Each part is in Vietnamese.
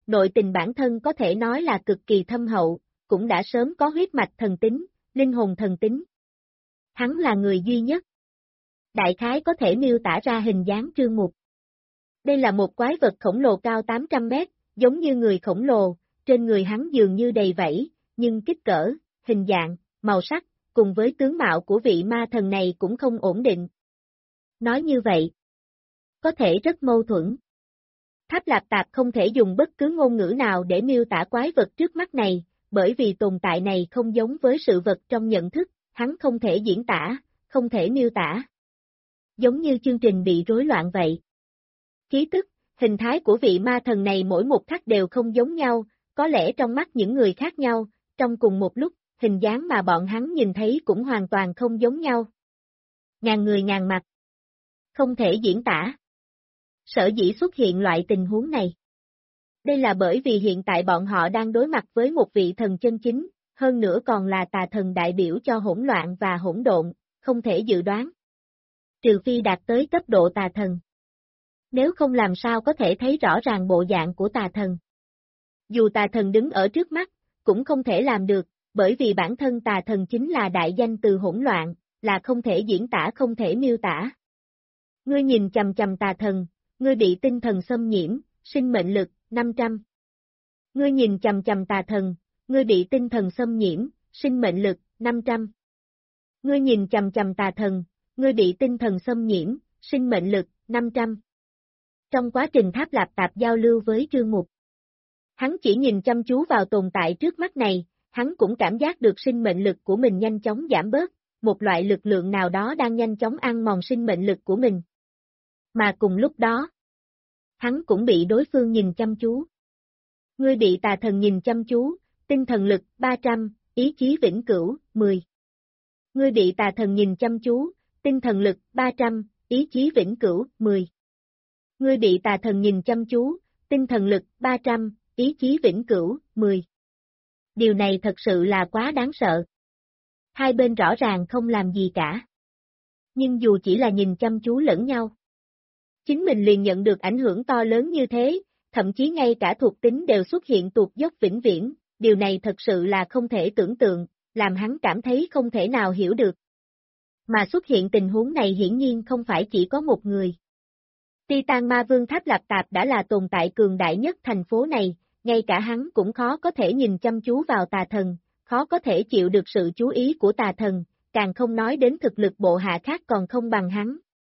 nội tình bản thân có thể nói là cực kỳ thâm hậu, cũng đã sớm có huyết mạch thần tính, linh hồn thần tính. Hắn là người duy nhất. Đại khái có thể miêu tả ra hình dáng Trương Mục. Đây là một quái vật khổng lồ cao 800 mét, giống như người khổng lồ, trên người hắn dường như đầy vảy, nhưng kích cỡ, hình dạng, màu sắc, cùng với tướng mạo của vị ma thần này cũng không ổn định. Nói như vậy, có thể rất mâu thuẫn. Tháp Lạp Tạp không thể dùng bất cứ ngôn ngữ nào để miêu tả quái vật trước mắt này, bởi vì tồn tại này không giống với sự vật trong nhận thức, hắn không thể diễn tả, không thể miêu tả. Giống như chương trình bị rối loạn vậy. Khí tức, hình thái của vị ma thần này mỗi một khắc đều không giống nhau, có lẽ trong mắt những người khác nhau, trong cùng một lúc, hình dáng mà bọn hắn nhìn thấy cũng hoàn toàn không giống nhau. Ngàn người ngàn mặt. Không thể diễn tả. Sở dĩ xuất hiện loại tình huống này. Đây là bởi vì hiện tại bọn họ đang đối mặt với một vị thần chân chính, hơn nữa còn là tà thần đại biểu cho hỗn loạn và hỗn độn, không thể dự đoán. Trừ phi đạt tới cấp độ tà thần. Nếu không làm sao có thể thấy rõ ràng bộ dạng của tà thần. Dù tà thần đứng ở trước mắt, cũng không thể làm được, bởi vì bản thân tà thần chính là đại danh từ hỗn loạn, là không thể diễn tả không thể miêu tả. Ngươi nhìn chằm chằm tà thần, ngươi bị tinh thần xâm nhiễm, sinh mệnh lực, 500. Ngươi nhìn chằm chằm tà thần, ngươi bị tinh thần xâm nhiễm, sinh mệnh lực, 500. Ngươi nhìn chằm chằm tà thần, ngươi bị tinh thần xâm nhiễm, sinh mệnh lực, 500. Trong quá trình Tháp Lạp Tạp giao lưu với Trương Mục, hắn chỉ nhìn chăm chú vào tồn tại trước mắt này, hắn cũng cảm giác được sinh mệnh lực của mình nhanh chóng giảm bớt, một loại lực lượng nào đó đang nhanh chóng ăn mòn sinh mệnh lực của mình. Mà cùng lúc đó, hắn cũng bị đối phương nhìn chăm chú. Ngươi bị tà thần nhìn chăm chú, tinh thần lực, 300, ý chí vĩnh cửu, 10. Ngươi bị tà thần nhìn chăm chú, tinh thần lực, 300, ý chí vĩnh cửu, 10. Ngươi bị tà thần nhìn chăm chú, tinh thần lực, 300, ý chí vĩnh cửu, 10. Điều này thật sự là quá đáng sợ. Hai bên rõ ràng không làm gì cả. Nhưng dù chỉ là nhìn chăm chú lẫn nhau, chính mình liền nhận được ảnh hưởng to lớn như thế, thậm chí ngay cả thuộc tính đều xuất hiện tụt dốc vĩnh viễn, điều này thật sự là không thể tưởng tượng, làm hắn cảm thấy không thể nào hiểu được. Mà xuất hiện tình huống này hiển nhiên không phải chỉ có một người. Titan Ma Vương Tháp Lạp Tạp đã là tồn tại cường đại nhất thành phố này, ngay cả hắn cũng khó có thể nhìn chăm chú vào tà thần, khó có thể chịu được sự chú ý của tà thần, càng không nói đến thực lực bộ hạ khác còn không bằng hắn.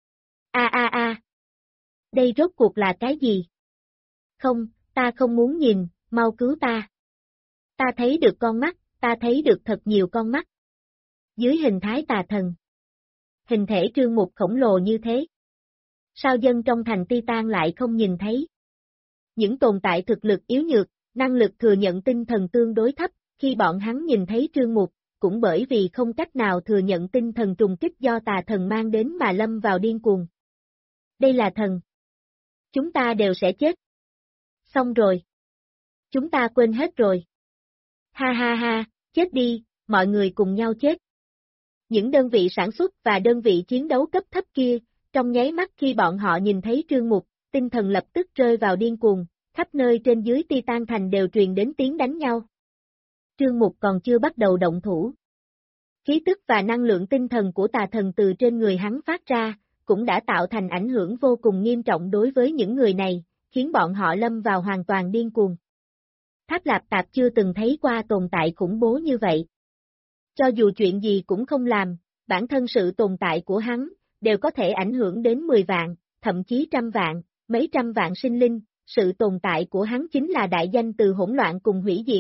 Đây rốt cuộc là cái gì? Không, ta không muốn nhìn, mau cứu ta. Ta thấy được con mắt, ta thấy được thật nhiều con mắt. Dưới hình thái tà thần. Hình thể Trương Mục khổng lồ như thế. Sao dân trong thành Titan lại không nhìn thấy? Những tồn tại thực lực yếu nhược, năng lực thừa nhận tinh thần tương đối thấp, khi bọn hắn nhìn thấy Trương Mục, cũng bởi vì không cách nào thừa nhận tinh thần trùng kích do tà thần mang đến mà lâm vào điên cuồng. Đây là thần. Chúng ta đều sẽ chết. Xong rồi. Chúng ta quên hết rồi. Ha ha ha, chết đi, mọi người cùng nhau chết. Những đơn vị sản xuất và đơn vị chiến đấu cấp thấp kia, trong nháy mắt khi bọn họ nhìn thấy Trương Mục, tinh thần lập tức rơi vào điên cuồng, khắp nơi trên dưới Titan Thành đều truyền đến tiếng đánh nhau. Trương Mục còn chưa bắt đầu động thủ. Khí tức và năng lượng tinh thần của tà thần từ trên người hắn phát ra, cũng đã tạo thành ảnh hưởng vô cùng nghiêm trọng đối với những người này, khiến bọn họ lâm vào hoàn toàn điên cuồng. Tháp Lạp Tạp chưa từng thấy qua tồn tại khủng bố như vậy. Cho dù chuyện gì cũng không làm, bản thân sự tồn tại của hắn, đều có thể ảnh hưởng đến 10 vạn, thậm chí trăm vạn, mấy trăm vạn sinh linh, sự tồn tại của hắn chính là đại danh từ hỗn loạn cùng hủy diệt.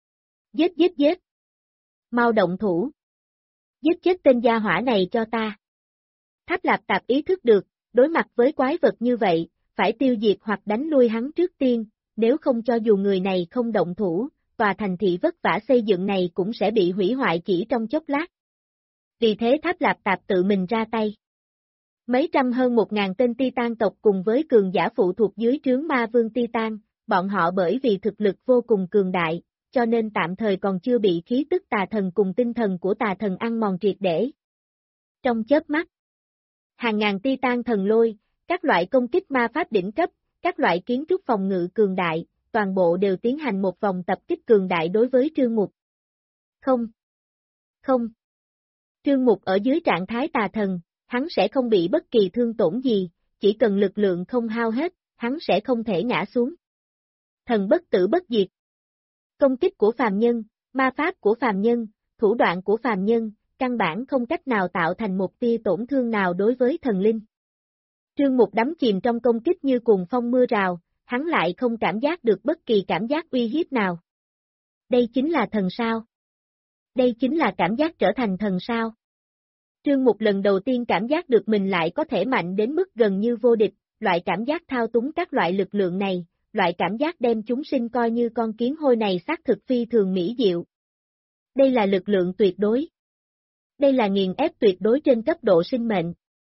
Giết! Mau động thủ! Giết chết tên gia hỏa này cho ta! Tháp Lạp Tạp ý thức được, đối mặt với quái vật như vậy, phải tiêu diệt hoặc đánh lui hắn trước tiên, nếu không cho dù người này không động thủ, tòa thành thị vất vả xây dựng này cũng sẽ bị hủy hoại chỉ trong chốc lát. Vì thế Tháp Lạp Tạp tự mình ra tay. Mấy trăm hơn 1000 tên Titan tộc cùng với cường giả phụ thuộc dưới trướng Ma Vương Titan, bọn họ bởi vì thực lực vô cùng cường đại, cho nên tạm thời còn chưa bị khí tức tà thần cùng tinh thần của tà thần ăn mòn triệt để. Trong chớp mắt, hàng ngàn Titan thần lôi, các loại công kích ma pháp đỉnh cấp, các loại kiến trúc phòng ngự cường đại, toàn bộ đều tiến hành một vòng tập kích cường đại đối với Trương Mục. Không. Không. Trương Mục ở dưới trạng thái tà thần, hắn sẽ không bị bất kỳ thương tổn gì, chỉ cần lực lượng không hao hết, hắn sẽ không thể ngã xuống. Thần bất tử bất diệt. Công kích của phàm nhân, ma pháp của phàm nhân, thủ đoạn của phàm nhân, căn bản không cách nào tạo thành một tia tổn thương nào đối với thần linh. Trương Mục đắm chìm trong công kích như cuồng phong mưa rào, hắn lại không cảm giác được bất kỳ cảm giác uy hiếp nào. Đây chính là thần sao? Đây chính là cảm giác trở thành thần sao? Trương Mục lần đầu tiên cảm giác được mình lại có thể mạnh đến mức gần như vô địch, loại cảm giác thao túng các loại lực lượng này, loại cảm giác đem chúng sinh coi như con kiến hôi này xác thực phi thường mỹ diệu. Đây là lực lượng tuyệt đối. Đây là nghiền ép tuyệt đối trên cấp độ sinh mệnh.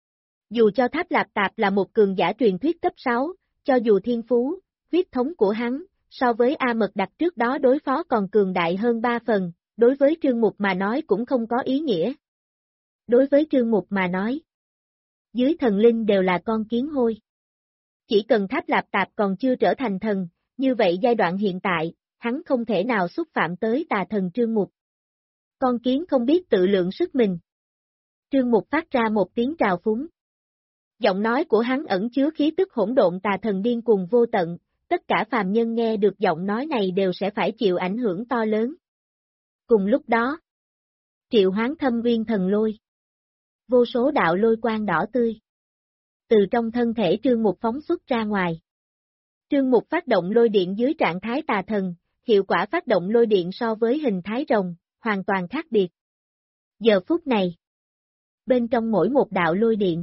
Dù cho Tháp Lạp Tạp là một cường giả truyền thuyết cấp 6, cho dù thiên phú, huyết thống của hắn, so với A Mật Đặc trước đó đối phó còn cường đại hơn 3 phần, đối với Trương Mục mà nói cũng không có ý nghĩa. Đối với Trương Mục mà nói, dưới thần linh đều là con kiến hôi. Chỉ cần Tháp Lạp Tạp còn chưa trở thành thần, như vậy giai đoạn hiện tại, hắn không thể nào xúc phạm tới tà thần Trương Mục. Con kiến không biết tự lượng sức mình. Trương Mục phát ra một tiếng trào phúng. Giọng nói của hắn ẩn chứa khí tức hỗn độn tà thần điên cuồng vô tận, tất cả phàm nhân nghe được giọng nói này đều sẽ phải chịu ảnh hưởng to lớn. Cùng lúc đó, triệu hoán thâm viên thần lôi. Vô số đạo lôi quang đỏ tươi. Từ trong thân thể Trương Mục phóng xuất ra ngoài. Trương Mục phát động lôi điện dưới trạng thái tà thần, hiệu quả phát động lôi điện so với hình thái rồng, hoàn toàn khác biệt. Giờ phút này, bên trong mỗi một đạo lôi điện,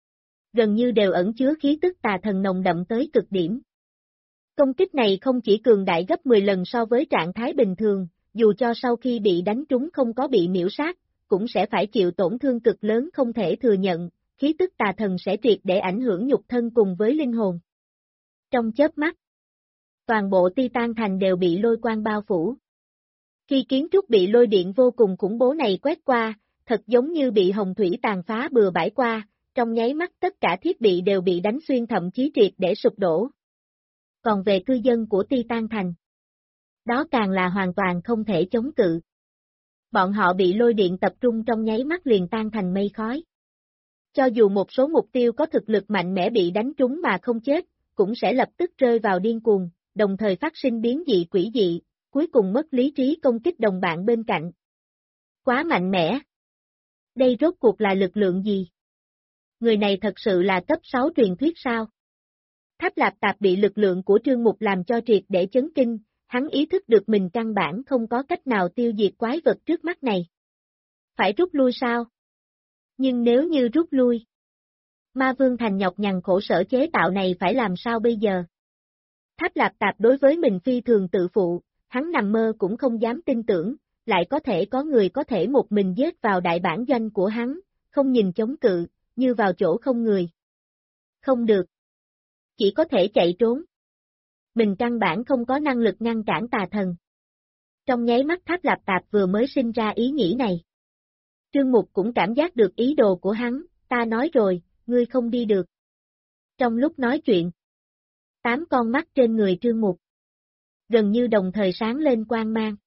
gần như đều ẩn chứa khí tức tà thần nồng đậm tới cực điểm. Công kích này không chỉ cường đại gấp 10 lần so với trạng thái bình thường, dù cho sau khi bị đánh trúng không có bị miễu sát, cũng sẽ phải chịu tổn thương cực lớn không thể thừa nhận, khí tức tà thần sẽ triệt để ảnh hưởng nhục thân cùng với linh hồn. Trong chớp mắt, toàn bộ Titan Thành đều bị lôi quang bao phủ. Khi kiến trúc bị lôi điện vô cùng khủng bố này quét qua, thật giống như bị hồng thủy tàn phá bừa bãi qua, trong nháy mắt tất cả thiết bị đều bị đánh xuyên thậm chí triệt để sụp đổ. Còn về cư dân của Titan Thành, đó càng là hoàn toàn không thể chống cự. Bọn họ bị lôi điện tập trung trong nháy mắt liền tan thành mây khói. Cho dù một số mục tiêu có thực lực mạnh mẽ bị đánh trúng mà không chết, cũng sẽ lập tức rơi vào điên cuồng, đồng thời phát sinh biến dị quỷ dị, cuối cùng mất lý trí công kích đồng bạn bên cạnh. Quá mạnh mẽ! Đây rốt cuộc là lực lượng gì? Người này thật sự là cấp 6 truyền thuyết sao? Tháp Lạp Tạp bị lực lượng của Trương Mục làm cho triệt để chấn kinh, hắn ý thức được mình căn bản không có cách nào tiêu diệt quái vật trước mắt này. Phải rút lui sao? Nhưng nếu như rút lui, Ma Vương Thành nhọc nhằn khổ sở chế tạo này phải làm sao bây giờ? Tháp Lạp Tạp đối với mình phi thường tự phụ, hắn nằm mơ cũng không dám tin tưởng, lại có thể có người có thể một mình giết vào đại bản doanh của hắn, không nhìn chống cự, như vào chỗ không người. Không được. Chỉ có thể chạy trốn. Mình căn bản không có năng lực ngăn cản tà thần. Trong nháy mắt Tháp Lạp Tạp vừa mới sinh ra ý nghĩ này. Trương Mục cũng cảm giác được ý đồ của hắn, ta nói rồi, ngươi không đi được. Trong lúc nói chuyện, 8 con mắt trên người Trương Mục gần như đồng thời sáng lên quang mang.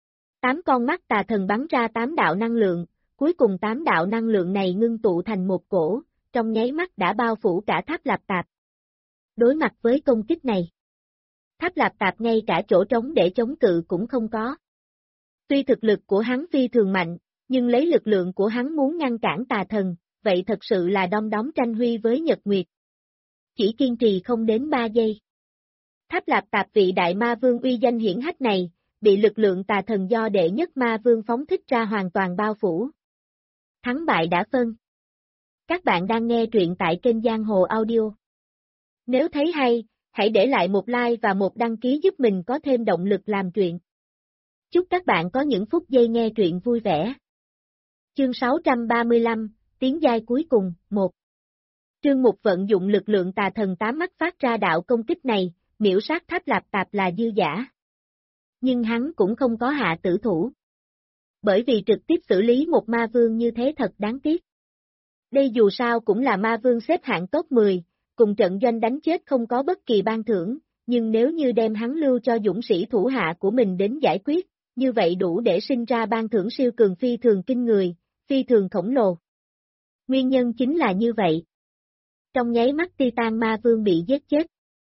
8 con mắt tà thần bắn ra 8 đạo năng lượng, cuối cùng 8 đạo năng lượng này ngưng tụ thành một cổ, trong nháy mắt đã bao phủ cả Tháp Lạp Tạp. Đối mặt với công kích này, Tháp Lạp Tạp ngay cả chỗ trống để chống cự cũng không có. Tuy thực lực của hắn phi thường mạnh, nhưng lấy lực lượng của hắn muốn ngăn cản tà thần, vậy thật sự là đom đóm tranh huy với Nhật Nguyệt. Chỉ kiên trì không đến 3 giây. Tháp Lạp Tạp vị đại ma vương uy danh hiển hách này, bị lực lượng tà thần do đệ nhất ma vương phóng thích ra hoàn toàn bao phủ. Thắng bại đã phân. Các bạn đang nghe truyện tại kênh Giang Hồ Audio. Nếu thấy hay, hãy để lại một like và một đăng ký giúp mình có thêm động lực làm truyện. Chúc các bạn có những phút giây nghe truyện vui vẻ. Chương 635, tiếng giai cuối cùng, 1. Trương Mục vận dụng lực lượng tà thần 8 mắt phát ra đạo công kích này, miễu sát Tháp Lạp Tạp là dư giả. Nhưng hắn cũng không có hạ tử thủ. Bởi vì trực tiếp xử lý một ma vương như thế thật đáng tiếc. Đây dù sao cũng là ma vương xếp hạng top 10, cùng trận doanh đánh chết không có bất kỳ ban thưởng, nhưng nếu như đem hắn lưu cho dũng sĩ thủ hạ của mình đến giải quyết, như vậy đủ để sinh ra ban thưởng siêu cường phi thường kinh người, phi thường khổng lồ. Nguyên nhân chính là như vậy. Trong nháy mắt Titan Ma Vương bị giết chết.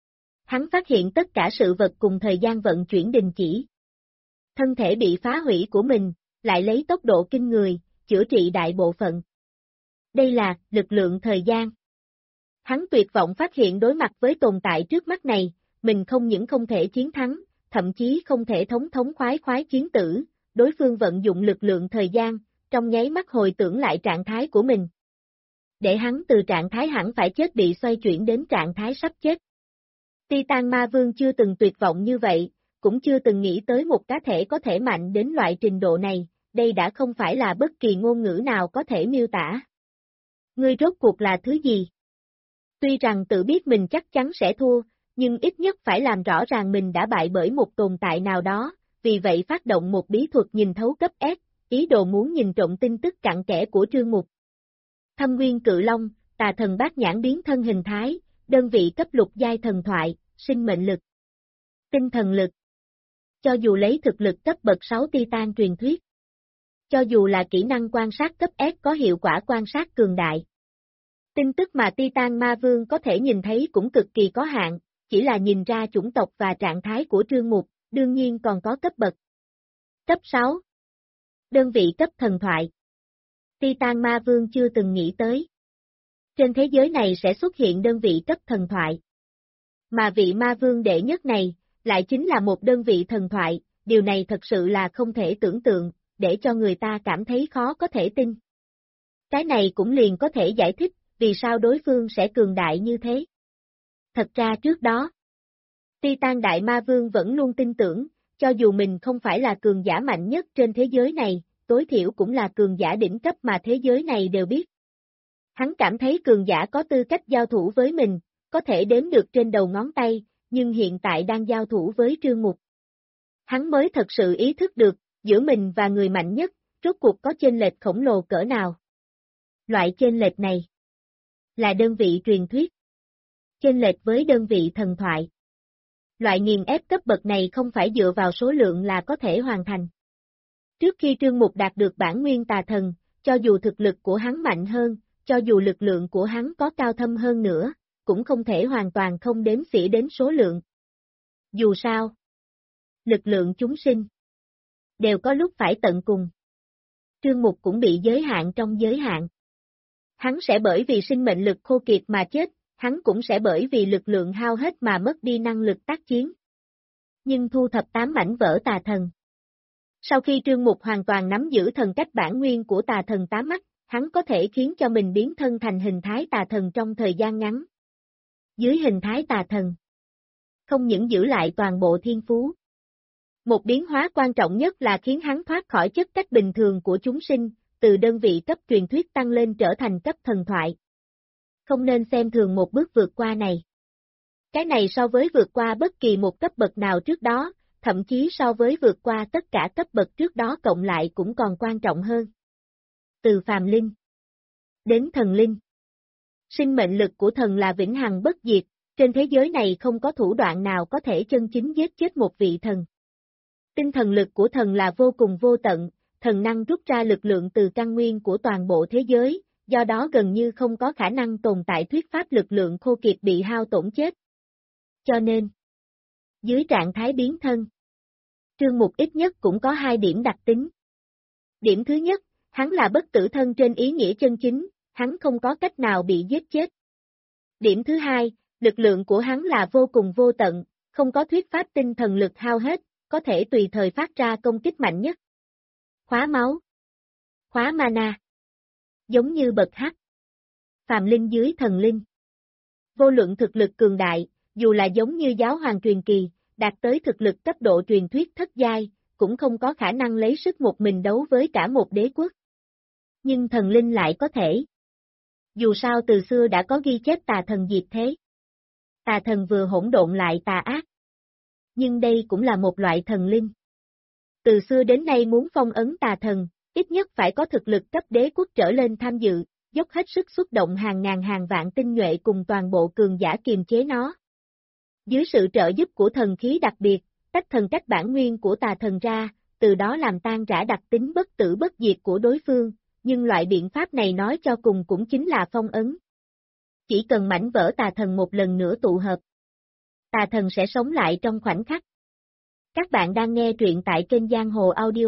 Hắn phát hiện tất cả sự vật cùng thời gian vận chuyển đình chỉ. Thân thể bị phá hủy của mình, lại lấy tốc độ kinh người, chữa trị đại bộ phận. Đây là lực lượng thời gian. Hắn tuyệt vọng phát hiện đối mặt với tồn tại trước mắt này, mình không những không thể chiến thắng, thậm chí không thể thống khoái chiến tử, đối phương vận dụng lực lượng thời gian, trong nháy mắt hồi tưởng lại trạng thái của mình. Để hắn từ trạng thái hẳn phải chết bị xoay chuyển đến trạng thái sắp chết. Titan Ma Vương chưa từng tuyệt vọng như vậy, cũng chưa từng nghĩ tới một cá thể có thể mạnh đến loại trình độ này, đây đã không phải là bất kỳ ngôn ngữ nào có thể miêu tả. Ngươi rốt cuộc là thứ gì? Tuy rằng tự biết mình chắc chắn sẽ thua, nhưng ít nhất phải làm rõ ràng mình đã bại bởi một tồn tại nào đó, vì vậy phát động một bí thuật nhìn thấu cấp S, ý đồ muốn nhìn trộm tin tức cặn kẽ của Trương Mục. Thâm Nguyên Cự Long, Tà Thần Bát Nhãn biến thân hình thái, đơn vị cấp lục giai thần thoại, sinh mệnh lực, tinh thần lực. Cho dù lấy thực lực cấp bậc 6 Titan truyền thuyết, cho dù là kỹ năng quan sát cấp S có hiệu quả quan sát cường đại. Tin tức mà Titan Ma Vương có thể nhìn thấy cũng cực kỳ có hạn, chỉ là nhìn ra chủng tộc và trạng thái của Trương Mục, đương nhiên còn có cấp bậc. Cấp 6. Đơn vị cấp thần thoại. Titan Ma Vương chưa từng nghĩ tới. Trên thế giới này sẽ xuất hiện đơn vị cấp thần thoại. Mà vị Ma Vương đệ nhất này, lại chính là một đơn vị thần thoại, điều này thật sự là không thể tưởng tượng, để cho người ta cảm thấy khó có thể tin. Cái này cũng liền có thể giải thích, vì sao đối phương sẽ cường đại như thế. Thật ra trước đó, Titan Đại Ma Vương vẫn luôn tin tưởng, cho dù mình không phải là cường giả mạnh nhất trên thế giới này, tối thiểu cũng là cường giả đỉnh cấp mà thế giới này đều biết. Hắn cảm thấy cường giả có tư cách giao thủ với mình, có thể đếm được trên đầu ngón tay, nhưng hiện tại đang giao thủ với Trương Mục. Hắn mới thật sự ý thức được, giữa mình và người mạnh nhất, rốt cuộc có chênh lệch khổng lồ cỡ nào. Loại chênh lệch này là đơn vị truyền thuyết. Chênh lệch với đơn vị thần thoại. Loại nghiền ép cấp bậc này không phải dựa vào số lượng là có thể hoàn thành. Trước khi Trương Mục đạt được bản nguyên tà thần, cho dù thực lực của hắn mạnh hơn, cho dù lực lượng của hắn có cao thâm hơn nữa, cũng không thể hoàn toàn không đếm xỉa đến số lượng. Dù sao, lực lượng chúng sinh đều có lúc phải tận cùng. Trương Mục cũng bị giới hạn trong giới hạn. Hắn sẽ bởi vì sinh mệnh lực khô kiệt mà chết, hắn cũng sẽ bởi vì lực lượng hao hết mà mất đi năng lực tác chiến. Nhưng thu thập 8 mảnh vỡ tà thần. Sau khi Trương Mục hoàn toàn nắm giữ thần cách bản nguyên của tà thần 8 mắt, hắn có thể khiến cho mình biến thân thành hình thái tà thần trong thời gian ngắn. Dưới hình thái tà thần, không những giữ lại toàn bộ thiên phú. Một biến hóa quan trọng nhất là khiến hắn thoát khỏi chất cách bình thường của chúng sinh, từ đơn vị cấp truyền thuyết tăng lên trở thành cấp thần thoại. Không nên xem thường một bước vượt qua này. Cái này so với vượt qua bất kỳ một cấp bậc nào trước đó, thậm chí so với vượt qua tất cả cấp bậc trước đó cộng lại cũng còn quan trọng hơn. Từ phàm linh đến thần linh. Sinh mệnh lực của thần là vĩnh hằng bất diệt, trên thế giới này không có thủ đoạn nào có thể chân chính giết chết một vị thần. Tinh thần lực của thần là vô cùng vô tận, thần năng rút ra lực lượng từ căn nguyên của toàn bộ thế giới, do đó gần như không có khả năng tồn tại thuyết pháp lực lượng khô kiệt bị hao tổn chết. Cho nên, dưới trạng thái biến thân, Trương Mục ít nhất cũng có 2 điểm đặc tính. Điểm thứ nhất, hắn là bất tử thân trên ý nghĩa chân chính, hắn không có cách nào bị giết chết. Điểm thứ hai, lực lượng của hắn là vô cùng vô tận, không có thuyết pháp tinh thần lực hao hết, có thể tùy thời phát ra công kích mạnh nhất. Khóa máu, khóa mana, giống như bậc H. Phàm linh dưới thần linh. Vô luận thực lực cường đại, dù là giống như giáo hoàng truyền kỳ, đạt tới thực lực cấp độ truyền thuyết thất giai, cũng không có khả năng lấy sức một mình đấu với cả một đế quốc. Nhưng thần linh lại có thể. Dù sao từ xưa đã có ghi chép tà thần diệt thế. Tà thần vừa hỗn độn lại tà ác. Nhưng đây cũng là một loại thần linh. Từ xưa đến nay muốn phong ấn tà thần, ít nhất phải có thực lực cấp đế quốc trở lên tham dự, dốc hết sức xuất động hàng ngàn hàng vạn tinh nhuệ cùng toàn bộ cường giả kiềm chế nó. Dưới sự trợ giúp của thần khí đặc biệt, tách thần cách bản nguyên của tà thần ra, từ đó làm tan rã đặc tính bất tử bất diệt của đối phương, nhưng loại biện pháp này nói cho cùng cũng chính là phong ấn. Chỉ cần mảnh vỡ tà thần một lần nữa tụ hợp, tà thần sẽ sống lại trong khoảnh khắc. Các bạn đang nghe truyện tại kênh Giang Hồ Audio.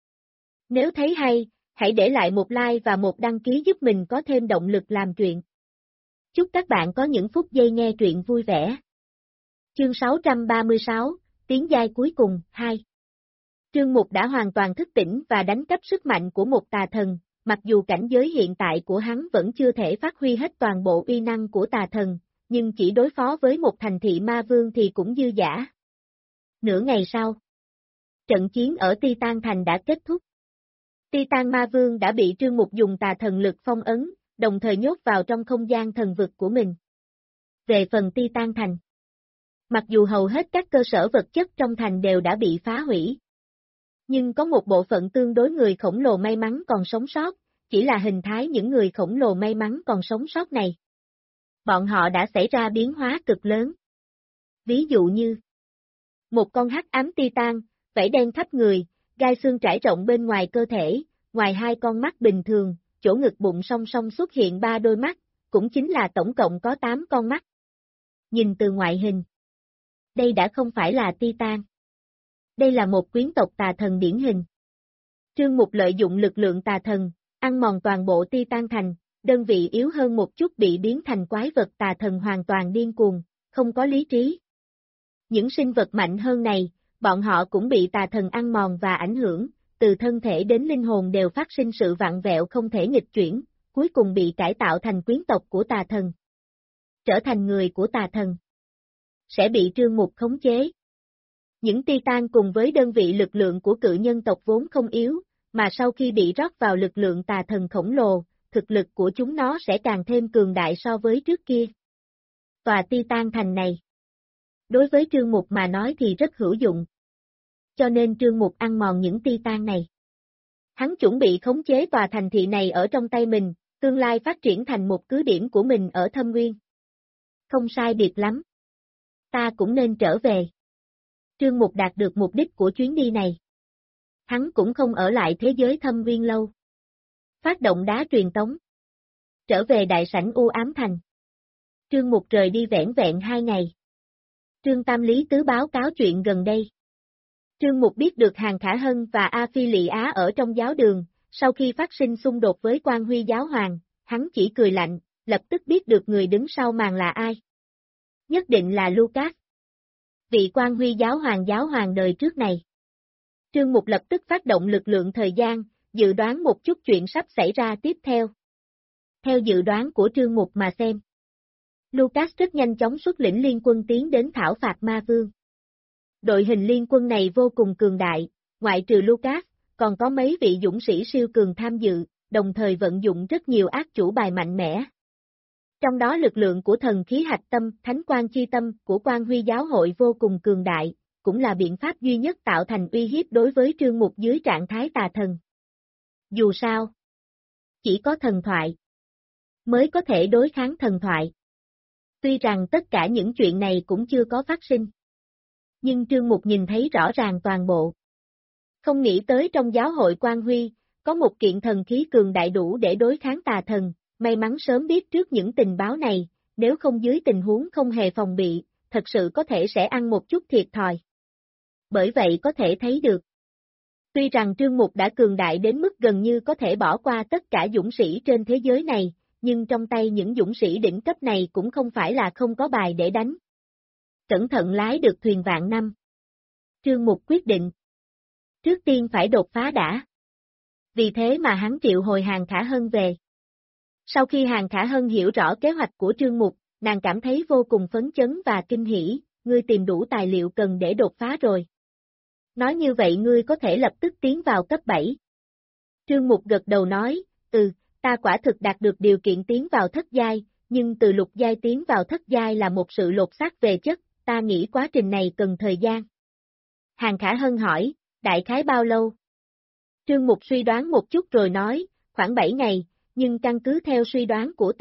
Nếu thấy hay, hãy để lại một like và một đăng ký giúp mình có thêm động lực làm truyện. Chúc các bạn có những phút giây nghe truyện vui vẻ. Chương 636, Tiến giai cuối cùng, 2. Trương Mục đã hoàn toàn thức tỉnh và đánh cắp sức mạnh của một tà thần, mặc dù cảnh giới hiện tại của hắn vẫn chưa thể phát huy hết toàn bộ uy năng của tà thần, nhưng chỉ đối phó với một thành thị ma vương thì cũng dư dả. Nửa ngày sau, trận chiến ở Titan Thành đã kết thúc. Titan Ma Vương đã bị Trương Mục dùng tà thần lực phong ấn, đồng thời nhốt vào trong không gian thần vực của mình. Về phần Titan Thành, mặc dù hầu hết các cơ sở vật chất trong thành đều đã bị phá hủy, nhưng có một bộ phận tương đối người khổng lồ may mắn còn sống sót, chỉ là hình thái những người khổng lồ may mắn còn sống sót này. Bọn họ đã xảy ra biến hóa cực lớn. Ví dụ như một con hắc ám Titan, vảy đen khắp người, gai xương trải rộng bên ngoài cơ thể, ngoài hai con mắt bình thường, chỗ ngực bụng song song xuất hiện 3 đôi mắt, cũng chính là tổng cộng có 8 con mắt. Nhìn từ ngoại hình, đây đã không phải là Titan. Đây là một quyến tộc tà thần điển hình. Trương Mục lợi dụng lực lượng tà thần, ăn mòn toàn bộ Titan Thành, đơn vị yếu hơn một chút bị biến thành quái vật tà thần hoàn toàn điên cuồng, không có lý trí. Những sinh vật mạnh hơn này, bọn họ cũng bị tà thần ăn mòn và ảnh hưởng, từ thân thể đến linh hồn đều phát sinh sự vặn vẹo không thể nghịch chuyển, cuối cùng bị cải tạo thành quyến tộc của tà thần. Trở thành người của tà thần. Sẽ bị Trương Mục khống chế. Những Titan cùng với đơn vị lực lượng của cự nhân tộc vốn không yếu, mà sau khi bị rót vào lực lượng tà thần khổng lồ, thực lực của chúng nó sẽ càng thêm cường đại so với trước kia. Tòa Titan Thành này, đối với Trương Mục mà nói thì rất hữu dụng. Cho nên Trương Mục ăn mòn những Titan này. Hắn chuẩn bị khống chế tòa thành thị này ở trong tay mình, tương lai phát triển thành một cứ điểm của mình ở Thâm Nguyên. Không sai biệt lắm. Ta cũng nên trở về. Trương Mục đạt được mục đích của chuyến đi này. Hắn cũng không ở lại thế giới Thâm Nguyên lâu. Phát động đá truyền tống. Trở về đại sảnh U Ám Thành. Trương Mục rời đi vẻn vẹn 2 ngày. Trương Tam Lý Tứ báo cáo chuyện gần đây. Trương Mục biết được Hàn Khả Hân và A Phi Lị Á ở trong giáo đường, sau khi phát sinh xung đột với Quan Huy giáo hoàng, hắn chỉ cười lạnh, lập tức biết được người đứng sau màn là ai. Nhất định là Lucas. Vị Quan Huy giáo hoàng đời trước này. Trương Mục lập tức phát động lực lượng thời gian, dự đoán một chút chuyện sắp xảy ra tiếp theo. Theo dự đoán của Trương Mục mà xem, Lucas rất nhanh chóng xuất lĩnh liên quân tiến đến thảo phạt ma vương. Đội hình liên quân này vô cùng cường đại, ngoại trừ Lucas, còn có mấy vị dũng sĩ siêu cường tham dự, đồng thời vận dụng rất nhiều ác chủ bài mạnh mẽ. Trong đó lực lượng của thần khí hạch tâm, thánh quan chi tâm của Quan Huy giáo hội vô cùng cường đại, cũng là biện pháp duy nhất tạo thành uy hiếp đối với Trương Mục dưới trạng thái tà thần. Dù sao, chỉ có thần thoại mới có thể đối kháng thần thoại. Tuy rằng tất cả những chuyện này cũng chưa có phát sinh, nhưng Trương Mục nhìn thấy rõ ràng toàn bộ. Không nghĩ tới trong giáo hội Quan Huy, có một kiện thần khí cường đại đủ để đối kháng tà thần, may mắn sớm biết trước những tình báo này, nếu không dưới tình huống không hề phòng bị, thật sự có thể sẽ ăn một chút thiệt thòi. Bởi vậy có thể thấy được. Tuy rằng Trương Mục đã cường đại đến mức gần như có thể bỏ qua tất cả dũng sĩ trên thế giới này, nhưng trong tay những dũng sĩ đỉnh cấp này cũng không phải là không có bài để đánh. Cẩn thận lái được thuyền vạn năm. Trương Mục quyết định. Trước tiên phải đột phá đã. Vì thế mà hắn triệu hồi Hàn Khả Hân về. Sau khi Hàn Khả Hân hiểu rõ kế hoạch của Trương Mục, nàng cảm thấy vô cùng phấn chấn và kinh hỉ, ngươi tìm đủ tài liệu cần để đột phá rồi. Nói như vậy ngươi có thể lập tức tiến vào cấp 7. Trương Mục gật đầu nói, ta quả thực đạt được điều kiện tiến vào thất giai, nhưng từ lục giai tiến vào thất giai là một sự lột xác về chất, ta nghĩ quá trình này cần thời gian. Hàn Khả Hân hỏi, đại khái bao lâu? Trương Mục suy đoán một chút rồi nói, khoảng 7 ngày, nhưng căn cứ theo suy đoán của ta,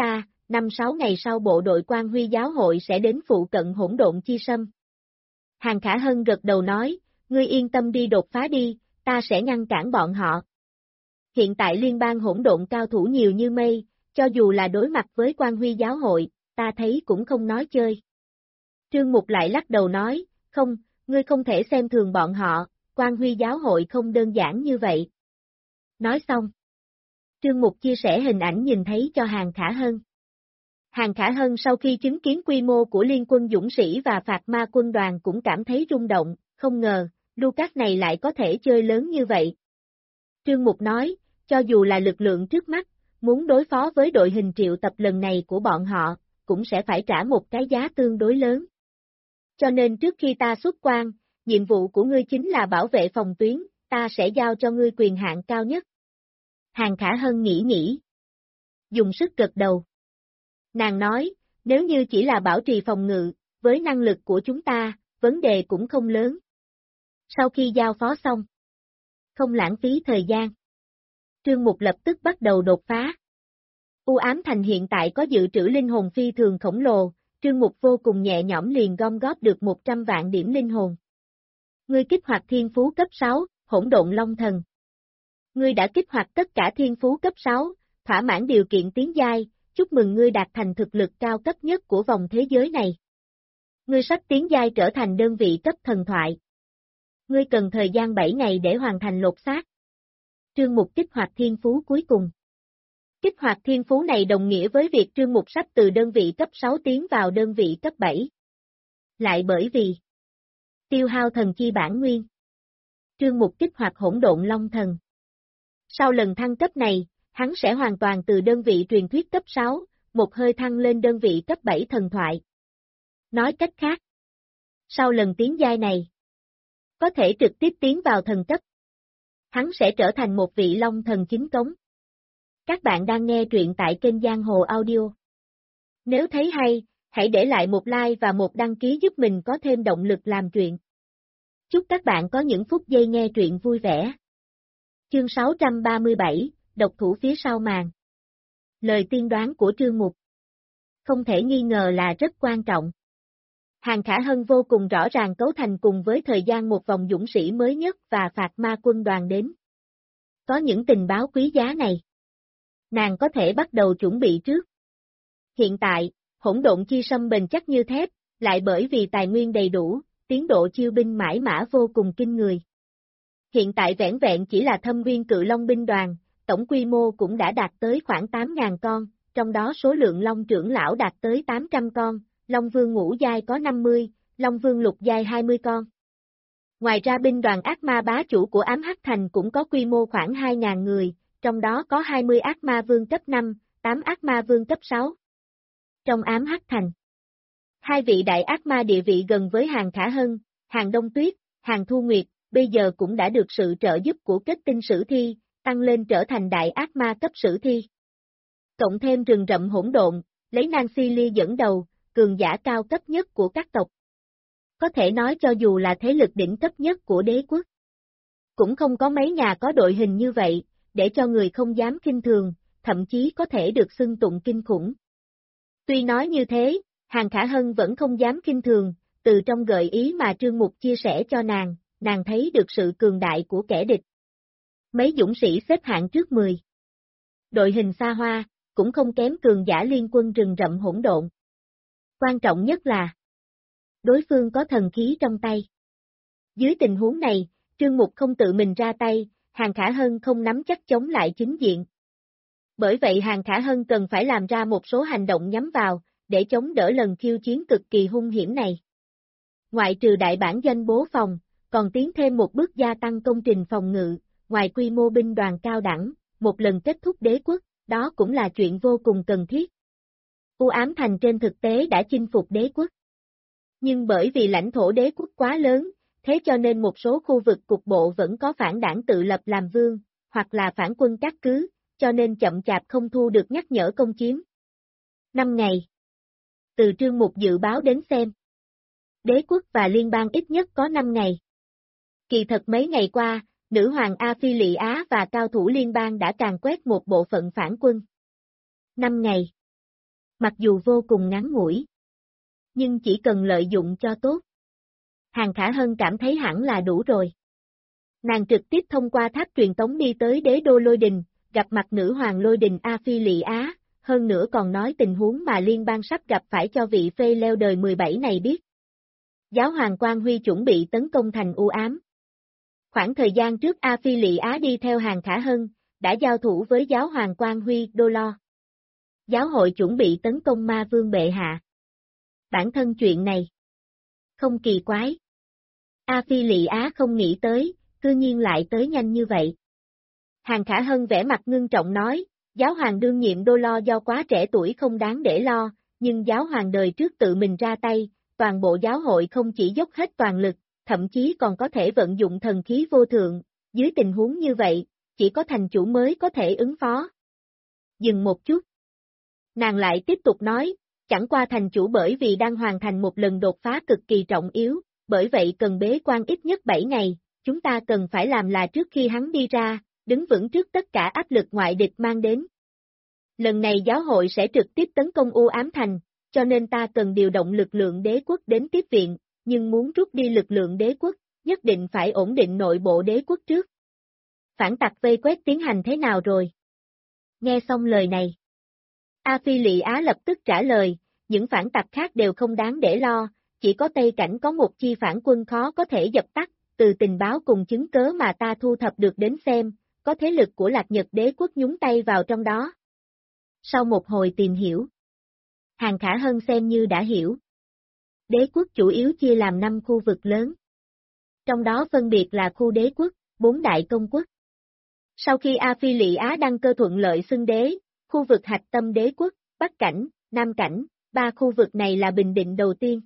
5-6 ngày sau bộ đội Quan Huy giáo hội sẽ đến phụ cận hỗn độn chi sâm. Hàng Khả Hân gật đầu nói, ngươi yên tâm đi đột phá đi, ta sẽ ngăn cản bọn họ. Hiện tại liên bang hỗn độn cao thủ nhiều như mây, cho dù là đối mặt với Quan Huy giáo hội, ta thấy cũng không nói chơi. Trương Mục lại lắc đầu nói, không, ngươi không thể xem thường bọn họ, Quan Huy giáo hội không đơn giản như vậy. Nói xong, Trương Mục chia sẻ hình ảnh nhìn thấy cho Hàng Khả Hân. Hàng Khả Hân sau khi chứng kiến quy mô của liên quân dũng sĩ và phạt ma quân đoàn cũng cảm thấy rung động, không ngờ, Lucas này lại có thể chơi lớn như vậy. Trương Mục nói, cho dù là lực lượng trước mắt, muốn đối phó với đội hình triệu tập lần này của bọn họ, cũng sẽ phải trả một cái giá tương đối lớn. Cho nên trước khi ta xuất quan, nhiệm vụ của ngươi chính là bảo vệ phòng tuyến, ta sẽ giao cho ngươi quyền hạn cao nhất. Hàng Khả Hân nghĩ. Dùng sức gật đầu. Nàng nói, nếu như chỉ là bảo trì phòng ngự, với năng lực của chúng ta, vấn đề cũng không lớn. Sau khi giao phó xong, không lãng phí thời gian, Trương Mục lập tức bắt đầu đột phá. U Ám Thành hiện tại có dự trữ linh hồn phi thường khổng lồ, Trương Mục vô cùng nhẹ nhõm liền gom góp được 100 vạn điểm linh hồn. Ngươi kích hoạt thiên phú cấp 6, hỗn độn long thần. Ngươi đã kích hoạt tất cả thiên phú cấp 6, thỏa mãn điều kiện tiến giai, chúc mừng ngươi đạt thành thực lực cao cấp nhất của vòng thế giới này. Ngươi sắp tiến giai trở thành đơn vị cấp thần thoại. Ngươi cần thời gian 7 ngày để hoàn thành lột xác. Trương Mục kích hoạt thiên phú cuối cùng. Kích hoạt thiên phú này đồng nghĩa với việc Trương Mục sắp từ đơn vị cấp 6 tiến vào đơn vị cấp 7. Lại bởi vì tiêu hao thần chi bản nguyên. Trương Mục kích hoạt hỗn độn long thần. Sau lần thăng cấp này, hắn sẽ hoàn toàn từ đơn vị truyền thuyết cấp 6, một hơi thăng lên đơn vị cấp 7 thần thoại. Nói cách khác, sau lần tiến giai này, có thể trực tiếp tiến vào thần cấp. Hắn sẽ trở thành một vị long thần chính cống. Các bạn đang nghe truyện tại kênh Giang Hồ Audio. Nếu thấy hay, hãy để lại một like và một đăng ký giúp mình có thêm động lực làm truyện. Chúc các bạn có những phút giây nghe truyện vui vẻ. Chương 637, độc thủ phía sau màn. Lời tiên đoán của Trương Mục không thể nghi ngờ là rất quan trọng. Hàng Khả Hân vô cùng rõ ràng cấu thành cùng với thời gian một vòng dũng sĩ mới nhất và phạt ma quân đoàn đến. Có những tình báo quý giá này, nàng có thể bắt đầu chuẩn bị trước. Hiện tại, hỗn độn chi sâm bền chắc như thép, lại bởi vì tài nguyên đầy đủ, tiến độ chiêu binh mãi mã vô cùng kinh người. Hiện tại vẻn vẹn chỉ là Thâm Nguyên Cự Long binh đoàn, tổng quy mô cũng đã đạt tới khoảng 8.000 con, trong đó số lượng Long trưởng lão đạt tới 800 con, Long Vương ngũ giai có 50, Long Vương lục giai 20 con. Ngoài ra binh đoàn ác ma bá chủ của Ám Hắc Thành cũng có quy mô khoảng 2.000 người, trong đó có 20 ác ma vương cấp 5, 8 ác ma vương cấp 6. Trong Ám Hắc Thành, hai vị đại ác ma địa vị gần với Hàng Khả Hân, Hàng Đông Tuyết, Hàng Thu Nguyệt, bây giờ cũng đã được sự trợ giúp của kết tinh sử thi, tăng lên trở thành đại ác ma cấp sử thi. Cộng thêm rừng rậm hỗn độn, lấy Nancy Lee dẫn đầu, cường giả cao cấp nhất của các tộc. Có thể nói cho dù là thế lực đỉnh cấp nhất của đế quốc, cũng không có mấy nhà có đội hình như vậy, để cho người không dám kinh thường, thậm chí có thể được xưng tụng kinh khủng. Tuy nói như thế, Hàng Khả Hân vẫn không dám kinh thường, từ trong gợi ý mà Trương Mục chia sẻ cho nàng thấy được sự cường đại của kẻ địch. Mấy dũng sĩ xếp hạng trước 10. Đội hình xa hoa, cũng không kém cường giả liên quân rừng rậm hỗn độn. Quan trọng nhất là đối phương có thần khí trong tay. Dưới tình huống này, Trương Mục không tự mình ra tay, Hàng Khả Hân không nắm chắc chống lại chính diện. Bởi vậy Hàng Khả Hân cần phải làm ra một số hành động nhắm vào, để chống đỡ lần khiêu chiến cực kỳ hung hiểm này. Ngoại trừ đại bản doanh bố phòng, còn tiến thêm một bước gia tăng công trình phòng ngự, ngoài quy mô binh đoàn cao đẳng, một lần kết thúc đế quốc, đó cũng là chuyện vô cùng cần thiết. U Ám Thành trên thực tế đã chinh phục đế quốc. Nhưng bởi vì lãnh thổ đế quốc quá lớn, thế cho nên một số khu vực cục bộ vẫn có phản đảng tự lập làm vương, hoặc là phản quân cát cứ, cho nên chậm chạp không thu được nhắc nhở công chiếm. 5 ngày. Từ Trương Mục dự báo đến xem, đế quốc và liên bang ít nhất có 5 ngày. Kỳ thật mấy ngày qua, nữ hoàng A Phi Lị Á và cao thủ liên bang đã càn quét một bộ phận phản quân. 5 ngày. Mặc dù vô cùng ngắn ngủi, nhưng chỉ cần lợi dụng cho tốt. Hàng Khả Hân cảm thấy hẳn là đủ rồi. Nàng trực tiếp thông qua tháp truyền tống đi tới đế đô Lôi Đình, gặp mặt nữ hoàng Lôi Đình A Phi Lị Á, hơn nữa còn nói tình huống mà liên bang sắp gặp phải cho vị phê leo đời 17 này biết. Giáo hoàng Quang Huy chuẩn bị tấn công thành u ám. Khoảng thời gian trước A Phi Lị Á đi theo Hàng Khả Hân, đã giao thủ với giáo hoàng Quang Huy Đô Lo. Giáo hội chuẩn bị tấn công ma vương bệ hạ. Bản thân chuyện này không kỳ quái. A Phi Lị Á không nghĩ tới, cư nhiên lại tới nhanh như vậy. Hàng Khả Hân vẻ mặt ngưng trọng nói, giáo hoàng đương nhiệm Đô Lo do quá trẻ tuổi không đáng để lo, nhưng giáo hoàng đời trước tự mình ra tay, toàn bộ giáo hội không chỉ dốc hết toàn lực, thậm chí còn có thể vận dụng thần khí vô thượng, dưới tình huống như vậy, chỉ có thành chủ mới có thể ứng phó. Dừng một chút. Nàng lại tiếp tục nói, chẳng qua thành chủ bởi vì đang hoàn thành một lần đột phá cực kỳ trọng yếu, bởi vậy cần bế quan ít nhất 7 ngày, chúng ta cần phải làm là trước khi hắn đi ra, đứng vững trước tất cả áp lực ngoại địch mang đến. Lần này giáo hội sẽ trực tiếp tấn công U Ám Thành, cho nên ta cần điều động lực lượng đế quốc đến tiếp viện, nhưng muốn rút đi lực lượng đế quốc, nhất định phải ổn định nội bộ đế quốc trước. Phản tặc vây quét tiến hành thế nào rồi? Nghe xong lời này, A Phi Lị Á lập tức trả lời, những phản tặc khác đều không đáng để lo, chỉ có Tây Cảnh có một chi phản quân khó có thể dập tắt, từ tình báo cùng chứng cớ mà ta thu thập được đến xem, có thế lực của Lạc Nhật đế quốc nhúng tay vào trong đó. Sau một hồi tìm hiểu, Hàng Khả Hân xem như đã hiểu. Đế quốc chủ yếu chia làm 5 khu vực lớn. Trong đó phân biệt là khu đế quốc, 4 đại công quốc. Sau khi A Phi Lị Á đăng cơ thuận lợi xưng đế, khu vực hạch tâm đế quốc, Bắc Cảnh, Nam Cảnh, 3 khu vực này là bình định đầu tiên.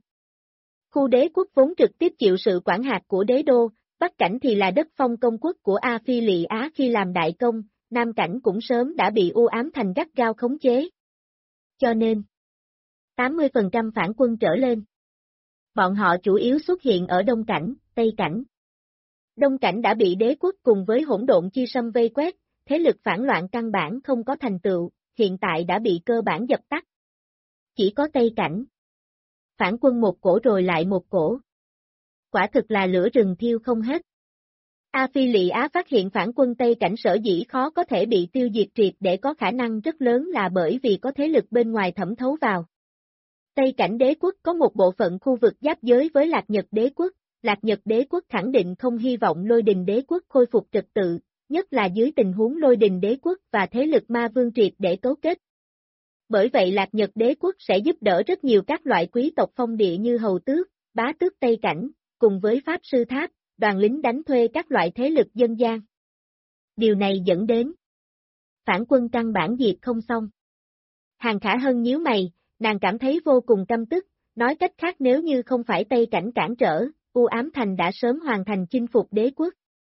Khu đế quốc vốn trực tiếp chịu sự quản hạt của đế đô, Bắc Cảnh thì là đất phong công quốc của A Phi Lị Á khi làm đại công, Nam Cảnh cũng sớm đã bị U Ám Thành gắt gao khống chế. Cho nên, 80% phản quân trở lên. Bọn họ chủ yếu xuất hiện ở Đông Cảnh, Tây Cảnh. Đông Cảnh đã bị đế quốc cùng với hỗn độn chi sâm vây quét, thế lực phản loạn căn bản không có thành tựu, hiện tại đã bị cơ bản dập tắt. Chỉ có Tây Cảnh. Phản quân một cổ rồi lại một cổ. Quả thực là lửa rừng thiêu không hết. A Phi Lị Á phát hiện phản quân Tây Cảnh sở dĩ khó có thể bị tiêu diệt triệt để có khả năng rất lớn là bởi vì có thế lực bên ngoài thẩm thấu vào. Tây Cảnh đế quốc có một bộ phận khu vực giáp giới với Lạc Nhật đế quốc, Lạc Nhật đế quốc khẳng định không hy vọng Lôi Đình đế quốc khôi phục trật tự, nhất là dưới tình huống Lôi Đình đế quốc và thế lực ma vương triệt để cấu kết. Bởi vậy Lạc Nhật đế quốc sẽ giúp đỡ rất nhiều các loại quý tộc phong địa như hầu tước, bá tước Tây Cảnh, cùng với pháp sư tháp, đoàn lính đánh thuê các loại thế lực dân gian. Điều này dẫn đến phản quân căn bản diệt không xong. Hàng Khả Hân nhíu mày, nàng cảm thấy vô cùng căm tức, nói cách khác nếu như không phải Tây Cảnh cản trở, U Ám Thành đã sớm hoàn thành chinh phục đế quốc.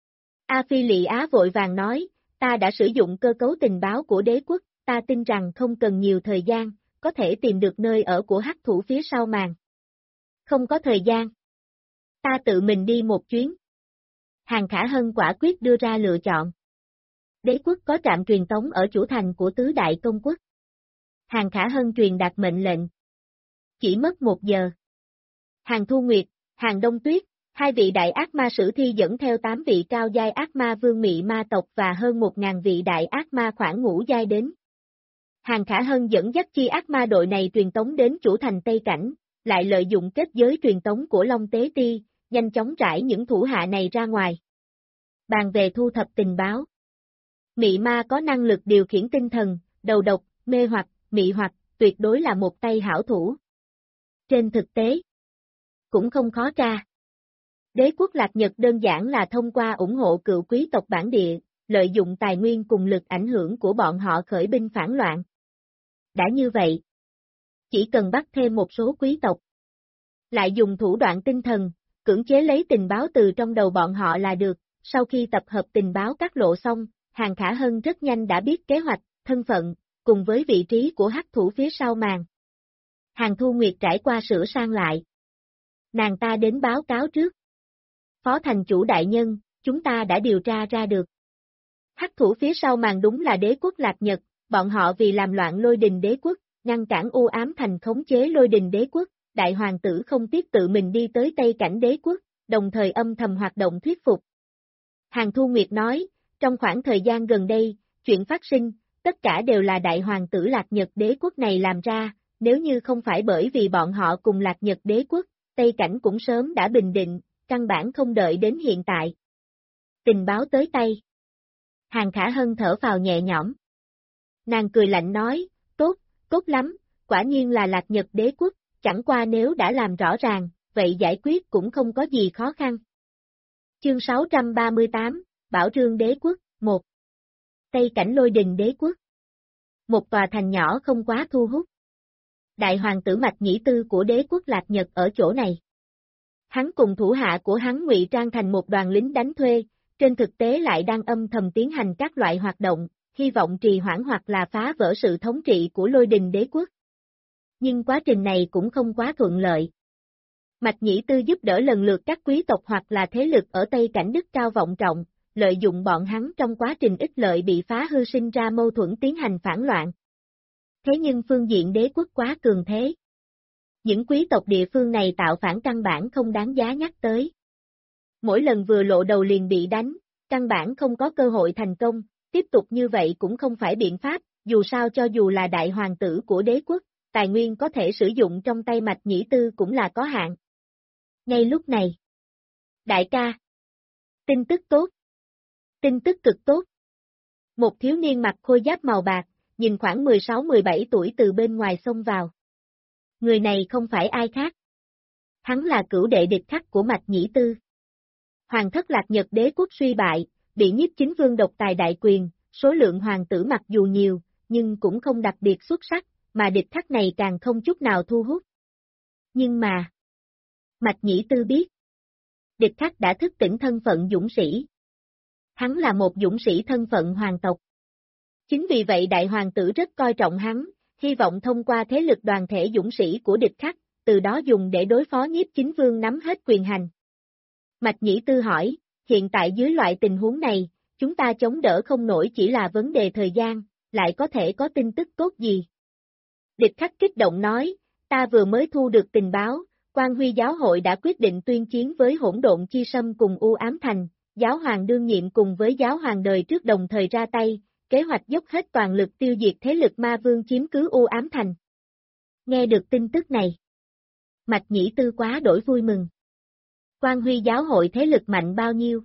A Phi Lị Á vội vàng nói, ta đã sử dụng cơ cấu tình báo của đế quốc, ta tin rằng không cần nhiều thời gian, có thể tìm được nơi ở của hắc thủ phía sau màn. Không có thời gian. Ta tự mình đi một chuyến. Hàng Khả Hân quả quyết đưa ra lựa chọn. Đế quốc có trạm truyền tống ở chủ thành của tứ đại công quốc. Hàng Khả Hân truyền đạt mệnh lệnh. Chỉ mất 1 giờ. Hàng Thu Nguyệt, Hàng Đông Tuyết, 2 vị đại ác ma sử thi dẫn theo 8 vị cao giai ác ma vương mị ma tộc và hơn 1.000 vị đại ác ma khoảng ngũ giai đến. Hàng Khả Hân dẫn dắt chi ác ma đội này truyền tống đến chủ thành Tây Cảnh, lại lợi dụng kết giới truyền tống của Long Tế Ti, nhanh chóng trải những thủ hạ này ra ngoài. Bàn về thu thập tình báo. Mị ma có năng lực điều khiển tinh thần, đầu độc, mê hoặc, mị hoặc, tuyệt đối là một tay hảo thủ. Trên thực tế, cũng không khó tra. Đế quốc Lạc Nhật đơn giản là thông qua ủng hộ cựu quý tộc bản địa, lợi dụng tài nguyên cùng lực ảnh hưởng của bọn họ khởi binh phản loạn. Đã như vậy, chỉ cần bắt thêm một số quý tộc, lại dùng thủ đoạn tinh thần, cưỡng chế lấy tình báo từ trong đầu bọn họ là được, sau khi tập hợp tình báo các lộ xong, Hàng Khả Hân rất nhanh đã biết kế hoạch, thân phận, cùng với vị trí của hắc thủ phía sau màn. Hàng Thu Nguyệt trải qua sửa sang lại. Nàng ta đến báo cáo trước. Phó thành chủ đại nhân, chúng ta đã điều tra ra được. Hắc thủ phía sau màn đúng là đế quốc Lạc Nhật, bọn họ vì làm loạn Lôi Đình đế quốc, ngăn cản U Ám Thành khống chế Lôi Đình Đế Quốc, đại hoàng tử không tiếc tự mình đi tới Tây Cảnh Đế Quốc, đồng thời âm thầm hoạt động thuyết phục. Hàn Thu Nguyệt nói, trong khoảng thời gian gần đây, chuyện phát sinh, tất cả đều là đại hoàng tử Lạc Nhật Đế Quốc này làm ra, nếu như không phải bởi vì bọn họ cùng Lạc Nhật Đế Quốc, Tây Cảnh cũng sớm đã bình định, căn bản không đợi đến hiện tại. Tình báo tới tay. Hàn Khả Hân thở phào nhẹ nhõm. Nàng cười lạnh nói, tốt, tốt lắm, quả nhiên là Lạc Nhật Đế Quốc, chẳng qua nếu đã làm rõ ràng, vậy giải quyết cũng không có gì khó khăn. Chương 638, Bảo Trương Đế Quốc, 1. Tây Cảnh Lôi Đình Đế Quốc. Một tòa thành nhỏ không quá thu hút. Đại hoàng tử Mạch Nhĩ Tư của đế quốc Lạc Nhật ở chỗ này. Hắn cùng thủ hạ của hắn ngụy trang thành một đoàn lính đánh thuê, trên thực tế lại đang âm thầm tiến hành các loại hoạt động, hy vọng trì hoãn hoặc là phá vỡ sự thống trị của Lôi Đình Đế Quốc. Nhưng quá trình này cũng không quá thuận lợi. Mạch Nhĩ Tư giúp đỡ lần lượt các quý tộc hoặc là thế lực ở Tây Cảnh đức cao vọng trọng, lợi dụng bọn hắn trong quá trình ích lợi bị phá hư sinh ra mâu thuẫn tiến hành phản loạn. Thế nhưng phương diện đế quốc quá cường thế. Những quý tộc địa phương này tạo phản căn bản không đáng giá nhắc tới. Mỗi lần vừa lộ đầu liền bị đánh, căn bản không có cơ hội thành công, tiếp tục như vậy cũng không phải biện pháp, dù sao cho dù là đại hoàng tử của đế quốc, tài nguyên có thể sử dụng trong tay Mạch Nhĩ Tư cũng là có hạn. Ngay lúc này, đại ca, tin tức tốt, tin tức cực tốt. Một thiếu niên mặc khôi giáp màu bạc, nhìn khoảng 16-17 tuổi từ bên ngoài xông vào. Người này không phải ai khác. Hắn là cửu đệ địch khắc của Mạch Nhĩ Tư. Hoàng thất Lạc Nhật Đế Quốc suy bại, bị Nhiếp Chính Vương độc tài đại quyền, số lượng hoàng tử mặc dù nhiều, nhưng cũng không đặc biệt xuất sắc, mà địch khắc này càng không chút nào thu hút. Nhưng mà, Mạch Nhĩ Tư biết, địch khắc đã thức tỉnh thân phận dũng sĩ. Hắn là một dũng sĩ thân phận hoàng tộc. Chính vì vậy đại hoàng tử rất coi trọng hắn, hy vọng thông qua thế lực đoàn thể dũng sĩ của địch khắc, từ đó dùng để đối phó Nhiếp Chính Vương nắm hết quyền hành. Mạch Nhĩ Tư hỏi, hiện tại dưới loại tình huống này, chúng ta chống đỡ không nổi chỉ là vấn đề thời gian, lại có thể có tin tức tốt gì? Địch khắc kích động nói, ta vừa mới thu được tình báo, Quan Huy giáo hội đã quyết định tuyên chiến với Hỗn Độn Chi Sâm cùng U Ám Thành, giáo hoàng đương nhiệm cùng với giáo hoàng đời trước đồng thời ra tay, kế hoạch dốc hết toàn lực tiêu diệt thế lực ma vương chiếm cứ U Ám Thành. Nghe được tin tức này, Mạch Nhĩ Tư quá đổi vui mừng. Quan Huy giáo hội thế lực mạnh bao nhiêu?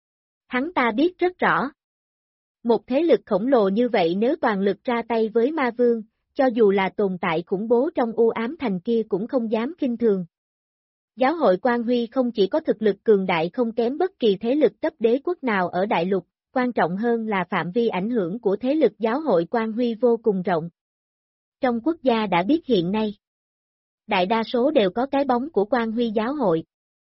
Hắn ta biết rất rõ. Một thế lực khổng lồ như vậy nếu toàn lực ra tay với ma vương, cho dù là tồn tại khủng bố trong U Ám Thành kia cũng không dám khinh thường. Giáo hội Quan Huy không chỉ có thực lực cường đại không kém bất kỳ thế lực cấp đế quốc nào ở đại lục, quan trọng hơn là phạm vi ảnh hưởng của thế lực giáo hội Quan Huy vô cùng rộng. Trong quốc gia đã biết hiện nay, đại đa số đều có cái bóng của Quan Huy giáo hội.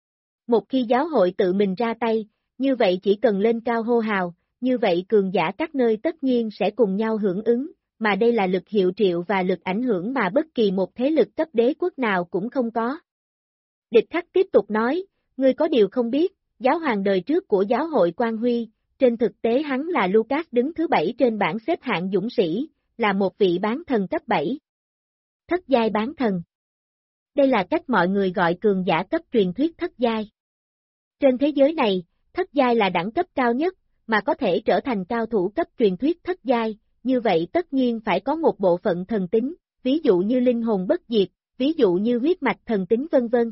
Một khi giáo hội tự mình ra tay, như vậy chỉ cần lên cao hô hào, như vậy cường giả các nơi tất nhiên sẽ cùng nhau hưởng ứng, mà đây là lực hiệu triệu và lực ảnh hưởng mà bất kỳ một thế lực cấp đế quốc nào cũng không có. Địch khắc tiếp tục nói, ngươi có điều không biết, giáo hoàng đời trước của giáo hội Quan Huy, trên thực tế hắn là Lucas đứng thứ 7 trên bảng xếp hạng dũng sĩ, là một vị bán thần cấp 7. Thất giai bán thần. Đây là cách mọi người gọi cường giả cấp truyền thuyết thất giai. Trên thế giới này, thất giai là đẳng cấp cao nhất, mà có thể trở thành cao thủ cấp truyền thuyết thất giai, như vậy tất nhiên phải có một bộ phận thần tính, ví dụ như linh hồn bất diệt, ví dụ như huyết mạch thần tính vân vân.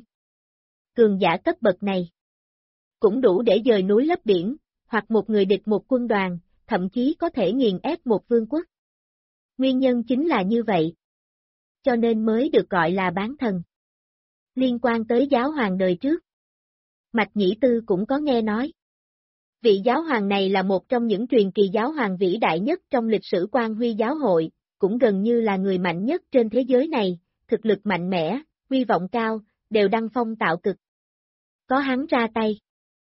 Cường giả cấp bậc này cũng đủ để dời núi lấp biển, hoặc một người địch một quân đoàn, thậm chí có thể nghiền ép một vương quốc. Nguyên nhân chính là như vậy. Cho nên mới được gọi là bán thần. Liên quan tới giáo hoàng đời trước, Mạch Nhĩ Tư cũng có nghe nói. Vị giáo hoàng này là một trong những truyền kỳ giáo hoàng vĩ đại nhất trong lịch sử Quan Huy giáo hội, cũng gần như là người mạnh nhất trên thế giới này, thực lực mạnh mẽ, uy vọng cao, đều đăng phong tạo cực. Có hắn ra tay,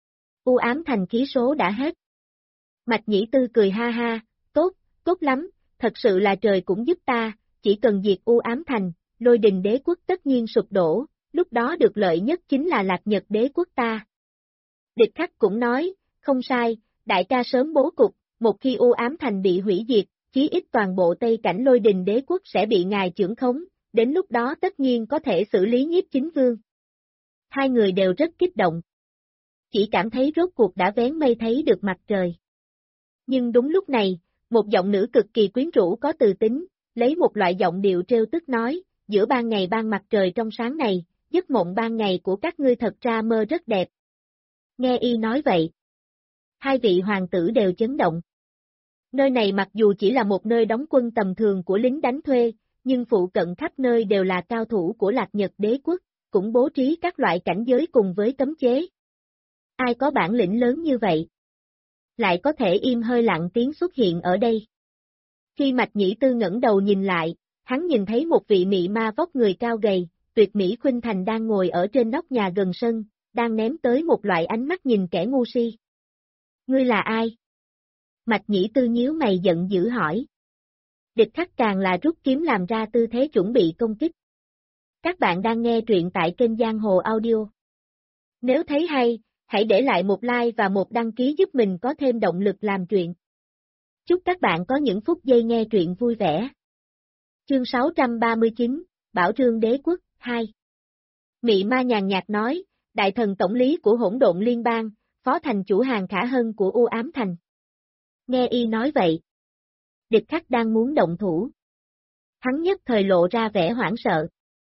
U Ám Thành khí số đã hết. Mạch Nhĩ Tư cười ha ha, tốt, tốt lắm, thật sự là trời cũng giúp ta, chỉ cần diệt U Ám Thành, Lôi Đình Đế Quốc tất nhiên sụp đổ, lúc đó được lợi nhất chính là Lạc Nhật Đế Quốc ta. Địch khắc cũng nói, không sai, đại ca sớm bố cục, một khi U Ám Thành bị hủy diệt, chí ít toàn bộ Tây Cảnh Lôi Đình Đế quốc sẽ bị ngài chưởng khống, đến lúc đó tất nhiên có thể xử lý Nhiếp Chính Vương. Hai người đều rất kích động. Chỉ cảm thấy rốt cuộc đã vén mây thấy được mặt trời. Nhưng đúng lúc này, một giọng nữ cực kỳ quyến rũ có từ tính, lấy một loại giọng điệu trêu tức nói, giữa ban ngày ban mặt trời trong sáng này, giấc mộng ban ngày của các ngươi thật ra mơ rất đẹp. Nghe y nói vậy. Hai vị hoàng tử đều chấn động. Nơi này mặc dù chỉ là một nơi đóng quân tầm thường của lính đánh thuê, nhưng phụ cận khắp nơi đều là cao thủ của Lạc Nhật Đế quốc, cũng bố trí các loại cảnh giới cùng với cấm chế. Ai có bản lĩnh lớn như vậy? Lại có thể im hơi lặng tiếng xuất hiện ở đây. Khi Mạch Nhĩ Tư ngẩng đầu nhìn lại, hắn nhìn thấy một vị mị ma vóc người cao gầy, tuyệt mỹ khuynh thành đang ngồi ở trên nóc nhà gần sân, đang ném tới một loại ánh mắt nhìn kẻ ngu si. Ngươi là ai? Mạch Nhĩ Tư nhíu mày giận dữ hỏi. Địch Khắc càng là rút kiếm làm ra tư thế chuẩn bị công kích. Các bạn đang nghe truyện tại kênh Giang Hồ Audio. Nếu thấy hay, hãy để lại một like và một đăng ký giúp mình có thêm động lực làm truyện. Chúc các bạn có những phút giây nghe truyện vui vẻ. Chương 639, Bảo Trương Đế Quốc, 2. Mị ma nhàn nhạt nói, đại thần tổng lý của Hỗn Độn Liên bang, phó thành chủ Hàn Khả Hân của U Ám Thành. Nghe y nói vậy. Địch Khắc đang muốn động thủ. Hắn nhất thời lộ ra vẻ hoảng sợ.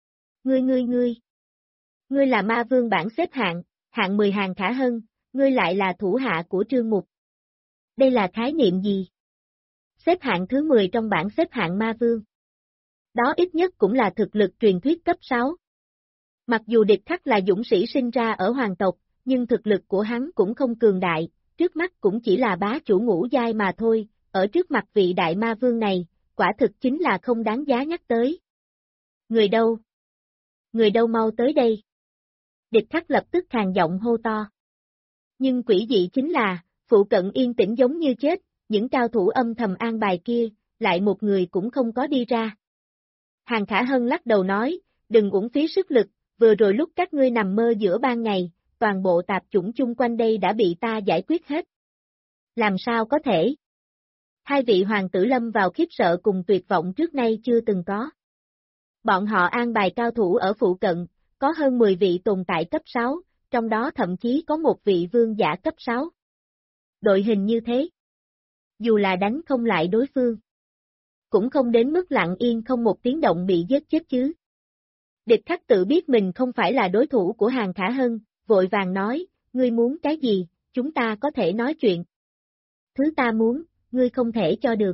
Ngươi là ma vương bảng xếp hạng, hạng 10 Hàn Khả Hân, ngươi lại là thủ hạ của Trương Mục. Đây là khái niệm gì? Xếp hạng thứ 10 trong bảng xếp hạng ma vương. Đó ít nhất cũng là thực lực truyền thuyết cấp 6. Mặc dù Địch Khắc là dũng sĩ sinh ra ở hoàng tộc, nhưng thực lực của hắn cũng không cường đại, trước mắt cũng chỉ là bá chủ ngũ giai mà thôi, ở trước mặt vị đại ma vương này, quả thực chính là không đáng giá nhắc tới. Người đâu? Người đâu mau tới đây. Địch Khắc lập tức khàn giọng hô to. Nhưng quỷ dị chính là, phụ cận yên tĩnh giống như chết, những cao thủ âm thầm an bài kia, lại một người cũng không có đi ra. Hàn Khả Hân lắc đầu nói, đừng uổng phí sức lực, vừa rồi lúc các ngươi nằm mơ giữa ban ngày, toàn bộ tạp chủng chung quanh đây đã bị ta giải quyết hết. Làm sao có thể? Hai vị hoàng tử lâm vào khiếp sợ cùng tuyệt vọng trước nay chưa từng có. Bọn họ an bài cao thủ ở phụ cận, có hơn 10 vị tồn tại cấp 6, trong đó thậm chí có một vị vương giả cấp 6. Đội hình như thế. Dù là đánh không lại đối phương, cũng không đến mức lặng yên không một tiếng động bị giết chết chứ. Địch Khắc tự biết mình không phải là đối thủ của Hàn Khả Hân, vội vàng nói, ngươi muốn cái gì, chúng ta có thể nói chuyện. Thứ ta muốn, ngươi không thể cho được.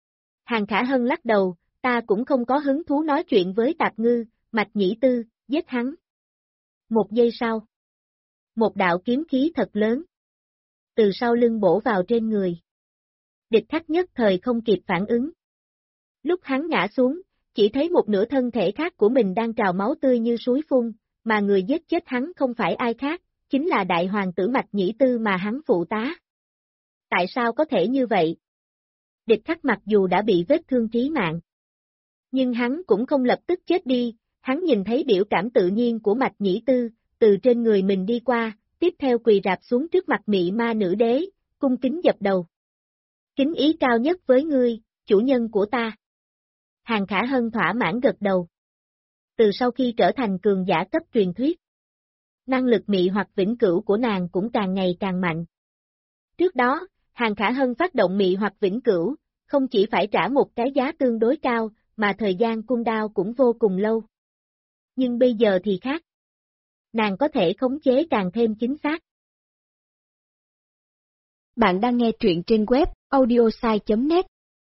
Hàn Khả Hân lắc đầu, ta cũng không có hứng thú nói chuyện với Tạp Ngư, Mạch Nhĩ Tư, giết hắn. Một giây sau, một đạo kiếm khí thật lớn từ sau lưng bổ vào trên người. Địch Khắc nhất thời không kịp phản ứng. Lúc hắn ngã xuống, chỉ thấy một nửa thân thể khác của mình đang trào máu tươi như suối phun, mà người giết chết hắn không phải ai khác, chính là đại hoàng tử Mạch Nhĩ Tư mà hắn phụ tá. Tại sao có thể như vậy? Địch Khắc mặc dù đã bị vết thương chí mạng, nhưng hắn cũng không lập tức chết đi, hắn nhìn thấy biểu cảm tự nhiên của Mạch Nhĩ Tư, từ trên người mình đi qua, tiếp theo quỳ rạp xuống trước mặt mị ma nữ đế, cung kính dập đầu. Kính ý cao nhất với ngươi, chủ nhân của ta. Hàn Khả Hân thỏa mãn gật đầu. Từ sau khi trở thành cường giả cấp truyền thuyết, năng lực mị hoặc vĩnh cửu của nàng cũng càng ngày càng mạnh. Trước đó, Hàn Khả Hân phát động mị hoặc vĩnh cửu, không chỉ phải trả một cái giá tương đối cao, mà thời gian cung đao cũng vô cùng lâu. Nhưng bây giờ thì khác. Nàng có thể khống chế càng thêm chính xác. Bạn đang nghe truyện trên web audiosai.net.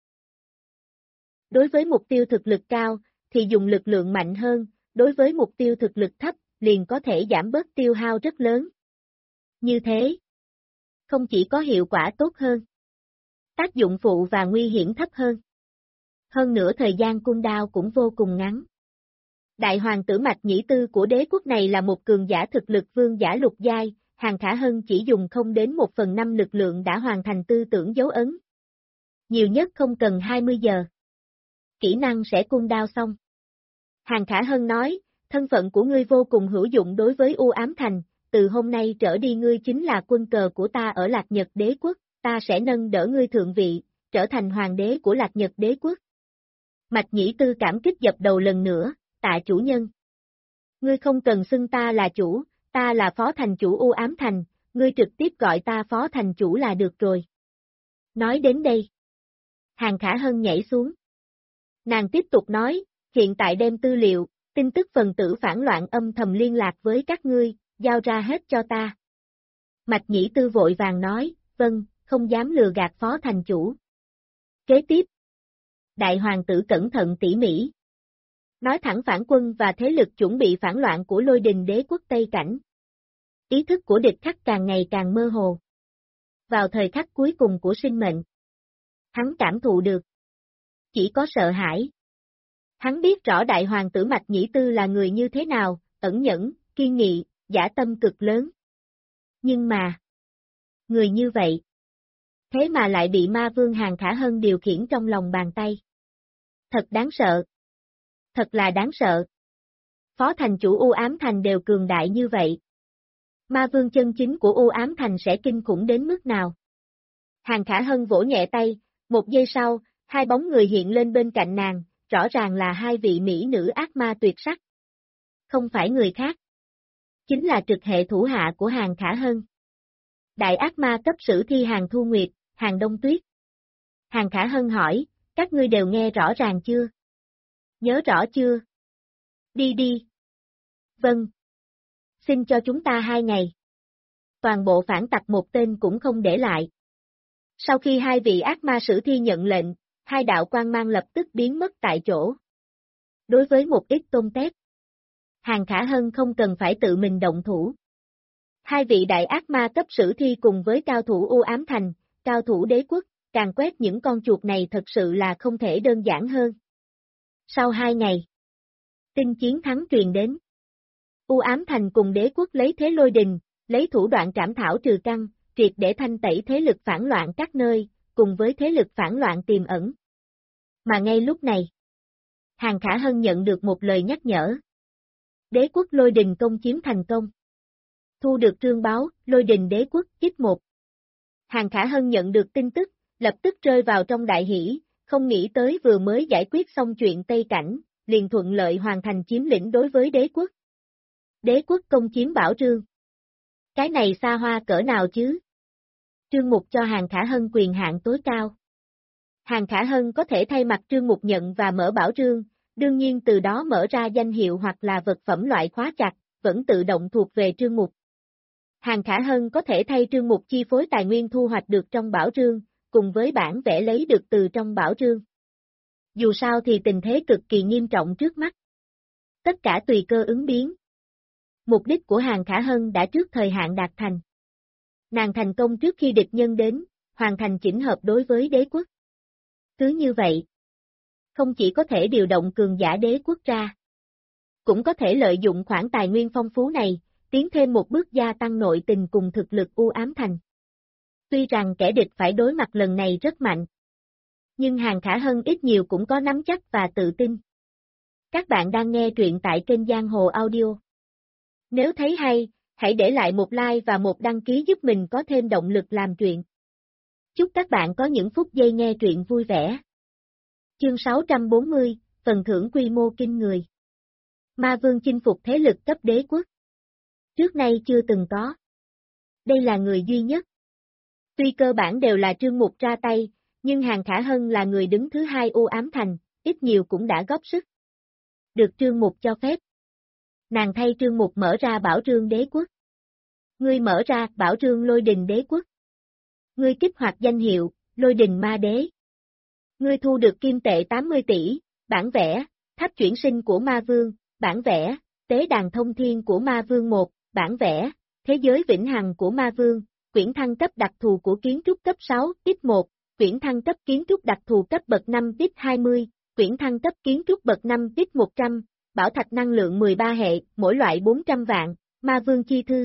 Đối với mục tiêu thực lực cao, thì dùng lực lượng mạnh hơn, đối với mục tiêu thực lực thấp, liền có thể giảm bớt tiêu hao rất lớn. Như thế, không chỉ có hiệu quả tốt hơn, tác dụng phụ và nguy hiểm thấp hơn. Hơn nữa thời gian cung đao cũng vô cùng ngắn. Đại hoàng tử Mạch Nhĩ Tư của đế quốc này là một cường giả thực lực vương giả lục giai, Hàn Khả Hân chỉ dùng không đến 1/5 lực lượng đã hoàn thành tư tưởng dấu ấn. Nhiều nhất không cần 20 giờ. Kỹ năng sẽ cung đao xong. Hàn Khả Hân nói, thân phận của ngươi vô cùng hữu dụng đối với U Ám Thành, từ hôm nay trở đi ngươi chính là quân cờ của ta ở Lạc Nhật Đế quốc, ta sẽ nâng đỡ ngươi thượng vị, trở thành hoàng đế của Lạc Nhật đế quốc. Mạch Nhĩ Tư cảm kích dập đầu lần nữa, tạ chủ nhân. Ngươi không cần xưng ta là chủ, ta là phó thành chủ U Ám Thành, ngươi trực tiếp gọi ta phó thành chủ là được rồi. Nói đến đây, Hàng Khả Hân nhảy xuống. Nàng tiếp tục nói, hiện tại đem tư liệu, tin tức phần tử phản loạn âm thầm liên lạc với các ngươi, giao ra hết cho ta. Mạch Nhĩ Tư vội vàng nói, vâng, không dám lừa gạt phó thành chủ. Kế tiếp, đại hoàng tử cẩn thận tỉ mỉ. Nói thẳng phản quân và thế lực chuẩn bị phản loạn của Lôi Đình đế quốc Tây Cảnh. Ý thức của địch khắc càng ngày càng mơ hồ. Vào thời khắc cuối cùng của sinh mệnh, hắn cảm thụ được. Chỉ có sợ hãi. Hắn biết rõ đại hoàng tử Mạch Nhĩ Tư là người như thế nào, ẩn nhẫn, kiên nghị, dã tâm cực lớn. Nhưng mà, người như vậy, thế mà lại bị ma vương Hàng Khả Hân điều khiển trong lòng bàn tay. Thật đáng sợ. Thật là đáng sợ. Phó thành chủ U Ám Thành đều cường đại như vậy. Ma vương chân chính của U Ám Thành sẽ kinh khủng đến mức nào? Hàng Khả Hân vỗ nhẹ tay, một giây sau, hai bóng người hiện lên bên cạnh nàng, rõ ràng là hai vị mỹ nữ ác ma tuyệt sắc. Không phải người khác. Chính là trực hệ thủ hạ của Hàng Khả Hân. Đại ác ma cấp sử thi Hàng Thu Nguyệt, Hàng Đông Tuyết. Hàng Khả Hân hỏi, các ngươi đều nghe rõ ràng chưa? Nhớ rõ chưa? Đi đi. Vâng. Xin cho chúng ta 2 ngày. Toàn bộ phản tặc một tên cũng không để lại. Sau khi hai vị ác ma sử thi nhận lệnh, hai đạo quang mang lập tức biến mất tại chỗ. Đối với một ít tôm tép, Hàng Khả Hân không cần phải tự mình động thủ. Hai vị đại ác ma cấp sử thi cùng với cao thủ U Ám Thành, cao thủ đế quốc, càng quét những con chuột này thật sự là không thể đơn giản hơn. Sau 2 ngày, tin chiến thắng truyền đến. U Ám Thành cùng đế quốc lấy thế lôi đình, lấy thủ đoạn trảm thảo trừ căn, triệt để thanh tẩy thế lực phản loạn các nơi, cùng với thế lực phản loạn tiềm ẩn. Mà ngay lúc này, Hàng Khả Hân nhận được một lời nhắc nhở. Đế quốc Lôi Đình công chiếm thành công. Thu được trương báo, Lôi Đình đế quốc, ít 1. Hàng Khả Hân nhận được tin tức, lập tức rơi vào trong đại hỷ, không nghĩ tới vừa mới giải quyết xong chuyện Tây Cảnh, liền thuận lợi hoàn thành chiếm lĩnh đối với đế quốc. Đế quốc công chiếm Bảo Trương. Cái này xa hoa cỡ nào chứ? Trương Mục cho Hàng Khả Hân quyền hạn tối cao. Hàng Khả Hân có thể thay mặt Trương Mục nhận và mở Bảo Trương, đương nhiên từ đó mở ra danh hiệu hoặc là vật phẩm loại khóa chặt, vẫn tự động thuộc về Trương Mục. Hàng Khả Hân có thể thay Trương Mục chi phối tài nguyên thu hoạch được trong Bảo Trương, cùng với bản vẽ lấy được từ trong Bảo Trương. Dù sao thì tình thế cực kỳ nghiêm trọng trước mắt. Tất cả tùy cơ ứng biến. Mục đích của Hàng Khả Hân đã trước thời hạn đạt thành. Nàng thành công trước khi địch nhân đến, hoàn thành chỉnh hợp đối với đế quốc. Cứ như vậy, không chỉ có thể điều động cường giả đế quốc ra, cũng có thể lợi dụng khoản tài nguyên phong phú này, tiến thêm một bước gia tăng nội tình cùng thực lực U Ám Thành. Tuy rằng kẻ địch phải đối mặt lần này rất mạnh, nhưng Hàng Khả Hân ít nhiều cũng có nắm chắc và tự tin. Các bạn đang nghe truyện tại kênh Giang Hồ Audio. Nếu thấy hay, hãy để lại một like và một đăng ký giúp mình có thêm động lực làm truyện. Chúc các bạn có những phút giây nghe truyện vui vẻ. Chương 640, phần thưởng quy mô kinh người. Ma Vương chinh phục thế lực cấp đế quốc. Trước nay chưa từng có. Đây là người duy nhất. Tuy cơ bản đều là Trương Mục ra tay, nhưng Hàng Khả Hân là người đứng thứ 2 U Ám Thành, ít nhiều cũng đã góp sức. Được Trương Mục cho phép. Nàng thay Trương Mục mở ra Bảo Trương đế quốc. Ngươi mở ra Bảo Trương Lôi Đình đế quốc. Ngươi kích hoạt danh hiệu, Lôi Đình Ma Đế. Ngươi thu được kim tệ 80 tỷ, bản vẽ, tháp chuyển sinh của Ma Vương, bản vẽ, tế đàn thông thiên của Ma Vương 1, bản vẽ, thế giới vĩnh hằng của Ma Vương, quyển thăng cấp đặc thù của kiến trúc cấp 6, ít 1, quyển thăng cấp kiến trúc đặc thù cấp bậc 5, ít 20, quyển thăng cấp kiến trúc bậc 5, ít 100, bảo thạch năng lượng 13 hệ, mỗi loại 400 vạn, Ma Vương chi thư.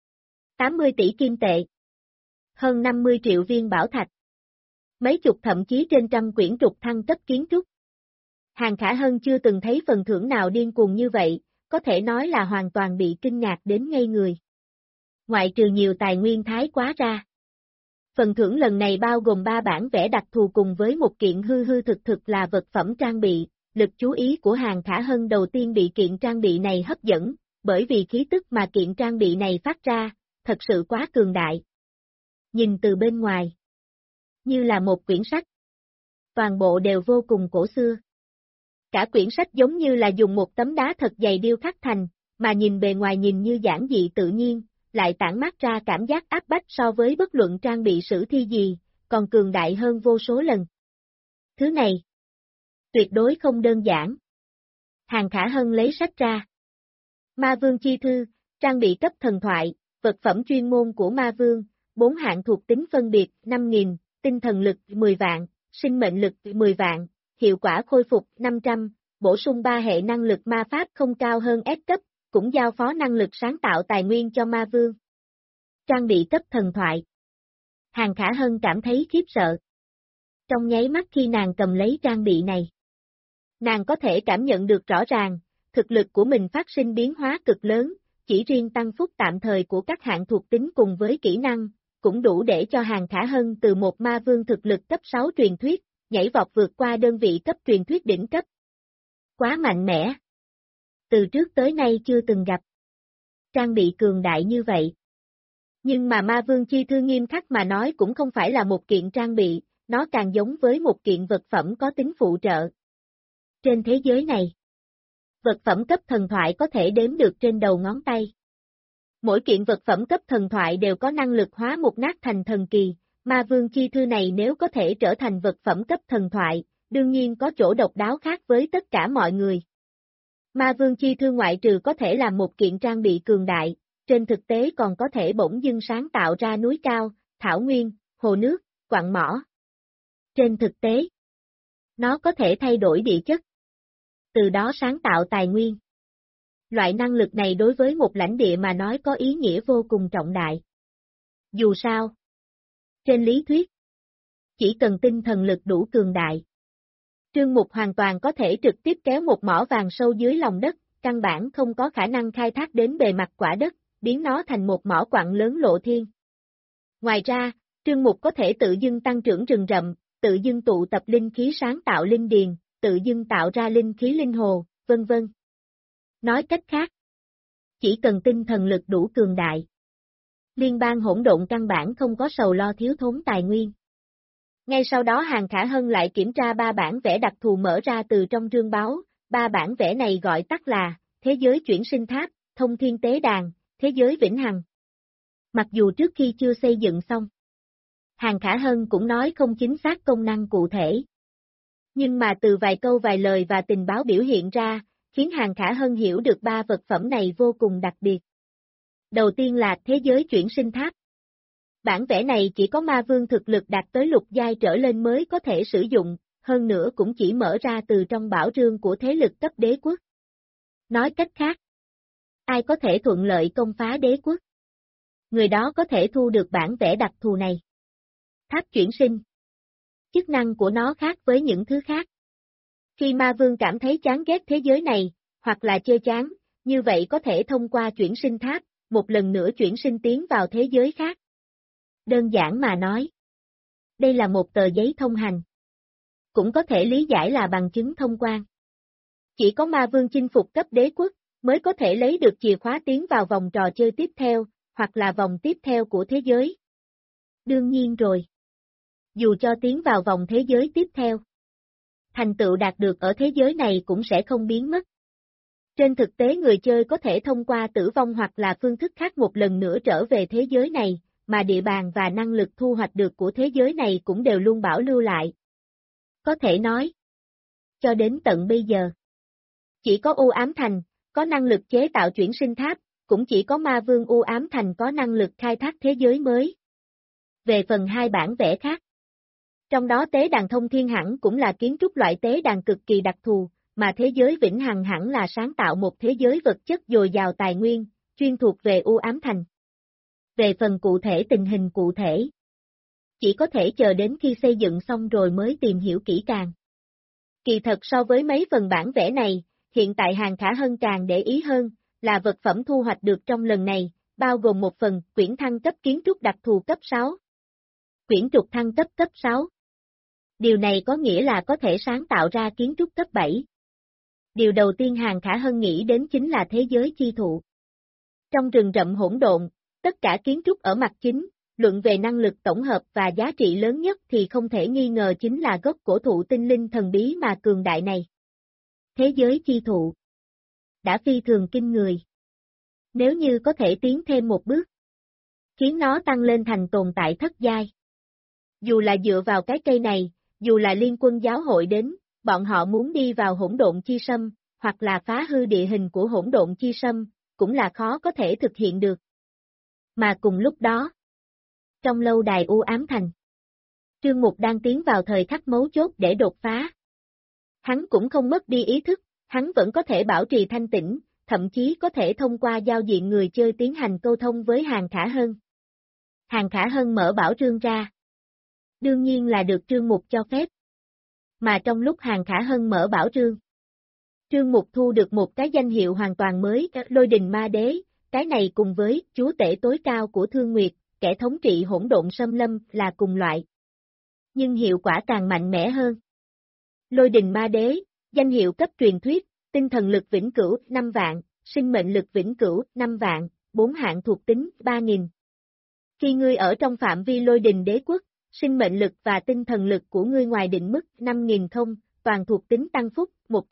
80 tỷ kim tệ. Hơn 50 triệu viên bảo thạch. Mấy chục thậm chí trên trăm quyển trục thăng cấp kiến trúc. Hàng Khả Hân chưa từng thấy phần thưởng nào điên cuồng như vậy, có thể nói là hoàn toàn bị kinh ngạc đến ngây người. Ngoại trừ nhiều tài nguyên thái quá ra. Phần thưởng lần này bao gồm 3 bản vẽ đặc thù cùng với một kiện hư hư thực thực là vật phẩm trang bị. Lực chú ý của Hàng Khả Hân đầu tiên bị kiện trang bị này hấp dẫn, bởi vì khí tức mà kiện trang bị này phát ra, thật sự quá cường đại. Nhìn từ bên ngoài, như là một quyển sách. Toàn bộ đều vô cùng cổ xưa. Cả quyển sách giống như là dùng một tấm đá thật dày điêu khắc thành, mà nhìn bề ngoài nhìn như giản dị tự nhiên, lại tản mát ra cảm giác áp bách so với bất luận trang bị sử thi gì, còn cường đại hơn vô số lần. Thứ này, tuyệt đối không đơn giản. Hàng Khả Hân lấy sách ra. Ma Vương Chi Thư, trang bị cấp thần thoại, vật phẩm chuyên môn của Ma Vương, 4 hạng thuộc tính phân biệt, 5.000, tinh thần lực 10 vạn, sinh mệnh lực 10 vạn, hiệu quả khôi phục 500, bổ sung 3 hệ năng lực ma pháp không cao hơn S cấp, cũng giao phó năng lực sáng tạo tài nguyên cho Ma Vương. Trang bị cấp thần thoại. Hàng Khả Hân cảm thấy khiếp sợ. Trong nháy mắt khi nàng cầm lấy trang bị này, nàng có thể cảm nhận được rõ ràng, thực lực của mình phát sinh biến hóa cực lớn, chỉ riêng tăng phúc tạm thời của các hạng thuộc tính cùng với kỹ năng, cũng đủ để cho Hàng Khả Hân từ một ma vương thực lực cấp 6 truyền thuyết, nhảy vọt vượt qua đơn vị cấp truyền thuyết đỉnh cấp. Quá mạnh mẽ. Từ trước tới nay chưa từng gặp trang bị cường đại như vậy. Nhưng mà Ma Vương Chi Thư nghiêm khắc mà nói cũng không phải là một kiện trang bị, nó càng giống với một kiện vật phẩm có tính phụ trợ. Trên thế giới này, vật phẩm cấp thần thoại có thể đếm được trên đầu ngón tay. Mỗi kiện vật phẩm cấp thần thoại đều có năng lực hóa mục nát thành thần kỳ, Ma Vương Chi Thư này nếu có thể trở thành vật phẩm cấp thần thoại, đương nhiên có chỗ độc đáo khác với tất cả mọi người. Ma Vương Chi Thư ngoại trừ có thể làm một kiện trang bị cường đại, trên thực tế còn có thể bỗng dưng sáng tạo ra núi cao, thảo nguyên, hồ nước, quặng mỏ. Trên thực tế, nó có thể thay đổi địa chất, từ đó sáng tạo tài nguyên. Loại năng lực này đối với một lãnh địa mà nói có ý nghĩa vô cùng trọng đại. Dù sao, trên lý thuyết, chỉ cần tinh thần lực đủ cường đại, Trương Mục hoàn toàn có thể trực tiếp kéo một mỏ vàng sâu dưới lòng đất, căn bản không có khả năng khai thác đến bề mặt quả đất, biến nó thành một mỏ quặng lớn lộ thiên. Ngoài ra, Trương Mục có thể tự dưng tăng trưởng rừng rậm, tự dưng tụ tập linh khí sáng tạo linh điền, tự dưng tạo ra linh khí linh hồ, vân vân. Nói cách khác, chỉ cần tinh thần lực đủ cường đại, liên bang hỗn độn căn bản không có sầu lo thiếu thốn tài nguyên. Ngay sau đó Hàng Khả Hân lại kiểm tra 3 bản vẽ đặc thù mở ra từ trong rương báo, 3 bản vẽ này gọi tắt là Thế giới chuyển sinh tháp, Thông thiên tế đàn, Thế giới vĩnh hằng. Mặc dù trước khi chưa xây dựng xong, Hàng Khả Hân cũng nói không chính xác công năng cụ thể. Nhưng mà từ vài câu vài lời và tình báo biểu hiện ra, khiến Hàng Khả Hân hiểu được 3 vật phẩm này vô cùng đặc biệt. Đầu tiên là Thế giới chuyển sinh tháp. Bản vẽ này chỉ có ma vương thực lực đạt tới lục giai trở lên mới có thể sử dụng, hơn nữa cũng chỉ mở ra từ trong bảo rương của thế lực cấp đế quốc. Nói cách khác, ai có thể thuận lợi công phá đế quốc, người đó có thể thu được bản vẽ đặc thù này. Tháp chuyển sinh. Chức năng của nó khác với những thứ khác. Khi ma vương cảm thấy chán ghét thế giới này, hoặc là chơi chán, như vậy có thể thông qua chuyển sinh tháp, một lần nữa chuyển sinh tiến vào thế giới khác. Đơn giản mà nói, đây là một tờ giấy thông hành. Cũng có thể lý giải là bằng chứng thông quan. Chỉ có ma vương chinh phục cấp đế quốc, mới có thể lấy được chìa khóa tiến vào vòng trò chơi tiếp theo, hoặc là vòng tiếp theo của thế giới. Đương nhiên rồi. Dù cho tiến vào vòng thế giới tiếp theo, thành tựu đạt được ở thế giới này cũng sẽ không biến mất. Trên thực tế người chơi có thể thông qua tử vong hoặc là phương thức khác một lần nữa trở về thế giới này, mà địa bàn và năng lực thu hoạch được của thế giới này cũng đều luôn bảo lưu lại. Có thể nói, cho đến tận bây giờ, chỉ có U Ám Thành, có năng lực chế tạo chuyển sinh tháp, cũng chỉ có ma vương U Ám Thành có năng lực khai thác thế giới mới. Về phần 2 bản vẽ khác, trong đó tế đàn thông thiên hẳn cũng là kiến trúc loại tế đàn cực kỳ đặc thù, mà thế giới vĩnh hằng hẳn là sáng tạo một thế giới vật chất dồi dào tài nguyên, chuyên thuộc về U Ám Thành. Về phần cụ thể tình hình cụ thể, chỉ có thể chờ đến khi xây dựng xong rồi mới tìm hiểu kỹ càng. Kỳ thật so với mấy phần bản vẽ này, hiện tại Hàng Khả Hân càng để ý hơn, là vật phẩm thu hoạch được trong lần này, bao gồm một phần quyển thăng cấp kiến trúc đặc thù cấp 6. Quyển trục thăng cấp cấp 6. Điều này có nghĩa là có thể sáng tạo ra kiến trúc cấp 7. Điều đầu tiên Hàng Khả Hân nghĩ đến chính là thế giới chi thụ. Trong rừng rậm hỗn độn, tất cả kiến trúc ở mặt chính, luận về năng lực tổng hợp và giá trị lớn nhất thì không thể nghi ngờ chính là gốc cổ thụ tinh linh thần bí mà cường đại này. Thế giới chi thụ đã phi thường kinh người. Nếu như có thể tiến thêm một bước, khiến nó tăng lên thành tồn tại thất giai. Dù là dựa vào cái cây này, dù là liên quân giáo hội đến, bọn họ muốn đi vào hỗn độn chi sâm, hoặc là phá hư địa hình của hỗn độn chi sâm, cũng là khó có thể thực hiện được. Mà cùng lúc đó, trong lâu đài u ám thành, Trương Mục đang tiến vào thời khắc mấu chốt để đột phá. Hắn cũng không mất đi ý thức, hắn vẫn có thể bảo trì thanh tĩnh, thậm chí có thể thông qua giao diện người chơi tiến hành câu thông với Hàng Khả Hân. Hàng Khả Hân mở bảo trương ra. Đương nhiên là được Trương Mục cho phép. Mà trong lúc Hàng Khả Hân mở bảo trương, Trương Mục thu được một cái danh hiệu hoàn toàn mới, Lôi Đình Ma Đế, cái này cùng với chúa tể tối cao của Thương Nguyệt, kẻ thống trị hỗn độn xâm lâm là cùng loại. Nhưng hiệu quả càng mạnh mẽ hơn. Lôi Đình Ma Đế, danh hiệu cấp truyền thuyết, tinh thần lực vĩnh cửu 5 vạn, sinh mệnh lực vĩnh cửu 5 vạn, 4 hạng thuộc tính 3.000. Khi ngươi ở trong phạm vi Lôi Đình Đế quốc, sinh mệnh lực và tinh thần lực của ngươi ngoài định mức 5.000 không, toàn thuộc tính tăng phúc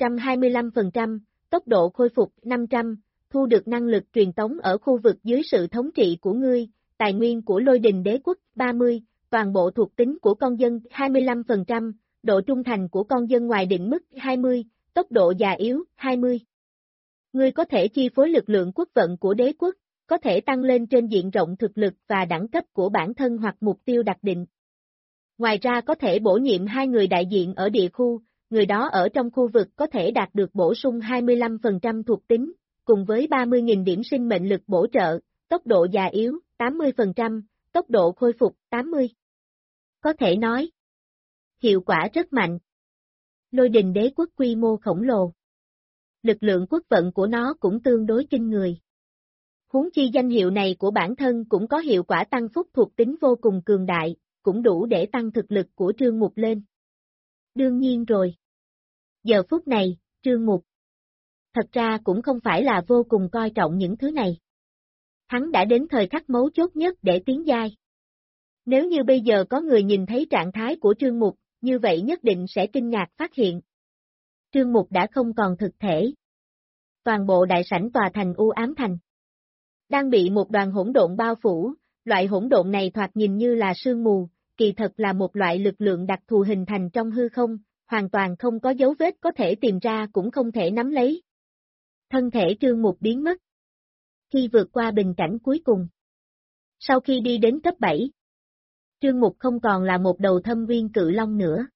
125%, tốc độ khôi phục 500, thu được năng lực truyền tống ở khu vực dưới sự thống trị của ngươi, tài nguyên của Lôi Đình Đế quốc 30, toàn bộ thuộc tính của con dân 25%, độ trung thành của con dân ngoài định mức 20, tốc độ già yếu 20. Ngươi có thể chi phối lực lượng quốc vận của đế quốc, có thể tăng lên trên diện rộng thực lực và đẳng cấp của bản thân hoặc mục tiêu đặc định. Ngoài ra có thể bổ nhiệm 2 người đại diện ở địa khu, người đó ở trong khu vực có thể đạt được bổ sung 25% thuộc tính, cùng với 30.000 điểm sinh mệnh lực bổ trợ, tốc độ già yếu 80%, tốc độ khôi phục 80. Có thể nói, hiệu quả rất mạnh. Lôi Đình Đế quốc quy mô khổng lồ. Lực lượng quốc vận của nó cũng tương đối kinh người. Huống chi danh hiệu này của bản thân cũng có hiệu quả tăng phúc thuộc tính vô cùng cường đại, cũng đủ để tăng thực lực của Trương Mục lên. Đương nhiên rồi. Giờ phút này, Trương Mục thật ra cũng không phải là vô cùng coi trọng những thứ này. Hắn đã đến thời khắc mấu chốt nhất để tiến giai. Nếu như bây giờ có người nhìn thấy trạng thái của Trương Mục, như vậy nhất định sẽ kinh ngạc phát hiện. Trương Mục đã không còn thực thể. Toàn bộ đại sảnh tòa thành u ám thành đang bị một đoàn hỗn độn bao phủ, loại hỗn độn này thoạt nhìn như là sương mù, kỳ thật là một loại lực lượng đặc thù hình thành trong hư không, hoàn toàn không có dấu vết có thể tìm ra cũng không thể nắm lấy. Thân thể Trương Mục biến mất. Khi vượt qua bình cảnh cuối cùng. Sau khi đi đến cấp 7, Trương Mục không còn là một đầu thâm viên cự long nữa.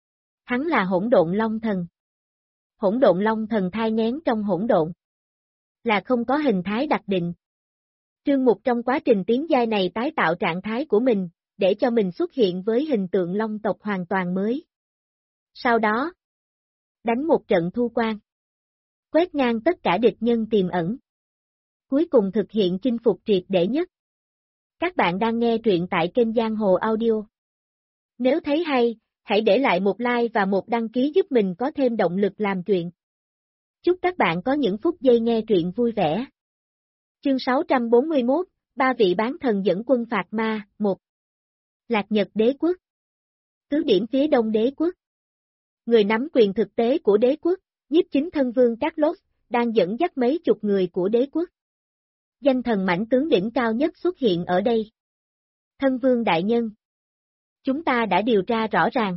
Hắn là hỗn độn long thần. Hỗn độn long thần thai nghén trong hỗn độn. Là không có hình thái đặc định. Trương Mục trong quá trình tiến giai này tái tạo trạng thái của mình, để cho mình xuất hiện với hình tượng long tộc hoàn toàn mới. Sau đó, đánh một trận thu quan. Quét ngang tất cả địch nhân tiềm ẩn. Cuối cùng thực hiện chinh phục triệt để nhất. Các bạn đang nghe truyện tại kênh Giang Hồ Audio. Nếu thấy hay, hãy để lại một like và một đăng ký giúp mình có thêm động lực làm truyện. Chúc các bạn có những phút giây nghe truyện vui vẻ. Chương 641, 3 vị bán thần dẫn quân phạt ma, 1. Lạc Nhật Đế quốc. Cứ điểm phía đông đế quốc. Người nắm quyền thực tế của đế quốc, nhiếp chính thân vương Carlos, đang dẫn dắt mấy chục người của đế quốc. Danh thần mãnh tướng đỉnh cao nhất xuất hiện ở đây. Thân vương đại nhân. Chúng ta đã điều tra rõ ràng.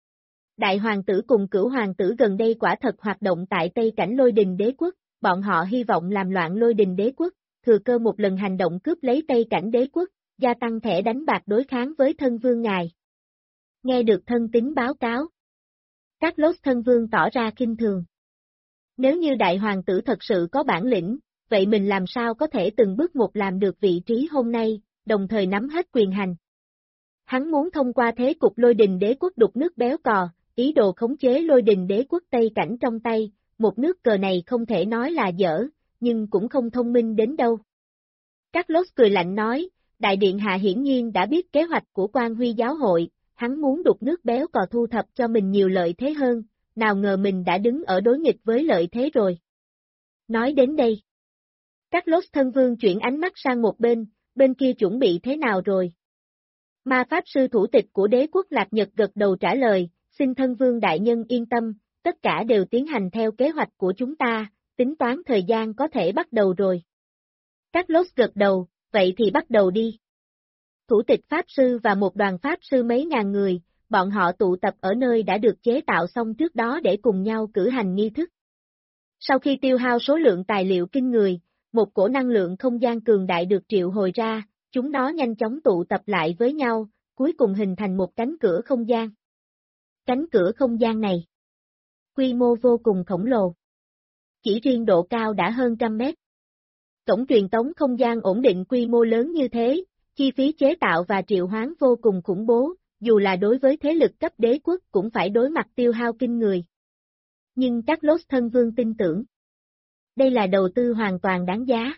Đại hoàng tử cùng cửu hoàng tử gần đây quả thật hoạt động tại Tây Cảnh Lôi Đình Đế quốc, bọn họ hy vọng làm loạn Lôi Đình Đế quốc, thừa cơ một lần hành động cướp lấy Tây Cảnh Đế quốc, gia tăng thẻ đánh bạc đối kháng với thân vương ngài. Nghe được thân tín báo cáo. Carlos thân vương tỏ ra khinh thường. Nếu như đại hoàng tử thật sự có bản lĩnh, vậy mình làm sao có thể từng bước một làm được vị trí hôm nay, đồng thời nắm hết quyền hành. Hắn muốn thông qua thế cục Lôi Đình Đế quốc đục nước béo cò, ý đồ khống chế Lôi Đình Đế quốc Tây Cảnh trong tay, một nước cờ này không thể nói là dở, nhưng cũng không thông minh đến đâu. Carlos cười lạnh nói, Đại điện hạ hiển nhiên đã biết kế hoạch của Quan Huy giáo hội, hắn muốn đục nước béo cò thu thập cho mình nhiều lợi thế hơn, nào ngờ mình đã đứng ở đối nghịch với lợi thế rồi. Nói đến đây, Carlos thân vương chuyển ánh mắt sang một bên kia chuẩn bị thế nào rồi? Ma Pháp sư thủ tịch của đế quốc Lạc Nhật gật đầu trả lời, xin thân vương đại nhân yên tâm, tất cả đều tiến hành theo kế hoạch của chúng ta, tính toán thời gian có thể bắt đầu rồi. Carlos gật đầu, vậy thì bắt đầu đi. Thủ tịch Pháp sư và một đoàn Pháp sư mấy ngàn người, bọn họ tụ tập ở nơi đã được chế tạo xong trước đó để cùng nhau cử hành nghi thức. Sau khi tiêu hao số lượng tài liệu kinh người, một cổ năng lượng không gian cường đại được triệu hồi ra, chúng nó nhanh chóng tụ tập lại với nhau, cuối cùng hình thành một cánh cửa không gian. Cánh cửa không gian này, quy mô vô cùng khổng lồ. Chỉ riêng độ cao đã hơn 100 mét. Cổng truyền tống không gian ổn định quy mô lớn như thế, chi phí chế tạo và triệu hoán vô cùng khủng bố, dù là đối với thế lực cấp đế quốc cũng phải đối mặt tiêu hao kinh người. Nhưng Carlos thân vương tin tưởng, đây là đầu tư hoàn toàn đáng giá.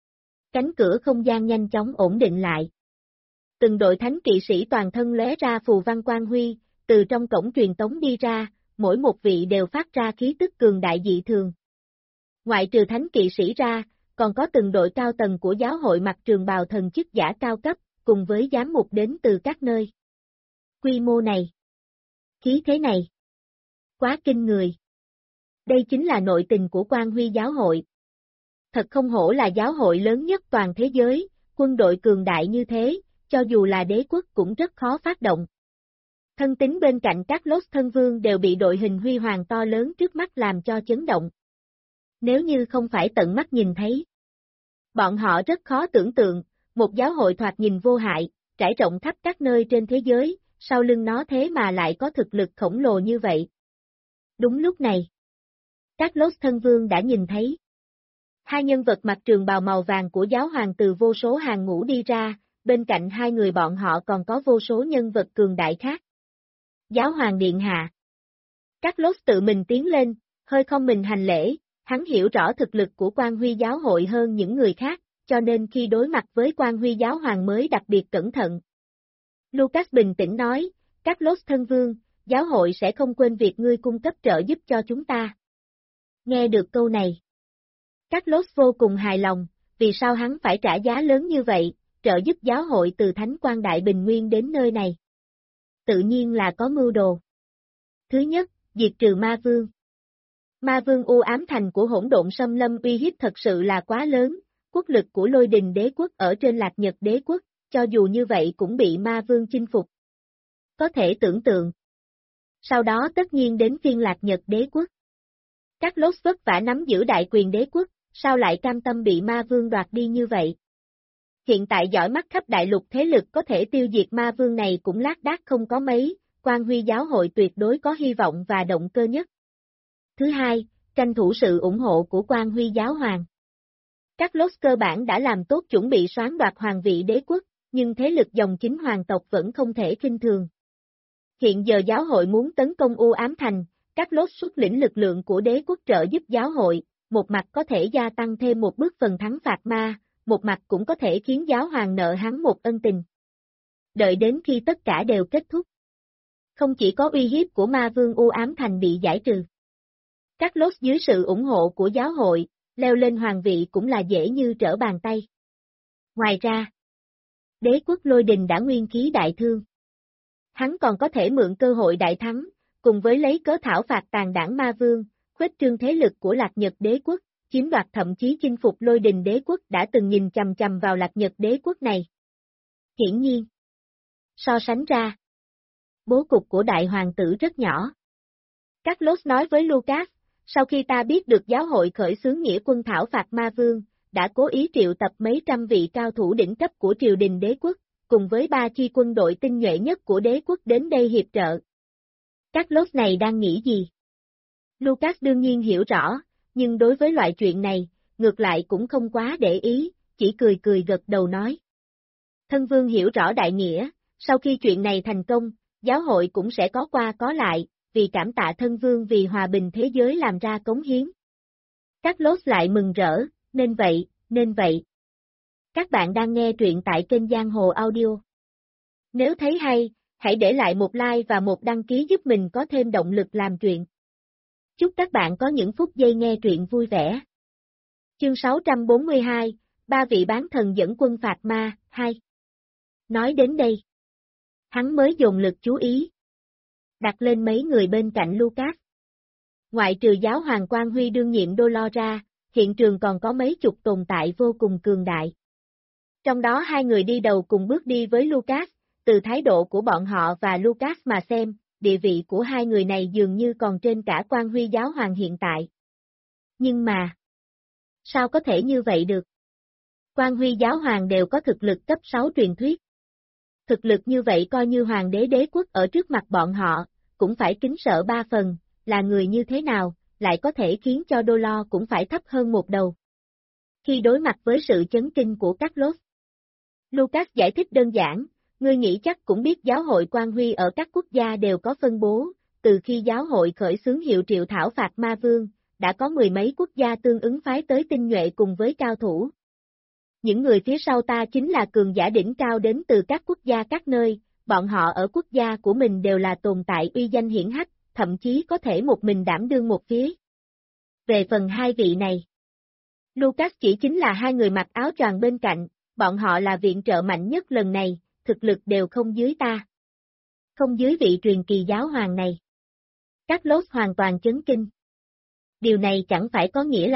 Cánh cửa không gian nhanh chóng ổn định lại. Từng đội thánh kỵ sĩ toàn thân lóe ra phù văn quang huy, từ trong cổng truyền tống đi ra, mỗi một vị đều phát ra khí tức cường đại dị thường. Ngoại trừ thánh kỵ sĩ ra, còn có từng đội cao tầng của giáo hội mặc trường bào thần chức giả cao cấp, cùng với giám mục đến từ các nơi. Quy mô này, khí thế này, quá kinh người. Đây chính là nội tình của Quan Huy giáo hội. Thật không hổ là giáo hội lớn nhất toàn thế giới, quân đội cường đại như thế, cho dù là đế quốc cũng rất khó phát động. Thân tín bên cạnh các Carlos thân vương đều bị đội hình huy hoàng to lớn trước mắt làm cho chấn động. Nếu như không phải tận mắt nhìn thấy, bọn họ rất khó tưởng tượng, một giáo hội thoạt nhìn vô hại, trải rộng khắp các nơi trên thế giới, sau lưng nó thế mà lại có thực lực khổng lồ như vậy. Đúng lúc này, các Carlos thân vương đã nhìn thấy. Hai nhân vật mặc trường bào màu vàng của giáo hoàng từ vô số hàng ngũ đi ra, bên cạnh hai người bọn họ còn có vô số nhân vật cường đại khác. Giáo hoàng điện hạ. Carlos tự mình tiến lên, hơi không mình hành lễ, hắn hiểu rõ thực lực của Quan Huy giáo hội hơn những người khác, cho nên khi đối mặt với Quan Huy giáo hoàng mới đặc biệt cẩn thận. Lucas bình tĩnh nói, Carlos thân vương, giáo hội sẽ không quên việc ngươi cung cấp trợ giúp cho chúng ta. Nghe được câu này, Carlos vô cùng hài lòng, vì sao hắn phải trả giá lớn như vậy, trợ giúp giáo hội từ Thánh Quan Đại Bình Nguyên đến nơi này. Tự nhiên là có mưu đồ. Thứ nhất, diệt trừ ma vương. Ma vương u ám thành của hỗn độn xâm lâm uy hiếp thật sự là quá lớn, quốc lực của Lôi Đình đế quốc ở trên Lạc Nhật đế quốc, cho dù như vậy cũng bị ma vương chinh phục. Có thể tưởng tượng. Sau đó tất nhiên đến phiên Lạc Nhật đế quốc. Carlos vất vả nắm giữ đại quyền đế quốc, sao lại cam tâm bị ma vương đoạt đi như vậy? Hiện tại dõi mắt khắp đại lục thế lực có thể tiêu diệt ma vương này cũng lác đác không có mấy, Quan Huy giáo hội tuyệt đối có hy vọng và động cơ nhất. Thứ hai, tranh thủ sự ủng hộ của Quan Huy giáo hoàng. Carlos cơ bản đã làm tốt chuẩn bị soán đoạt hoàng vị đế quốc, nhưng thế lực dòng chính hoàng tộc vẫn không thể khinh thường. Hiện giờ giáo hội muốn tấn công U Ám Thành, Carlos xuất lĩnh lực lượng của đế quốc trợ giúp giáo hội, một mặt có thể gia tăng thêm một bước phần thắng phạt ma, một mặt cũng có thể khiến giáo hoàng nợ hắn một ân tình. Đợi đến khi tất cả đều kết thúc. Không chỉ có uy hiếp của ma vương U Ám Thành bị giải trừ. Carlos dưới sự ủng hộ của giáo hội, leo lên hoàng vị cũng là dễ như trở bàn tay. Ngoài ra, đế quốc Lôi Đình đã nguyên khí đại thương. Hắn còn có thể mượn cơ hội đại thắng, cùng với lấy cớ thảo phạt tàn đảng ma vương, khuếch trương thế lực của Lạc Nhật đế quốc, chiếm đoạt thậm chí chinh phục Lôi Đình đế quốc đã từng nhìn chằm chằm vào Lạc Nhật đế quốc này. Hiển nhiên, so sánh ra, bố cục của đại hoàng tử rất nhỏ. Carlos nói với Lucas, sau khi ta biết được giáo hội khởi xướng nghĩa quân thảo phạt ma vương, đã cố ý triệu tập mấy trăm vị cao thủ đỉnh cấp của triều đình đế quốc, cùng với 3 chi quân đội tinh nhuệ nhất của đế quốc đến đây hiệp trợ. Carlos này đang nghĩ gì? Lucas đương nhiên hiểu rõ, nhưng đối với loại chuyện này, ngược lại cũng không quá để ý, chỉ cười cười gật đầu nói. Thân vương hiểu rõ đại nghĩa, sau khi chuyện này thành công, giáo hội cũng sẽ có qua có lại, vì cảm tạ thân vương vì hòa bình thế giới làm ra cống hiến. Carlos lại mừng rỡ, nên vậy. Các bạn đang nghe truyện tại kênh Giang Hồ Audio. Nếu thấy hay, hãy để lại một like và một đăng ký giúp mình có thêm động lực làm truyện. Chúc các bạn có những phút giây nghe truyện vui vẻ. Chương 642, ba vị bán thần dẫn quân phạt ma, 2. Nói đến đây, hắn mới dồn lực chú ý. Đặt lên mấy người bên cạnh Lucas. Ngoại trừ giáo hoàng Quang Huy đương nhiệm Đô Lo ra, hiện trường còn có mấy chục tồn tại vô cùng cường đại. Trong đó hai người đi đầu cùng bước đi với Lucas, từ thái độ của bọn họ và Lucas mà xem, địa vị của hai người này dường như còn trên cả Quang Huy giáo hoàng hiện tại. Nhưng mà, sao có thể như vậy được? Quang Huy giáo hoàng đều có thực lực cấp 6 truyền thuyết. Thực lực như vậy coi như hoàng đế đế quốc ở trước mặt bọn họ, cũng phải kính sợ ba phần, là người như thế nào, lại có thể khiến cho Đô Lo cũng phải thấp hơn một đầu. Khi đối mặt với sự chấn kinh của Carlos, Lucas giải thích đơn giản, ngươi nghĩ chắc cũng biết giáo hội Quang Huy ở các quốc gia đều có phân bố, từ khi giáo hội khởi xướng hiệu triệu thảo phạt ma vương, đã có mười mấy quốc gia tương ứng phái tới tinh nhuệ cùng với cao thủ. Những người phía sau ta chính là cường giả đỉnh cao đến từ các quốc gia các nơi, bọn họ ở quốc gia của mình đều là tồn tại uy danh hiển hách, thậm chí có thể một mình đảm đương một phía. Về phần hai vị này, Lucas chỉ chính là hai người mặc áo choàng bên cạnh, bọn họ là viện trợ mạnh nhất lần này, thực lực đều không dưới ta. Không dưới vị truyền kỳ giáo hoàng này. Carlos hoàn toàn chấn kinh. Điều này chẳng phải có nghĩa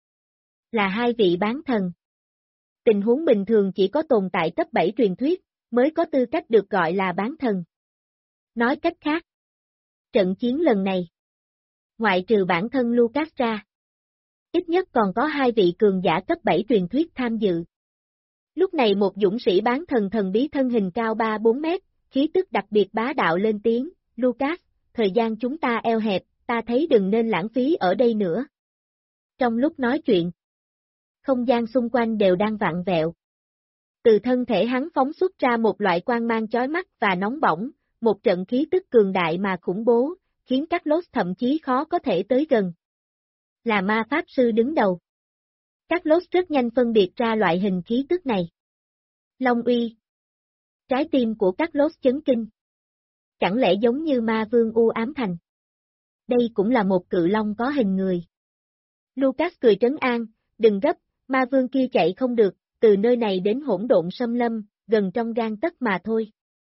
là hai vị bán thần. Tình huống bình thường chỉ có tồn tại cấp 7 truyền thuyết, mới có tư cách được gọi là bán thần. Nói cách khác, trận chiến lần này, ngoại trừ bản thân Lucas ra, ít nhất còn có hai vị cường giả cấp 7 truyền thuyết tham dự. Lúc này một dũng sĩ bán thần thần bí thân hình cao 3-4 mét, khí tức đặc biệt bá đạo lên tiếng, Lucas, thời gian chúng ta eo hẹp, ta thấy đừng nên lãng phí ở đây nữa. Trong lúc nói chuyện, không gian xung quanh đều đang vặn vẹo. Từ thân thể hắn phóng xuất ra một loại quang mang chói mắt và nóng bỏng, một trận khí tức cường đại mà khủng bố, khiến Carlos thậm chí khó có thể tới gần. Là ma pháp sư đứng đầu. Carlos rất nhanh phân biệt ra loại hình khí tức này. Long uy. Trái tim của Carlos chấn kinh. Chẳng lẽ giống như ma vương U Ám Thành? Đây cũng là một cự long có hình người. Lucas cười trấn an, đừng gấp, ma vương kia chạy không được, từ nơi này đến hỗn độn xâm lâm, gần trong gang tấc mà thôi.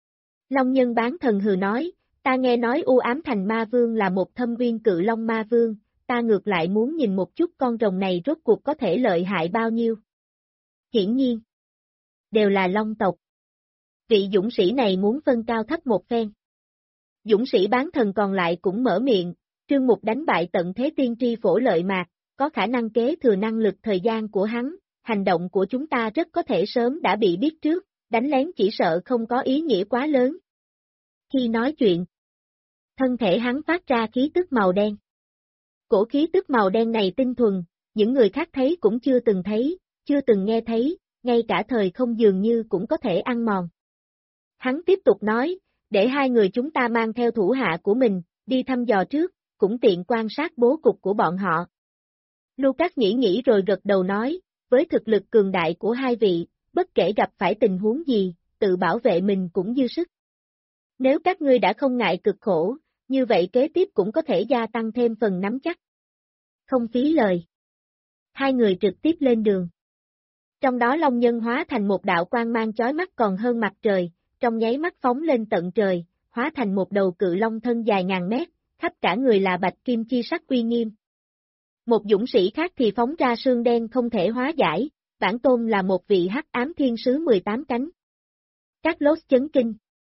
Long nhân bán thần hừ nói, ta nghe nói U Ám Thành ma vương là một thâm uyên cự long ma vương, ta ngược lại muốn nhìn một chút con rồng này rốt cuộc có thể lợi hại bao nhiêu. Hiển nhiên, đều là long tộc. Vị dũng sĩ này muốn phân cao thấp một phen. Dũng sĩ bán thần còn lại cũng mở miệng, Trương Mục đánh bại tận thế tiên tri phổ lợi mạc, có khả năng kế thừa năng lực thời gian của hắn, hành động của chúng ta rất có thể sớm đã bị biết trước, đánh lén chỉ sợ không có ý nghĩa quá lớn. Khi nói chuyện, thân thể hắn phát ra khí tức màu đen. Cổ khí tức màu đen này tinh thuần, những người khác thấy cũng chưa từng thấy, chưa từng nghe thấy, ngay cả thời không dường như cũng có thể ăn mòn. Hắn tiếp tục nói, để hai người chúng ta mang theo thủ hạ của mình, đi thăm dò trước, cũng tiện quan sát bố cục của bọn họ. Lucas nghĩ rồi gật đầu nói, với thực lực cường đại của hai vị, bất kể gặp phải tình huống gì, tự bảo vệ mình cũng dư sức. Nếu các ngươi đã không ngại cực khổ, như vậy kế tiếp cũng có thể gia tăng thêm phần nắm chắc. Không phí lời. Hai người trực tiếp lên đường. Trong đó Long Nhân hóa thành một đạo quang mang chói mắt còn hơn mặt trời, trong nháy mắt phóng lên tận trời, hóa thành một đầu cự long thân dài ngàn mét, khắp cả người là bạch kim chi sắc uy nghiêm. Một dũng sĩ khác thì phóng ra sương đen không thể hóa giải, bản tôn là một vị hắc ám thiên sứ 18 cánh. Carlos chấn kinh.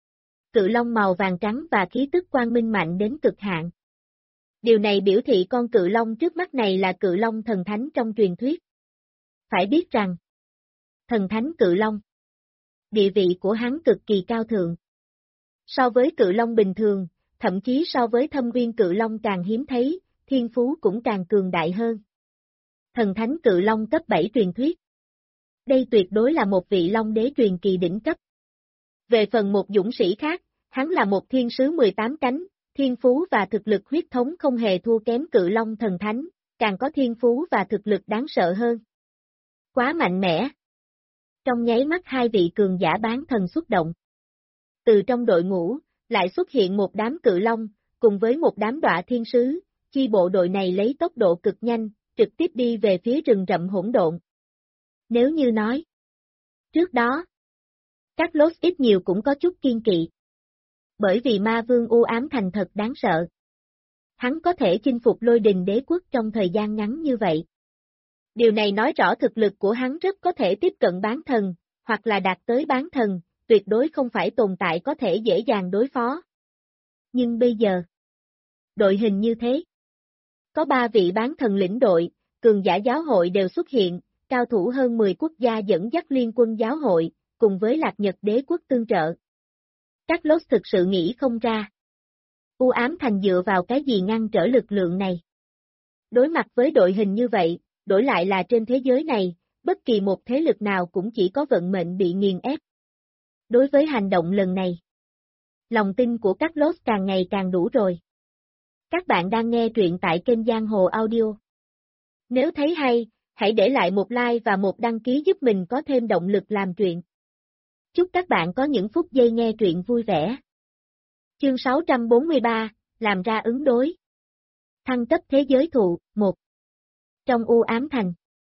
Cự long màu vàng trắng và khí tức quang minh mạnh đến cực hạn. Điều này biểu thị con cự long trước mắt này là cự long thần thánh trong truyền thuyết. Phải biết rằng, thần thánh cự long, địa vị của hắn cực kỳ cao thượng. So với cự long bình thường, thậm chí so với thâm uyên cự long càng hiếm thấy, thiên phú cũng càng cường đại hơn. Thần thánh cự long cấp 7 truyền thuyết. Đây tuyệt đối là một vị long đế truyền kỳ đỉnh cấp. Về phần một dũng sĩ khác, hắn là một thiên sứ 18 cánh, thiên phú và thực lực huyết thống không hề thua kém cự long thần thánh, càng có thiên phú và thực lực đáng sợ hơn. Quá mạnh mẽ. Trong nháy mắt hai vị cường giả bán thần xuất động. Từ trong đội ngũ, lại xuất hiện một đám cự long, cùng với một đám đọa thiên sứ, chi bộ đội này lấy tốc độ cực nhanh, trực tiếp đi về phía rừng rậm hỗn độn. Nếu như nói, trước đó, các lốt ít nhiều cũng có chút kiên kỵ. Bởi vì ma vương u ám thành thật đáng sợ. Hắn có thể chinh phục lôi đình đế quốc trong thời gian ngắn như vậy. Điều này nói rõ thực lực của hắn rất có thể tiếp cận bán thần, hoặc là đạt tới bán thần, tuyệt đối không phải tồn tại có thể dễ dàng đối phó. Nhưng bây giờ, đội hình như thế. Có 3 vị bán thần lĩnh đội, cường giả giáo hội đều xuất hiện, cao thủ hơn 10 quốc gia dẫn dắt liên quân giáo hội, cùng với Lạc Nhật đế quốc tương trợ. Các lốt thực sự nghĩ không ra. U ám thành dựa vào cái gì ngăn trở lực lượng này? Đối mặt với đội hình như vậy, đổi lại là trên thế giới này, bất kỳ một thế lực nào cũng chỉ có vận mệnh bị nghiền ép. Đối với hành động lần này, lòng tin của các lốt càng ngày càng đủ rồi. Các bạn đang nghe truyện tại kênh Giang Hồ Audio. Nếu thấy hay, hãy để lại một like và một đăng ký giúp mình có thêm động lực làm truyện. Chúc các bạn có những phút giây nghe truyện vui vẻ. Chương 643, làm ra ứng đối. Thăng cấp thế giới thụ, 1. Trong u ám thành.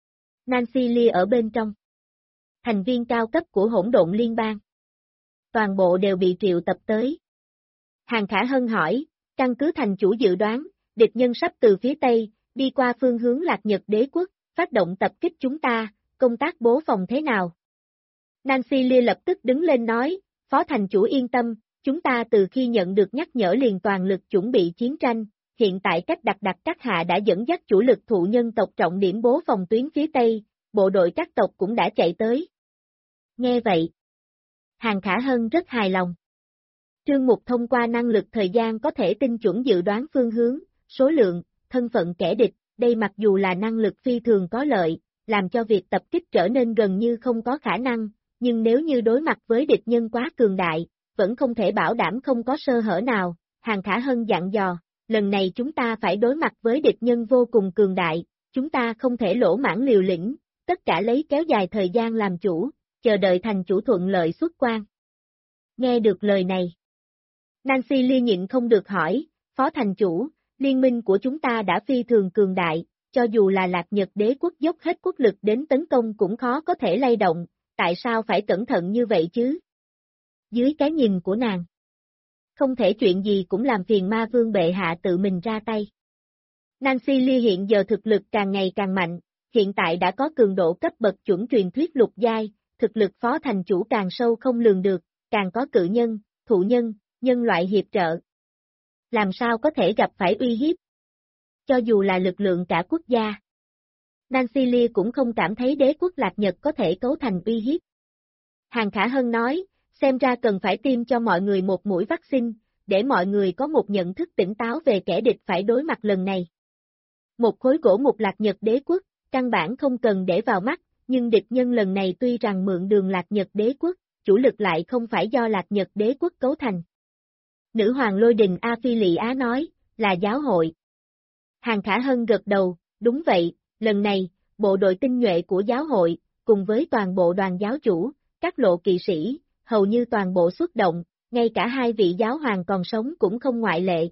Nancy Lee ở bên trong. Thành viên cao cấp của hỗn độn liên bang. Toàn bộ đều bị triệu tập tới. Hàng Khả Hân hỏi, căn cứ thành chủ dự đoán, địch nhân sắp từ phía Tây, đi qua phương hướng Lạc Nhật đế quốc, phát động tập kích chúng ta, công tác bố phòng thế nào? Nancy Lee lập tức đứng lên nói, Phó thành chủ yên tâm, chúng ta từ khi nhận được nhắc nhở liền toàn lực chuẩn bị chiến tranh, hiện tại cách đặc các hạ đã dẫn dắt chủ lực thụ nhân tộc trọng điểm bố phòng tuyến phía Tây, bộ đội các tộc cũng đã chạy tới. Nghe vậy, Hàng Khả Hân rất hài lòng. Trương Mục thông qua năng lực thời gian có thể tinh chuẩn dự đoán phương hướng, số lượng, thân phận kẻ địch, đây mặc dù là năng lực phi thường có lợi, làm cho việc tập kích trở nên gần như không có khả năng, nhưng nếu như đối mặt với địch nhân quá cường đại, vẫn không thể bảo đảm không có sơ hở nào. Hàng Khả Hân dặn dò, lần này chúng ta phải đối mặt với địch nhân vô cùng cường đại, chúng ta không thể lỗ mãng liều lĩnh, tất cả lấy kéo dài thời gian làm chủ, chờ đợi thành chủ thuận lợi xuất quan. Nghe được lời này, Nancy Lee nhịn không được hỏi, Phó thành chủ, liên minh của chúng ta đã phi thường cường đại, cho dù là Lạc Nhật đế quốc dốc hết quốc lực đến tấn công cũng khó có thể lay động, tại sao phải cẩn thận như vậy chứ? Dưới cái nhìn của nàng, không thể chuyện gì cũng làm phiền ma vương bệ hạ tự mình ra tay. Nancy Lee hiện giờ thực lực càng ngày càng mạnh, hiện tại đã có cường độ cấp bậc chuẩn truyền thuyết lục giai, thực lực phó thành chủ càng sâu không lường được, càng có cự nhân, thụ nhân, nhân loại hiệp trợ. Làm sao có thể gặp phải uy hiếp? Cho dù là lực lượng cả quốc gia, Nancy Lee cũng không cảm thấy đế quốc Lạc Nhật có thể cấu thành uy hiếp. Hàng Khả Hân nói, xem ra cần phải tiêm cho mọi người một mũi vaccine, để mọi người có một nhận thức tỉnh táo về kẻ địch phải đối mặt lần này. Một khối gỗ mục Lạc Nhật đế quốc, căn bản không cần để vào mắt, nhưng địch nhân lần này tuy rằng mượn đường Lạc Nhật đế quốc, chủ lực lại không phải do Lạc Nhật đế quốc cấu thành. Nữ hoàng Lôi Đình A Phi Lị Á nói, là giáo hội. Hàng Khả Hân gật đầu, đúng vậy, lần này, bộ đội tinh nhuệ của giáo hội, cùng với toàn bộ đoàn giáo chủ, các lộ kỵ sĩ, hầu như toàn bộ xuất động, ngay cả 2 vị giáo hoàng còn sống cũng không ngoại lệ.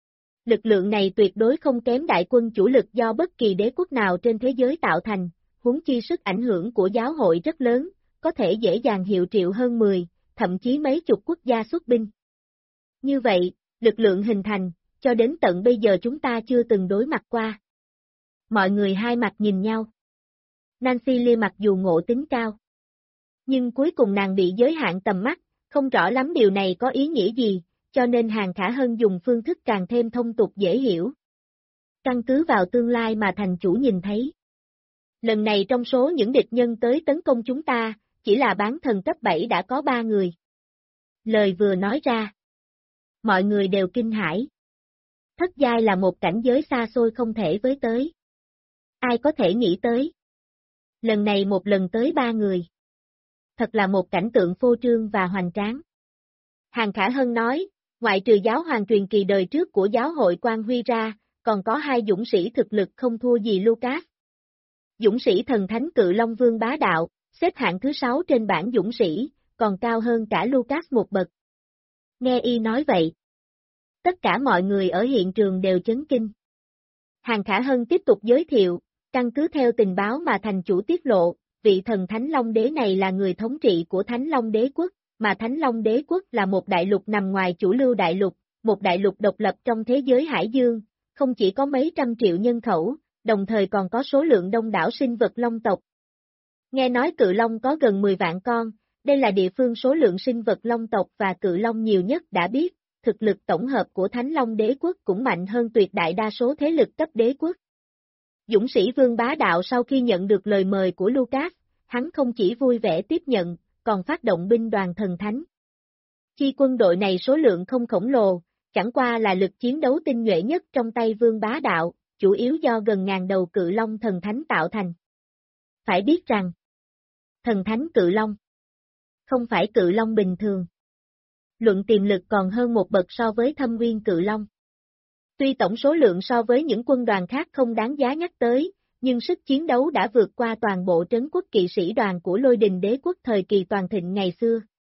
Lực lượng này tuyệt đối không kém đại quân chủ lực do bất kỳ đế quốc nào trên thế giới tạo thành, huống chi sức ảnh hưởng của giáo hội rất lớn, có thể dễ dàng hiệu triệu hơn 10, thậm chí mấy chục quốc gia xuất binh. Như vậy, lực lượng hình thành, cho đến tận bây giờ chúng ta chưa từng đối mặt qua. Mọi người hai mặt nhìn nhau. Nancy Lee mặc dù ngộ tính cao, nhưng cuối cùng nàng bị giới hạn tầm mắt, không rõ lắm điều này có ý nghĩa gì, cho nên Hàng Khả Hân dùng phương thức càng thêm thông tục dễ hiểu. Căn cứ vào tương lai mà thành chủ nhìn thấy. Lần này trong số những địch nhân tới tấn công chúng ta, chỉ là bán thần cấp 7 đã có 3 người. Lời vừa nói ra, mọi người đều kinh hãi. Thất giai là một cảnh giới xa xôi không thể với tới. Ai có thể nghĩ tới? Lần này một lần tới 3 người. Thật là một cảnh tượng phô trương và hoành tráng. Hàng Khả Hân nói, ngoại trừ giáo hoàng truyền kỳ đời trước của giáo hội Quang Huy ra, còn có 2 dũng sĩ thực lực không thua gì Lucas. Dũng sĩ thần thánh cự Long Vương bá đạo, xếp hạng thứ 6 trên bảng dũng sĩ, còn cao hơn cả Lucas một bậc. Nghe y nói vậy, tất cả mọi người ở hiện trường đều chấn kinh. Hàn Khả Hân tiếp tục giới thiệu, căn cứ theo tình báo mà thành chủ tiết lộ, vị thần Thánh Long Đế này là người thống trị của Thánh Long Đế Quốc, mà Thánh Long Đế Quốc là một đại lục nằm ngoài chủ lưu đại lục, một đại lục độc lập trong thế giới Hải Dương, không chỉ có mấy trăm triệu nhân khẩu, đồng thời còn có số lượng đông đảo sinh vật long tộc. Nghe nói cự long có gần 10 vạn con, đây là địa phương số lượng sinh vật long tộc và cự long nhiều nhất đã biết, thực lực tổng hợp của Thánh Long Đế Quốc cũng mạnh hơn tuyệt đại đa số thế lực cấp đế quốc. Dũng sĩ Vương Bá Đạo sau khi nhận được lời mời của Lucas, hắn không chỉ vui vẻ tiếp nhận, còn phát động binh đoàn thần thánh. Chi quân đội này số lượng không khổng lồ, chẳng qua là lực chiến đấu tinh nhuệ nhất trong tay Vương Bá Đạo, chủ yếu do gần ngàn đầu cự long thần thánh tạo thành. Phải biết rằng, thần thánh cự long không phải cự long bình thường. Luận tiềm lực còn hơn một bậc so với thâm nguyên cự long. Tuy tổng số lượng so với những quân đoàn khác không đáng giá nhắc tới, nhưng sức chiến đấu đã vượt qua toàn bộ trấn quốc kỵ sĩ đoàn của Lôi Đình Đế Quốc thời kỳ toàn thịnh ngày xưa.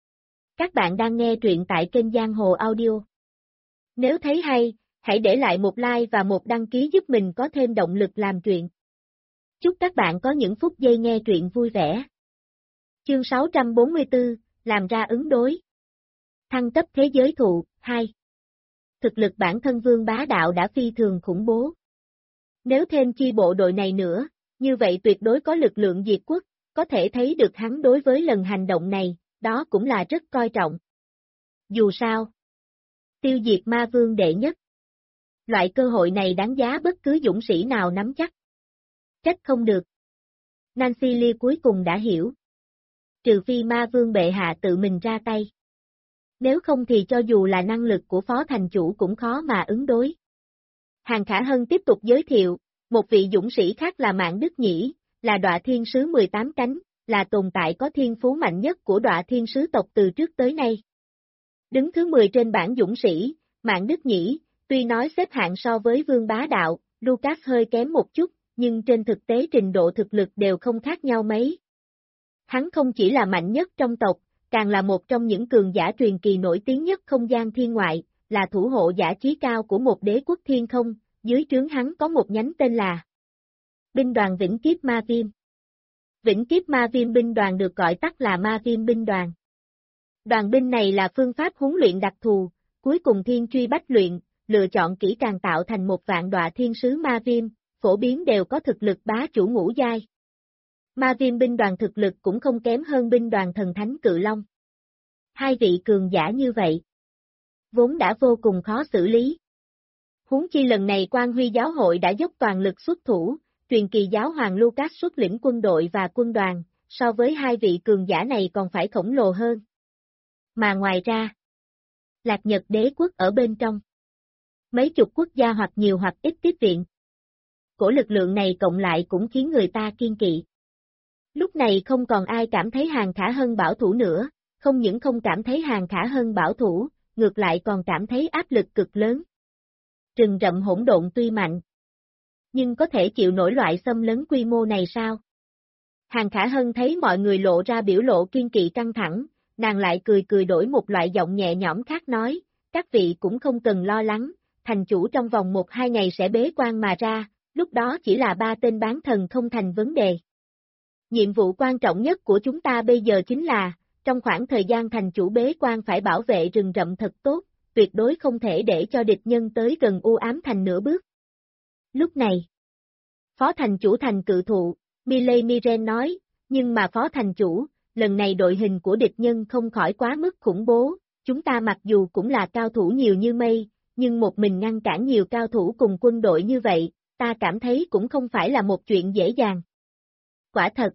Các bạn đang nghe truyện tại kênh Giang Hồ Audio. Nếu thấy hay, hãy để lại một like và một đăng ký giúp mình có thêm động lực làm truyện. Chúc các bạn có những phút giây nghe truyện vui vẻ. Chương 644, làm ra ứng đối. Thăng cấp thế giới thụ, 2. Thực lực bản thân Vương Bá Đạo đã phi thường khủng bố. Nếu thêm chi bộ đội này nữa, như vậy tuyệt đối có lực lượng diệt quốc, có thể thấy được hắn đối với lần hành động này, đó cũng là rất coi trọng. Dù sao, tiêu diệt ma vương đệ nhất. Loại cơ hội này đáng giá bất cứ dũng sĩ nào nắm chắc. Trách không được. Nancy Lee cuối cùng đã hiểu. Trừ phi ma vương bệ hạ tự mình ra tay. Nếu không thì cho dù là năng lực của phó thành chủ cũng khó mà ứng đối. Hàn Khả Hân tiếp tục giới thiệu, một vị dũng sĩ khác là Mạn Đức Nhĩ, là Đọa Thiên Sứ 18 cánh, là tồn tại có thiên phú mạnh nhất của Đọa Thiên Sứ tộc từ trước tới nay. Đứng thứ 10 trên bảng dũng sĩ, Mạn Đức Nhĩ, tuy nói xếp hạng so với Vương Bá Đạo, Lucas hơi kém một chút, nhưng trên thực tế trình độ thực lực đều không khác nhau mấy. Hắn không chỉ là mạnh nhất trong tộc, càng là một trong những cường giả truyền kỳ nổi tiếng nhất không gian thiên ngoại, là thủ hộ giả chí cao của một đế quốc thiên không, dưới trướng hắn có một nhánh tên là Binh đoàn Vĩnh Kiếp Ma Viêm. Vĩnh Kiếp Ma Viêm binh đoàn được gọi tắt là Ma Viêm binh đoàn. Đoàn binh này là phương pháp huấn luyện đặc thù, cuối cùng thiên truy bách luyện, lựa chọn kỹ càng tạo thành một vạn Đọa Thiên Sứ Ma Viêm, phổ biến đều có thực lực bá chủ ngũ giai. Ma Viêm binh đoàn thực lực cũng không kém hơn binh đoàn thần thánh Cự Long. Hai vị cường giả như vậy, vốn đã vô cùng khó xử lý. Huống chi lần này Quan Huy giáo hội đã dốc toàn lực xuất thủ, truyền kỳ giáo hoàng Lucas xuất lĩnh quân đội và quân đoàn, so với hai vị cường giả này còn phải khổng lồ hơn. Mà ngoài ra, Lạc Nhật đế quốc ở bên trong. Mấy chục quốc gia hoặc nhiều hoặc ít tiếp viện. Cổ lực lượng này cộng lại cũng khiến người ta kiên kỵ. Lúc này không còn ai cảm thấy Hàn Khả Hân bảo thủ nữa, không những không cảm thấy Hàn Khả Hân bảo thủ, ngược lại còn cảm thấy áp lực cực lớn. Rừng rậm hỗn độn tuy mạnh, nhưng có thể chịu nổi loại xâm lấn quy mô này sao? Hàn Khả Hân thấy mọi người lộ ra biểu lộ kiên kỵ căng thẳng, nàng lại cười cười đổi một loại giọng nhẹ nhõm khác nói, các vị cũng không cần lo lắng, thành chủ trong vòng 1-2 ngày sẽ bế quan mà ra, lúc đó chỉ là 3 tên bán thần không thành vấn đề. Nhiệm vụ quan trọng nhất của chúng ta bây giờ chính là, trong khoảng thời gian thành chủ bế quan phải bảo vệ rừng rậm thật tốt, tuyệt đối không thể để cho địch nhân tới gần u ám thành nửa bước. Lúc này, phó thành chủ thành cự thụ, Miley Miren nói, nhưng mà phó thành chủ, lần này đội hình của địch nhân không khỏi quá mức khủng bố, chúng ta mặc dù cũng là cao thủ nhiều như mây, nhưng một mình ngăn cản nhiều cao thủ cùng quân đội như vậy, ta cảm thấy cũng không phải là một chuyện dễ dàng. Quả thật.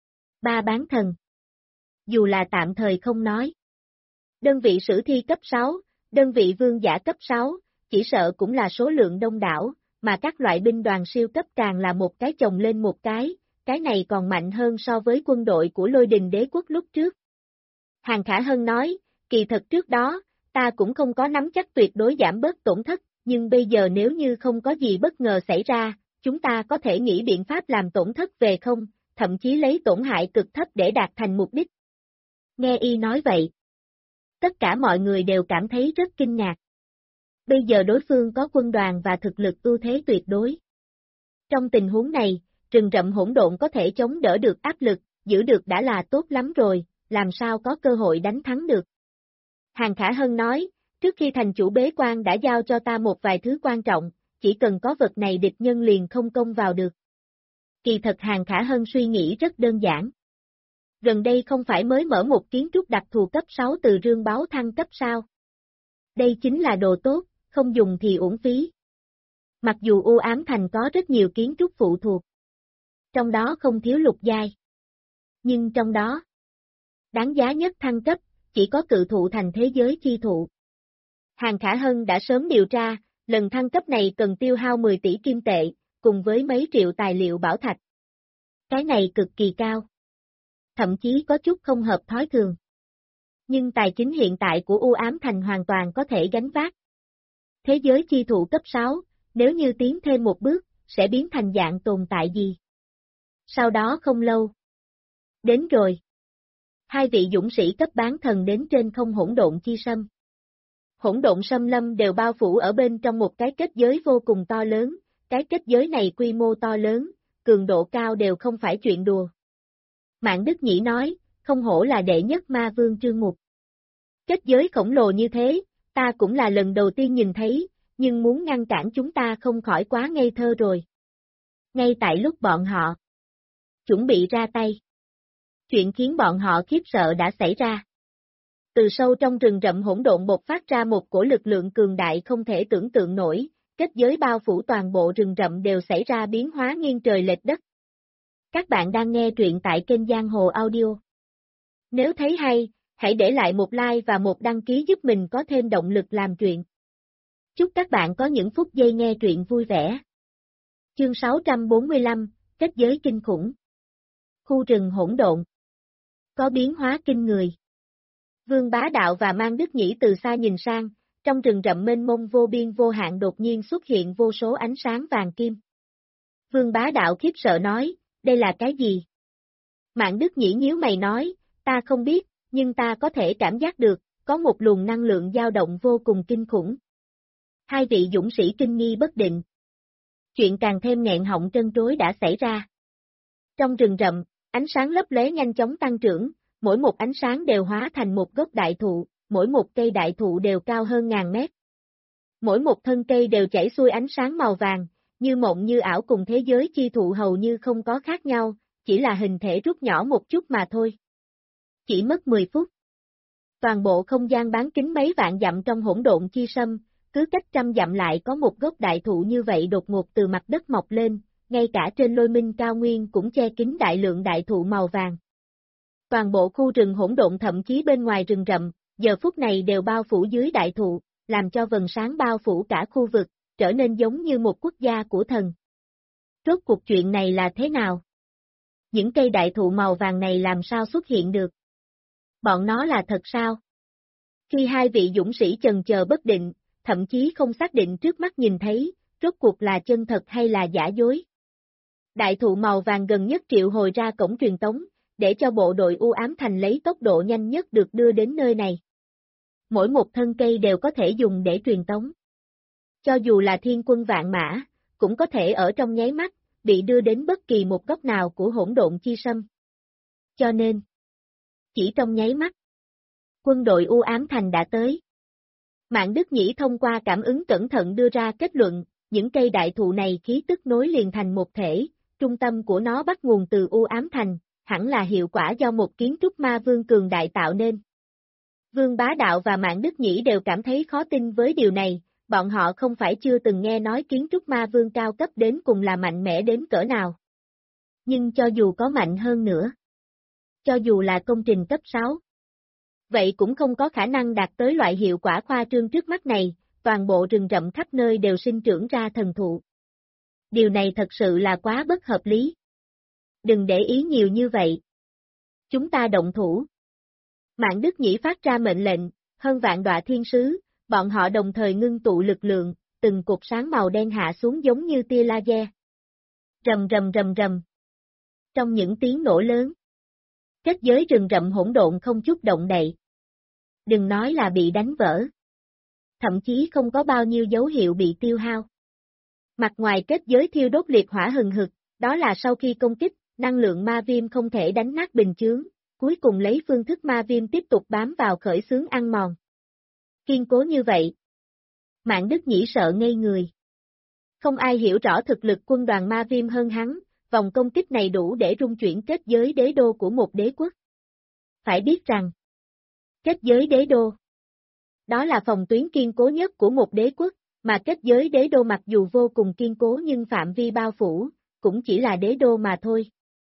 3 bán thần. Dù là tạm thời không nói. Đơn vị sử thi cấp 6, đơn vị vương giả cấp 6, chỉ sợ cũng là số lượng đông đảo, mà các loại binh đoàn siêu cấp càng là một cái chồng lên một cái này còn mạnh hơn so với quân đội của Lôi Đình đế quốc lúc trước. Hàn Khả Hân nói, kỳ thật trước đó, ta cũng không có nắm chắc tuyệt đối giảm bớt tổn thất, nhưng bây giờ nếu như không có gì bất ngờ xảy ra, chúng ta có thể nghĩ biện pháp làm tổn thất về không, thậm chí lấy tổn hại cực thấp để đạt thành mục đích. Nghe y nói vậy, tất cả mọi người đều cảm thấy rất kinh ngạc. Bây giờ đối phương có quân đoàn và thực lực ưu thế tuyệt đối. Trong tình huống này, rừng rậm hỗn độn có thể chống đỡ được áp lực, giữ được đã là tốt lắm rồi, làm sao có cơ hội đánh thắng được. Hàng Khả Hân nói, trước khi thành chủ bế quan đã giao cho ta một vài thứ quan trọng, chỉ cần có vật này địch nhân liền không công vào được. Kỳ thật Hàng Khả Hân suy nghĩ rất đơn giản. Gần đây không phải mới mở một kiến trúc đặc thù cấp 6 từ rương báo thăng cấp sao? Đây chính là đồ tốt, không dùng thì uổng phí. Mặc dù U Ám Thành có rất nhiều kiến trúc phụ thuộc, trong đó không thiếu lục giai. Nhưng trong đó, đáng giá nhất thăng cấp, chỉ có cự thụ thành thế giới chi thụ. Hàng Khả Hân đã sớm điều tra, lần thăng cấp này cần tiêu hao 10 tỷ kim tệ, cùng với mấy triệu tài liệu bảo thạch. Cái này cực kỳ cao. Thậm chí có chút không hợp thói thường. Nhưng tài chính hiện tại của U Ám Thành hoàn toàn có thể gánh vác. Thế giới chi thụ cấp 6, nếu như tiến thêm một bước, sẽ biến thành dạng tồn tại gì? Sau đó không lâu. Đến rồi. Hai vị dũng sĩ cấp bán thần đến trên không hỗn độn chi sâm. Hỗn độn xâm lâm đều bao phủ ở bên trong một cái kết giới vô cùng to lớn, cái kết giới này quy mô to lớn, cường độ cao đều không phải chuyện đùa. Mạn Đức Nhĩ nói, không hổ là đệ nhất ma vương Trương Mục. Kết giới khổng lồ như thế, ta cũng là lần đầu tiên nhìn thấy, nhưng muốn ngăn cản chúng ta không khỏi quá ngây thơ rồi. Ngay tại lúc bọn họ chuẩn bị ra tay, chuyện khiến bọn họ khiếp sợ đã xảy ra. Từ sâu trong rừng rậm hỗn độn bộc phát ra một cổ lực lượng cường đại không thể tưởng tượng nổi, kết giới bao phủ toàn bộ rừng rậm đều xảy ra biến hóa nghiêng trời lệch đất. Các bạn đang nghe truyện tại kênh Giang Hồ Audio. Nếu thấy hay, hãy để lại một like và một đăng ký giúp mình có thêm động lực làm truyện. Chúc các bạn có những phút giây nghe truyện vui vẻ. Chương 645, kết giới kinh khủng. Khu rừng hỗn độn. Có biến hóa kinh người. Vương Bá Đạo và Mang Đức Nhĩ từ xa nhìn sang, trong rừng rậm mênh mông vô biên vô hạn đột nhiên xuất hiện vô số ánh sáng vàng kim. Vương Bá Đạo khiếp sợ nói, đây là cái gì? Mạn Đức Nhĩ nhíu mày nói, ta không biết, nhưng ta có thể cảm giác được, có một luồng năng lượng dao động vô cùng kinh khủng. Hai vị dũng sĩ kinh nghi bất định. Chuyện càng thêm nghẹn họng trân trối đã xảy ra. Trong rừng rậm, ánh sáng lấp lóe nhanh chóng tăng trưởng, mỗi một ánh sáng đều hóa thành một gốc đại thụ, mỗi một cây đại thụ đều cao hơn ngàn mét. Mỗi một thân cây đều chảy xuôi ánh sáng màu vàng, như mộng như ảo cùng thế giới chi thụ hầu như không có khác nhau, chỉ là hình thể rút nhỏ một chút mà thôi. Chỉ mất 10 phút. Toàn bộ không gian bán kính mấy vạn dặm trong hỗn độn chi sâm, cứ cách trăm dặm lại có một gốc đại thụ như vậy đột ngột từ mặt đất mọc lên, ngay cả trên Lôi Minh cao nguyên cũng che kín đại lượng đại thụ màu vàng. Toàn bộ khu rừng hỗn độn thậm chí bên ngoài rừng rậm, giờ phút này đều bao phủ dưới đại thụ, làm cho vầng sáng bao phủ cả khu vực, trở nên giống như một quốc gia của thần. Rốt cuộc chuyện này là thế nào? Những cây đại thụ màu vàng này làm sao xuất hiện được? Bọn nó là thật sao? Khi hai vị dũng sĩ chần chờ bất định, thậm chí không xác định trước mắt nhìn thấy, rốt cuộc là chân thật hay là giả dối. Đại thụ màu vàng gần nhất triệu hồi ra cổng truyền tống, để cho bộ đội U Ám Thành lấy tốc độ nhanh nhất được đưa đến nơi này. Mỗi một thân cây đều có thể dùng để truyền tống. Cho dù là thiên quân vạn mã, cũng có thể ở trong nháy mắt, bị đưa đến bất kỳ một góc nào của hỗn độn chi sâm. Cho nên, chỉ trong nháy mắt, quân đội U Ám Thành đã tới. Mạn Đức Nhĩ thông qua cảm ứng cẩn thận đưa ra kết luận, những cây đại thụ này khí tức nối liền thành một thể, trung tâm của nó bắt nguồn từ U Ám Thành, hẳn là hiệu quả do một kiến trúc ma vương cường đại tạo nên. Vương Bá Đạo và Mạn Đức Nhĩ đều cảm thấy khó tin với điều này, bọn họ không phải chưa từng nghe nói kiến trúc ma vương cao cấp đến cùng là mạnh mẽ đến cỡ nào. Nhưng cho dù có mạnh hơn nữa, cho dù là công trình cấp 6, vậy cũng không có khả năng đạt tới loại hiệu quả khoa trương trước mắt này, toàn bộ rừng rậm khắp nơi đều sinh trưởng ra thần thụ. Điều này thật sự là quá bất hợp lý. Đừng để ý nhiều như vậy. Chúng ta động thủ. Mạn Đức Nhĩ phát ra mệnh lệnh, hơn vạn đọa thiên sứ, bọn họ đồng thời ngưng tụ lực lượng, từng cột sáng màu đen hạ xuống giống như tia laser. Rầm rầm rầm rầm. Trong những tiếng nổ lớn, kết giới rừng rậm hỗn độn không chút động đậy. Đừng nói là bị đánh vỡ. Thậm chí không có bao nhiêu dấu hiệu bị tiêu hao. Mặt ngoài kết giới thiêu đốt liệt hỏa hừng hực, đó là sau khi công kích, năng lượng ma viêm không thể đánh nát bình chướng, cuối cùng lấy phương thức ma viêm tiếp tục bám vào khởi xướng ăn mòn. Kiên cố như vậy. Mạn Đức Nhĩ sợ ngây người. Không ai hiểu rõ thực lực quân đoàn ma viêm hơn hắn, vòng công kích này đủ để rung chuyển kết giới đế đô của một đế quốc. Phải biết rằng, kết giới đế đô, đó là phòng tuyến kiên cố nhất của một đế quốc, mà kết giới đế đô mặc dù vô cùng kiên cố nhưng phạm vi bao phủ, cũng chỉ là đế đô mà thôi.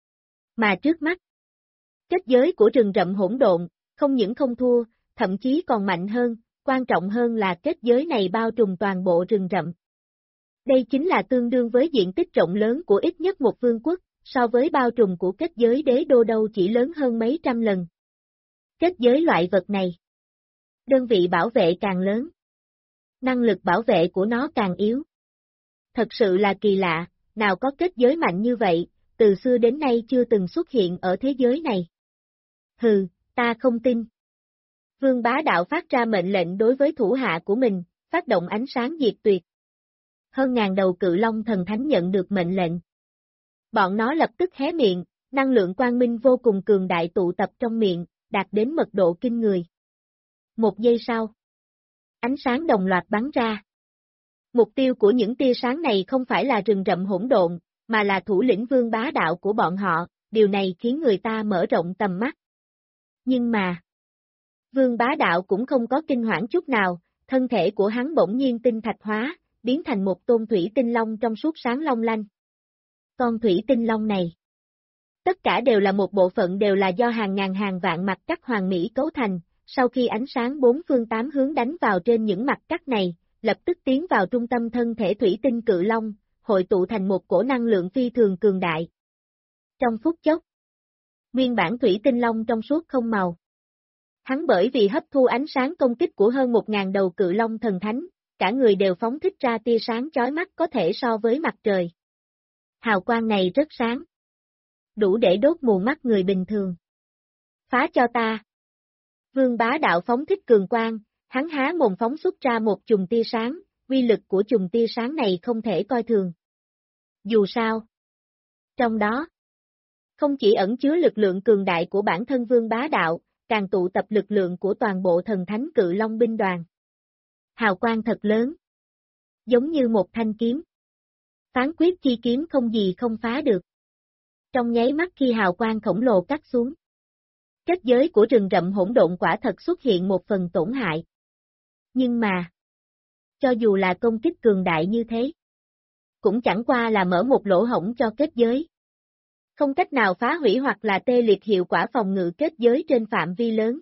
Mà trước mắt, kết giới của rừng rậm hỗn độn, không những không thua, thậm chí còn mạnh hơn, quan trọng hơn là kết giới này bao trùm toàn bộ rừng rậm. Đây chính là tương đương với diện tích rộng lớn của ít nhất một vương quốc, so với bao trùm của kết giới đế đô đâu chỉ lớn hơn mấy trăm lần. Kết giới loại vật này, đơn vị bảo vệ càng lớn, năng lực bảo vệ của nó càng yếu. Thật sự là kỳ lạ, nào có kết giới mạnh như vậy, từ xưa đến nay chưa từng xuất hiện ở thế giới này. Hừ, ta không tin. Vương Bá Đạo phát ra mệnh lệnh đối với thủ hạ của mình, phát động ánh sáng diệt tuyệt. Hơn ngàn đầu cự long thần thánh nhận được mệnh lệnh. Bọn nó lập tức hé miệng, năng lượng quang minh vô cùng cường đại tụ tập trong miệng, đạt đến mật độ kinh người. Một giây sau, ánh sáng đồng loạt bắn ra. Mục tiêu của những tia sáng này không phải là rừng rậm hỗn độn, mà là thủ lĩnh Vương Bá Đạo của bọn họ, điều này khiến người ta mở rộng tầm mắt. Nhưng mà, Vương Bá Đạo cũng không có kinh hoảng chút nào, thân thể của hắn bỗng nhiên tinh thạch hóa, biến thành một tôn thủy tinh long trong suốt sáng long lanh. Con thủy tinh long này, tất cả đều là một bộ phận đều là do hàng ngàn hàng vạn mặt cắt hoàn mỹ cấu thành, sau khi ánh sáng bốn phương tám hướng đánh vào trên những mặt cắt này, lập tức tiến vào trung tâm thân thể thủy tinh cự long, hội tụ thành một cổ năng lượng phi thường cường đại. Trong phút chốc, nguyên bản thủy tinh long trong suốt không màu. Hắn bởi vì hấp thu ánh sáng công kích của hơn 1000 đầu cự long thần thánh, cả người đều phóng thích ra tia sáng chói mắt có thể so với mặt trời. Hào quang này rất sáng, đủ để đốt mù mắt người bình thường. Phá cho ta. Vương Bá Đạo phóng thích cường quang, hắn há mồm phóng xuất ra một chùm tia sáng, uy lực của chùm tia sáng này không thể coi thường. Dù sao, trong đó, không chỉ ẩn chứa lực lượng cường đại của bản thân Vương Bá Đạo, càng tụ tập lực lượng của toàn bộ thần thánh cự long binh đoàn. Hào quang thật lớn, giống như một thanh kiếm. Phán quyết chi kiếm không gì không phá được. Trong nháy mắt khi hào quang khổng lồ cắt xuống, kết giới của rừng rậm hỗn độn quả thật xuất hiện một phần tổn hại. Nhưng mà, cho dù là công kích cường đại như thế, cũng chẳng qua là mở một lỗ hổng cho kết giới. Không cách nào phá hủy hoặc là tê liệt hiệu quả phòng ngự kết giới trên phạm vi lớn.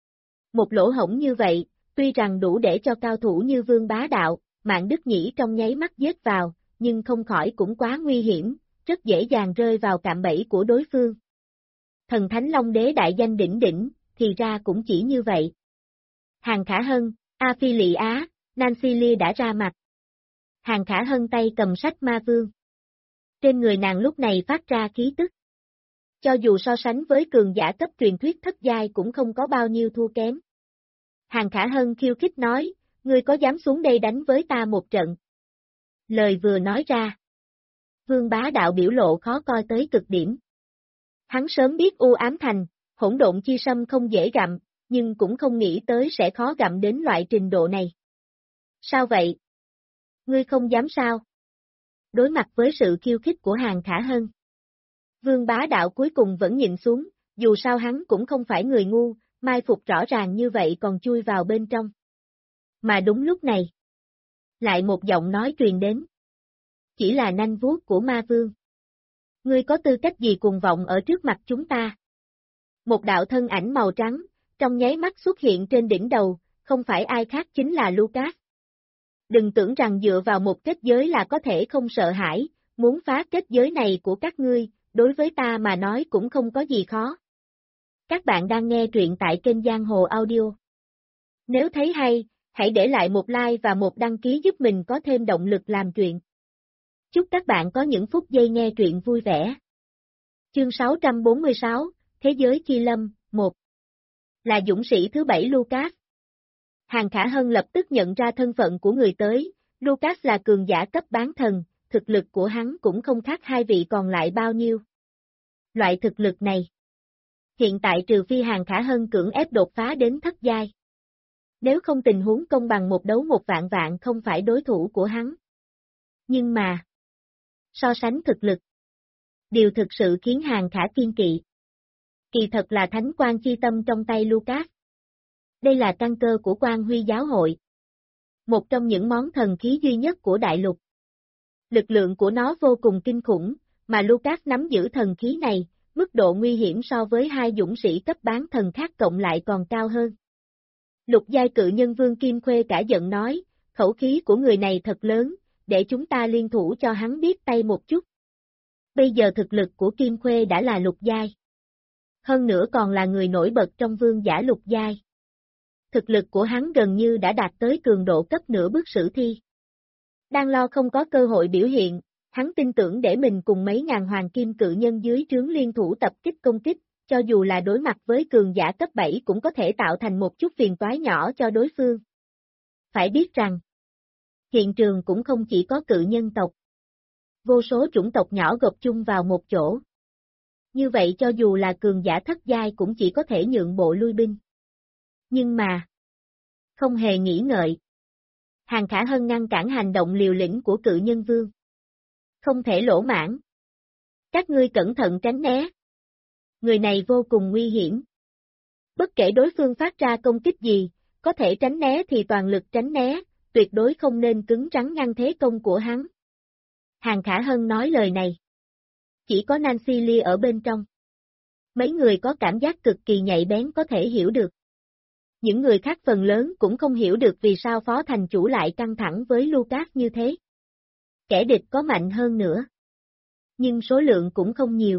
Một lỗ hổng như vậy, tuy rằng đủ để cho cao thủ như Vương Bá Đạo, Mạn Đức Nhĩ trong nháy mắt giết vào, nhưng không khỏi cũng quá nguy hiểm, rất dễ dàng rơi vào cạm bẫy của đối phương. Thần Thánh Long Đế đại danh đỉnh đỉnh, thì ra cũng chỉ như vậy. Hàng Khả Hân, A Phi Lị Á, Nancy Lia đã ra mặt. Hàng Khả Hân tay cầm sách ma vương. Trên người nàng lúc này phát ra khí tức. Cho dù so sánh với cường giả cấp truyền thuyết thất giai cũng không có bao nhiêu thua kém. Hàng Khả Hân khiêu khích nói, ngươi có dám xuống đây đánh với ta một trận? Lời vừa nói ra, Vương Bá Đạo biểu lộ khó coi tới cực điểm. Hắn sớm biết U Ám Thành, hỗn độn chi sâm không dễ gặm, nhưng cũng không nghĩ tới sẽ khó gặm đến loại trình độ này. Sao vậy? Ngươi không dám sao? Đối mặt với sự khiêu khích của Hàng Khả Hân, Vương Bá Đạo cuối cùng vẫn nhìn xuống, dù sao hắn cũng không phải người ngu, mai phục rõ ràng như vậy còn chui vào bên trong. Mà đúng lúc này, lại một giọng nói truyền đến. Chỉ là nanh vuốt của ma vương. Ngươi có tư cách gì cuồng vọng ở trước mặt chúng ta? Một đạo thân ảnh màu trắng, trong nháy mắt xuất hiện trên đỉnh đầu, không phải ai khác chính là Lucas. Đừng tưởng rằng dựa vào một kết giới là có thể không sợ hãi, muốn phá kết giới này của các ngươi, đối với ta mà nói cũng không có gì khó. Các bạn đang nghe truyện tại kênh Giang Hồ Audio. Nếu thấy hay, hãy để lại một like và một đăng ký giúp mình có thêm động lực làm truyện. Chúc các bạn có những phút giây nghe truyện vui vẻ. Chương 646, Thế giới Chi Lâm, 1. Là dũng sĩ thứ 7 Lucas. Hàn Khả Hân lập tức nhận ra thân phận của người tới, Lucas là cường giả cấp bán thần, thực lực của hắn cũng không khác hai vị còn lại bao nhiêu. Loại thực lực này, hiện tại trừ phi Hàn Khả Hân cưỡng ép đột phá đến thất giai. Nếu không tình huống công bằng một đấu một vạn vạn không phải đối thủ của hắn. Nhưng mà, so sánh thực lực, điều thực sự khiến Hàn Khả kiên kỵ. Kỳ thật là thánh quang chi tâm trong tay Lucas. Đây là căn cơ của Quan Huy giáo hội. Một trong những món thần khí duy nhất của đại lục. Lực lượng của nó vô cùng kinh khủng, mà Lucas nắm giữ thần khí này, mức độ nguy hiểm so với hai dũng sĩ cấp bán thần khác cộng lại còn cao hơn. Lục giai cự nhân Vương Kim Khuê cả giận nói, khẩu khí của người này thật lớn, để chúng ta liên thủ cho hắn biết tay một chút. Bây giờ thực lực của Kim Khuê đã là lục giai. Hơn nữa còn là người nổi bật trong vương giả lục giai. Thực lực của hắn gần như đã đạt tới cường độ cấp nửa bước sử thi. Đang lo không có cơ hội biểu hiện, hắn tin tưởng để mình cùng mấy ngàn hoàng kim cự nhân dưới trướng liên thủ tập kích công kích, cho dù là đối mặt với cường giả cấp 7 cũng có thể tạo thành một chút phiền toái nhỏ cho đối phương. Phải biết rằng, hiện trường cũng không chỉ có cự nhân tộc. Vô số chủng tộc nhỏ gộp chung vào một chỗ. Như vậy cho dù là cường giả thất giai cũng chỉ có thể nhượng bộ lui binh. Nhưng mà, không hề nghĩ ngợi. Hàn Khả Hân ngăn cản hành động liều lĩnh của cự nhân vương. Không thể lỗ mãn. Các ngươi cẩn thận tránh né. Người này vô cùng nguy hiểm. Bất kể đối phương phát ra công kích gì, có thể tránh né thì toàn lực tránh né, tuyệt đối không nên cứng rắn ngăn thế công của hắn. Hàn Khả Hân nói lời này. Chỉ có Nancy Lee ở bên trong. Mấy người có cảm giác cực kỳ nhạy bén có thể hiểu được. Những người khác phần lớn cũng không hiểu được vì sao phó thành chủ lại căng thẳng với Lucas như thế. Kẻ địch có mạnh hơn nữa. Nhưng số lượng cũng không nhiều.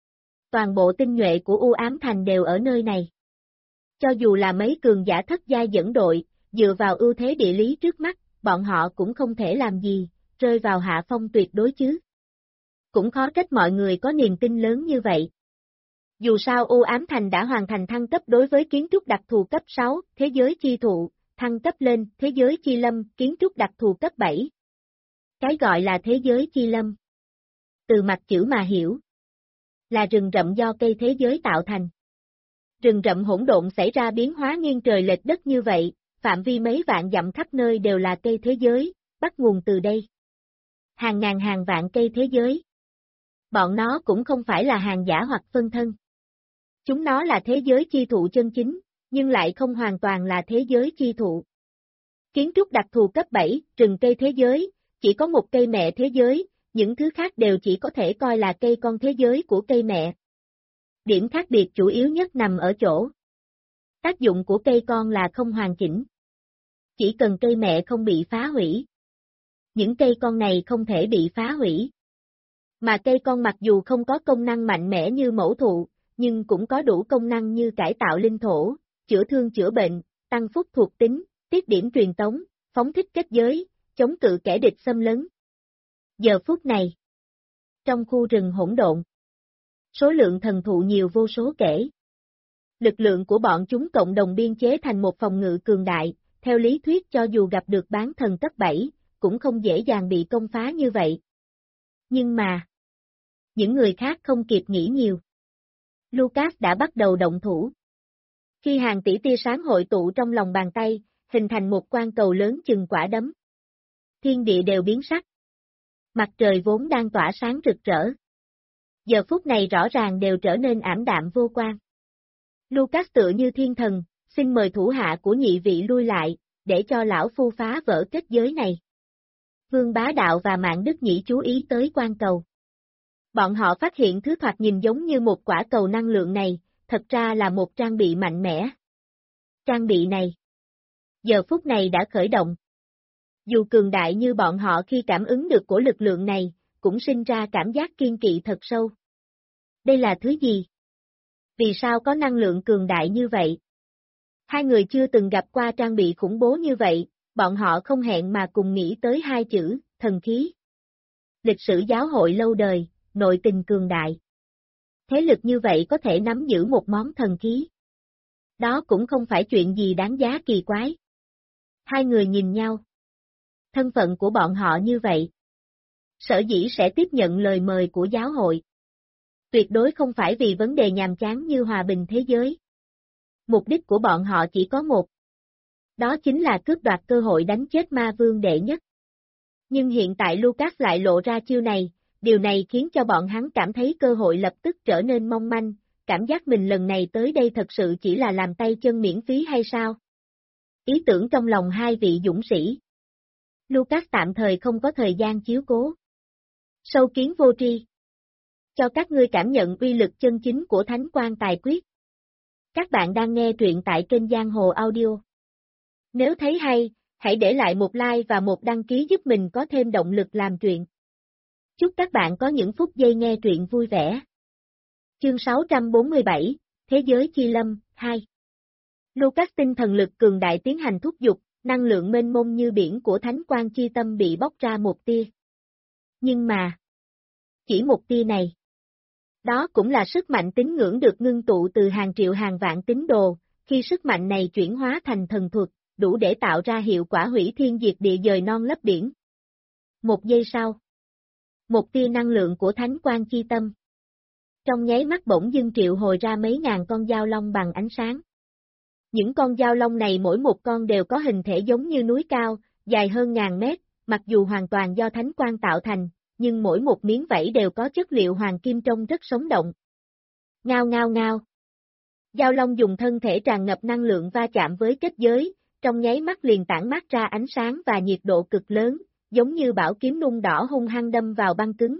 Toàn bộ tinh nhuệ của U Ám Thành đều ở nơi này. Cho dù là mấy cường giả thất giai dẫn đội, dựa vào ưu thế địa lý trước mắt, bọn họ cũng không thể làm gì, rơi vào hạ phong tuyệt đối chứ. Cũng khó trách mọi người có niềm tin lớn như vậy. Dù sao U Ám Thành đã hoàn thành thăng cấp đối với kiến trúc đặc thù cấp 6, thế giới chi thụ, thăng cấp lên thế giới chi lâm, kiến trúc đặc thù cấp 7. Cái gọi là thế giới chi lâm. Từ mặt chữ mà hiểu. Là rừng rậm do cây thế giới tạo thành. Rừng rậm hỗn độn xảy ra biến hóa nghiêng trời lệch đất như vậy, phạm vi mấy vạn dặm khắp nơi đều là cây thế giới, bắt nguồn từ đây. Hàng ngàn hàng vạn cây thế giới. Bọn nó cũng không phải là hàng giả hoặc phân thân. Chúng nó là thế giới chi thụ chân chính, nhưng lại không hoàn toàn là thế giới chi thụ. Kiến trúc đặc thù cấp 7, rừng cây thế giới, chỉ có một cây mẹ thế giới, những thứ khác đều chỉ có thể coi là cây con thế giới của cây mẹ. Điểm khác biệt chủ yếu nhất nằm ở chỗ. Tác dụng của cây con là không hoàn chỉnh. Chỉ cần cây mẹ không bị phá hủy. Những cây con này không thể bị phá hủy. Mà cây con mặc dù không có công năng mạnh mẽ như mẫu thụ, nhưng cũng có đủ công năng như cải tạo linh thổ, chữa thương chữa bệnh, tăng phúc thuộc tính, tiết điểm truyền tống, phóng thích kết giới, chống cự kẻ địch xâm lấn. Giờ phút này, trong khu rừng hỗn độn, số lượng thần thụ nhiều vô số kể. Lực lượng của bọn chúng cộng đồng biên chế thành một phòng ngự cường đại, theo lý thuyết cho dù gặp được bán thần cấp 7, cũng không dễ dàng bị công phá như vậy. Nhưng mà, những người khác không kịp nghĩ nhiều. Lucas đã bắt đầu động thủ. Khi hàng tỷ tia sáng hội tụ trong lòng bàn tay, hình thành một quan cầu lớn chừng quả đấm. Thiên địa đều biến sắc. Mặt trời vốn đang tỏa sáng rực rỡ. Giờ phút này rõ ràng đều trở nên ảm đạm vô quang. Lucas tựa như thiên thần, xin mời thủ hạ của nhị vị lui lại, để cho lão phu phá vỡ kết giới này. Vương Bá Đạo và Mạn Đức Nhĩ chú ý tới quan cầu. Bọn họ phát hiện thứ thoạt nhìn giống như một quả cầu năng lượng này, thật ra là một trang bị mạnh mẽ. Trang bị này, giờ phút này đã khởi động. Dù cường đại như bọn họ khi cảm ứng được của lực lượng này, cũng sinh ra cảm giác kiên kỵ thật sâu. Đây là thứ gì? Vì sao có năng lượng cường đại như vậy? Hai người chưa từng gặp qua trang bị khủng bố như vậy, bọn họ không hẹn mà cùng nghĩ tới hai chữ, thần khí. Lịch sử giáo hội lâu đời, nội tình cường đại. Thế lực như vậy có thể nắm giữ một món thần khí. Đó cũng không phải chuyện gì đáng giá kỳ quái. Hai người nhìn nhau. Thân phận của bọn họ như vậy. Sở dĩ sẽ tiếp nhận lời mời của giáo hội. Tuyệt đối không phải vì vấn đề nhàm chán như hòa bình thế giới. Mục đích của bọn họ chỉ có một. Đó chính là cướp đoạt cơ hội đánh chết ma vương đệ nhất. Nhưng hiện tại Lucas lại lộ ra chiêu này, điều này khiến cho bọn hắn cảm thấy cơ hội lập tức trở nên mong manh, cảm giác mình lần này tới đây thật sự chỉ là làm tay chân miễn phí hay sao? Ý tưởng trong lòng hai vị dũng sĩ. Lucas tạm thời không có thời gian chiếu cố. Sâu kiến vô tri. Cho các ngươi cảm nhận uy lực chân chính của Thánh Quan Tài Quyết. Các bạn đang nghe truyện tại kênh Giang Hồ Audio. Nếu thấy hay, hãy để lại một like và một đăng ký giúp mình có thêm động lực làm truyện. Chúc các bạn có những phút giây nghe truyện vui vẻ. Chương 647, Thế giới Chi Lâm, 2. Lucas tinh thần lực cường đại tiến hành thúc giục, năng lượng mênh mông như biển của Thánh Quan Chi Tâm bị bóc ra một tia. Nhưng mà, chỉ một tia này. Đó cũng là sức mạnh tín ngưỡng được ngưng tụ từ hàng triệu hàng vạn tín đồ, khi sức mạnh này chuyển hóa thành thần thuật, đủ để tạo ra hiệu quả hủy thiên diệt địa dời non lấp biển. Một giây sau, một tia năng lượng của Thánh Quan Chi Tâm. Trong nháy mắt bỗng dưng triệu hồi ra mấy ngàn con dao long bằng ánh sáng. Những con dao long này mỗi một con đều có hình thể giống như núi cao, dài hơn ngàn mét, mặc dù hoàn toàn do Thánh Quan tạo thành, nhưng mỗi một miếng vảy đều có chất liệu hoàng kim trông rất sống động. Ngao ngao ngao. Dao long dùng thân thể tràn ngập năng lượng va chạm với kết giới, trong nháy mắt liền tản mát ra ánh sáng và nhiệt độ cực lớn, giống như bảo kiếm nung đỏ hung hăng đâm vào băng cứng.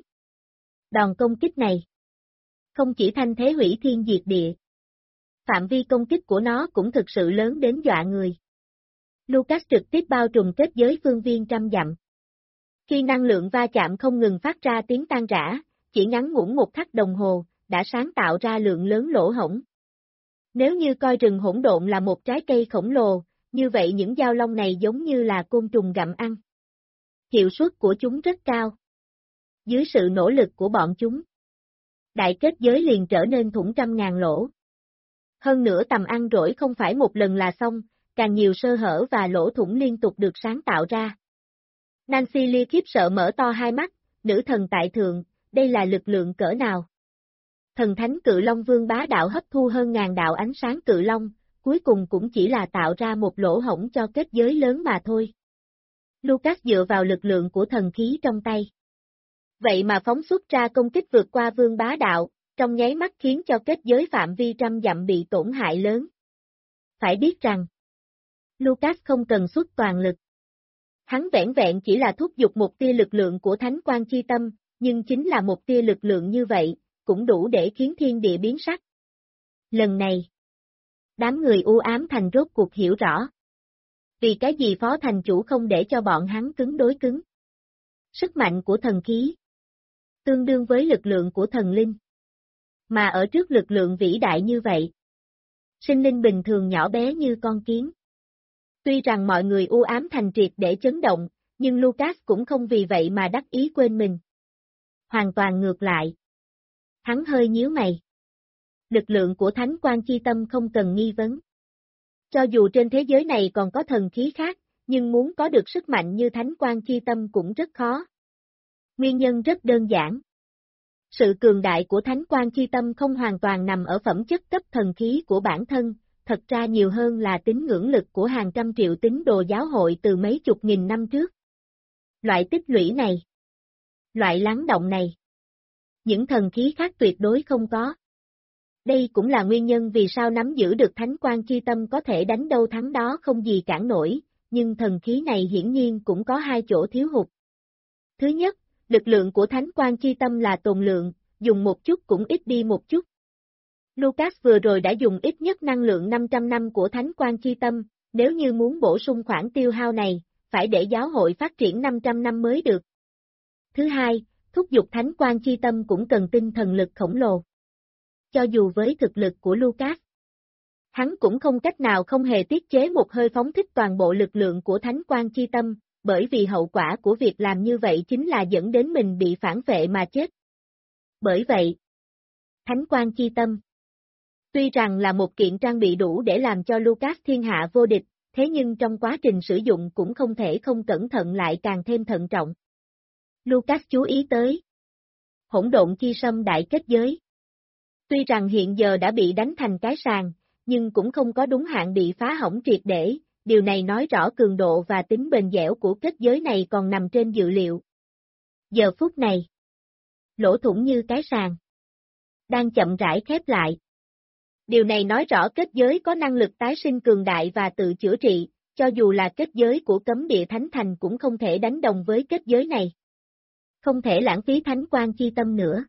Đòn công kích này không chỉ thanh thế hủy thiên diệt địa, phạm vi công kích của nó cũng thực sự lớn đến dọa người. Lucas trực tiếp bao trùm kết giới phương viên trăm dặm. Khi năng lượng va chạm không ngừng phát ra tiếng tan rã, chỉ ngắn ngủn một khắc đồng hồ, đã sáng tạo ra lượng lớn lỗ hổng. Nếu như coi rừng hỗn độn là một trái cây khổng lồ, như vậy những dao long này giống như là côn trùng gặm ăn. Hiệu suất của chúng rất cao. Dưới sự nỗ lực của bọn chúng, đại kết giới liền trở nên thủng trăm ngàn lỗ. Hơn nữa tầm ăn rỗi không phải một lần là xong, càng nhiều sơ hở và lỗ thủng liên tục được sáng tạo ra. Nancy Lee khiếp sợ mở to hai mắt, nữ thần tại thượng, đây là lực lượng cỡ nào? Thần thánh cự long vương bá đạo hấp thu hơn ngàn đạo ánh sáng cự long, cuối cùng cũng chỉ là tạo ra một lỗ hổng cho kết giới lớn mà thôi. Lucas dựa vào lực lượng của thần khí trong tay. Vậy mà phóng xuất ra công kích vượt qua vương bá đạo, trong nháy mắt khiến cho kết giới phạm vi trăm dặm bị tổn hại lớn. Phải biết rằng, Lucas không cần xuất toàn lực. Hắn vẻn vẹn chỉ là thúc giục một tia lực lượng của Thánh Quan Chi Tâm, nhưng chính là một tia lực lượng như vậy, cũng đủ để khiến thiên địa biến sắc. Lần này, đám người u ám thành rốt cuộc hiểu rõ. Vì cái gì phó thành chủ không để cho bọn hắn cứng đối cứng. Sức mạnh của thần khí tương đương với lực lượng của thần linh. Mà ở trước lực lượng vĩ đại như vậy, sinh linh bình thường nhỏ bé như con kiến. Tuy rằng mọi người u ám thành triệt để chấn động, nhưng Lucas cũng không vì vậy mà đắc ý quên mình. Hoàn toàn ngược lại. Hắn hơi nhíu mày. Lực lượng của Thánh Quan Chi Tâm không cần nghi vấn. Cho dù trên thế giới này còn có thần khí khác, nhưng muốn có được sức mạnh như Thánh Quan Chi Tâm cũng rất khó. Nguyên nhân rất đơn giản. Sự cường đại của Thánh Quan Chi Tâm không hoàn toàn nằm ở phẩm chất cấp thần khí của bản thân, thật ra nhiều hơn là tín ngưỡng lực của hàng trăm triệu tín đồ giáo hội từ mấy chục nghìn năm trước. Loại tích lũy này, loại lắng động này, những thần khí khác tuyệt đối không có. Đây cũng là nguyên nhân vì sao nắm giữ được Thánh Quan Chi Tâm có thể đánh đâu thắng đó không gì cản nổi, nhưng thần khí này hiển nhiên cũng có hai chỗ thiếu hụt. Thứ nhất, lực lượng của Thánh Quan Chi Tâm là tồn lượng, dùng một chút cũng ít đi một chút. Lucas vừa rồi đã dùng ít nhất năng lượng 500 năm của Thánh Quan Chi Tâm, nếu như muốn bổ sung khoản tiêu hao này, phải để giáo hội phát triển 500 năm mới được. Thứ hai, thúc giục Thánh Quan Chi Tâm cũng cần tinh thần lực khổng lồ. Cho dù với thực lực của Lucas, hắn cũng không cách nào không hề tiết chế một hơi phóng thích toàn bộ lực lượng của Thánh Quan Chi Tâm, bởi vì hậu quả của việc làm như vậy chính là dẫn đến mình bị phản vệ mà chết. Bởi vậy, Thánh quang chi tâm. Tuy rằng là một kiện trang bị đủ để làm cho Lucas thiên hạ vô địch, thế nhưng trong quá trình sử dụng cũng không thể không cẩn thận lại càng thêm thận trọng. Lucas chú ý tới hỗn độn chi sâm đại kết giới. Tuy rằng hiện giờ đã bị đánh thành cái sàng, nhưng cũng không có đúng hạn bị phá hỏng triệt để, điều này nói rõ cường độ và tính bền dẻo của kết giới này còn nằm trên dự liệu. Giờ phút này, lỗ thủng như cái sàng đang chậm rãi khép lại. Điều này nói rõ kết giới có năng lực tái sinh cường đại và tự chữa trị, cho dù là kết giới của cấm địa thánh thành cũng không thể đánh đồng với kết giới này. Không thể lãng phí thánh quang chi tâm nữa.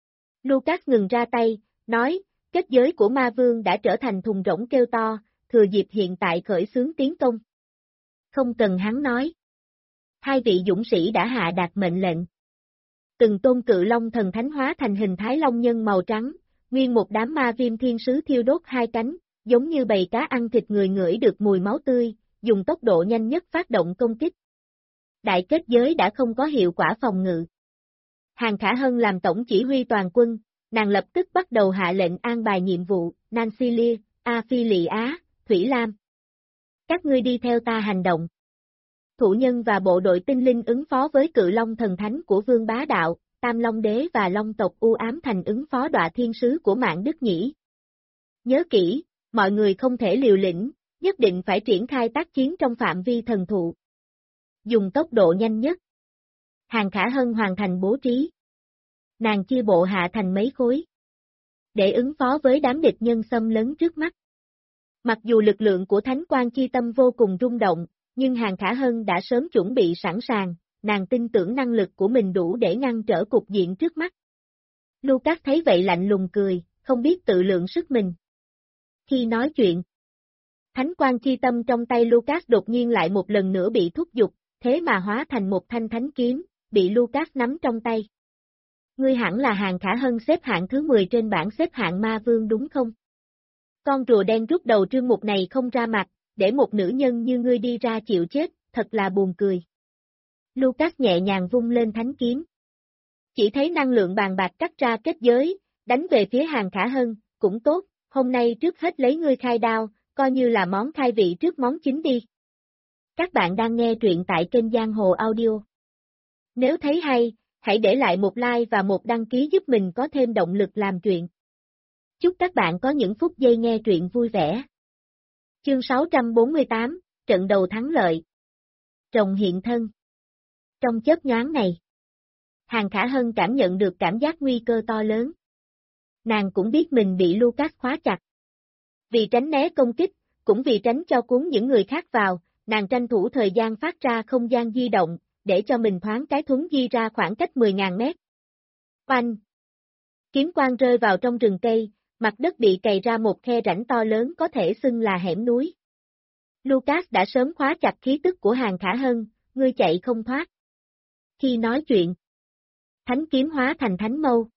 Lucas ngừng ra tay, nói, kết giới của ma vương đã trở thành thùng rỗng kêu to, thừa dịp hiện tại khởi xướng tiến công. Không cần hắn nói. Hai vị dũng sĩ đã hạ đạt mệnh lệnh. Từng tôn cự long thần thánh hóa thành hình thái long nhân màu trắng, nguyên một đám ma viêm thiên sứ thiêu đốt hai cánh, giống như bầy cá ăn thịt người ngửi được mùi máu tươi, dùng tốc độ nhanh nhất phát động công kích. Đại kết giới đã không có hiệu quả phòng ngự. Hàng Khả Hân làm tổng chỉ huy toàn quân, nàng lập tức bắt đầu hạ lệnh an bài nhiệm vụ, Nancy Lear, Aphilia, Thủy Lam. Các ngươi đi theo ta hành động. Thủ nhân và bộ đội tinh linh ứng phó với cự long thần thánh của Vương Bá Đạo, Tam Long Đế và Long tộc U Ám Thành ứng phó đọa thiên sứ của Mạn Đức Nhĩ. Nhớ kỹ, mọi người không thể liều lĩnh, nhất định phải triển khai tác chiến trong phạm vi thần thụ. Dùng tốc độ nhanh nhất. Hàng Khả Hân hoàn thành bố trí. Nàng chia bộ hạ thành mấy khối. Để ứng phó với đám địch nhân xâm lấn trước mắt. Mặc dù lực lượng của Thánh Quang Chi Tâm vô cùng rung động, nhưng Hàng Khả Hân đã sớm chuẩn bị sẵn sàng, nàng tin tưởng năng lực của mình đủ để ngăn trở cục diện trước mắt. Lucas thấy vậy lạnh lùng cười, không biết tự lượng sức mình. Khi nói chuyện, Thánh Quang Chi Tâm trong tay Lucas đột nhiên lại một lần nữa bị thúc giục, thế mà hóa thành một thanh thánh kiếm, bị Lucas nắm trong tay. Ngươi hẳn là Hàng Khả Hân xếp hạng thứ 10 trên bảng xếp hạng ma vương đúng không? Con rùa đen rút đầu trương mục này không ra mặt, để một nữ nhân như ngươi đi ra chịu chết, thật là buồn cười. Lucas nhẹ nhàng vung lên thánh kiếm. Chỉ thấy năng lượng bàn bạc cắt ra kết giới, đánh về phía Hàng Khả Hân, cũng tốt, hôm nay trước hết lấy ngươi khai đao, coi như là món khai vị trước món chính đi. Các bạn đang nghe truyện tại kênh Giang Hồ Audio. Nếu thấy hay, hãy để lại một like và một đăng ký giúp mình có thêm động lực làm truyện. Chúc các bạn có những phút giây nghe truyện vui vẻ. Chương 648, trận đầu thắng lợi. Rồng hiện thân. Trong chớp nhoáng này, Hàng Khả Hân cảm nhận được cảm giác nguy cơ to lớn. Nàng cũng biết mình bị Lucas khóa chặt. Vì tránh né công kích, cũng vì tránh cho cuốn những người khác vào, nàng tranh thủ thời gian phát ra không gian di động, để cho mình thoáng cái thuấn di ra khoảng cách 10.000 mét. Oanh! Kiếm quang rơi vào trong rừng cây, mặt đất bị cày ra một khe rãnh to lớn có thể xưng là hẻm núi. Lucas đã sớm khóa chặt khí tức của Hàng Khả Hân, ngươi chạy không thoát. Khi nói chuyện, thánh kiếm hóa thành thánh mâu.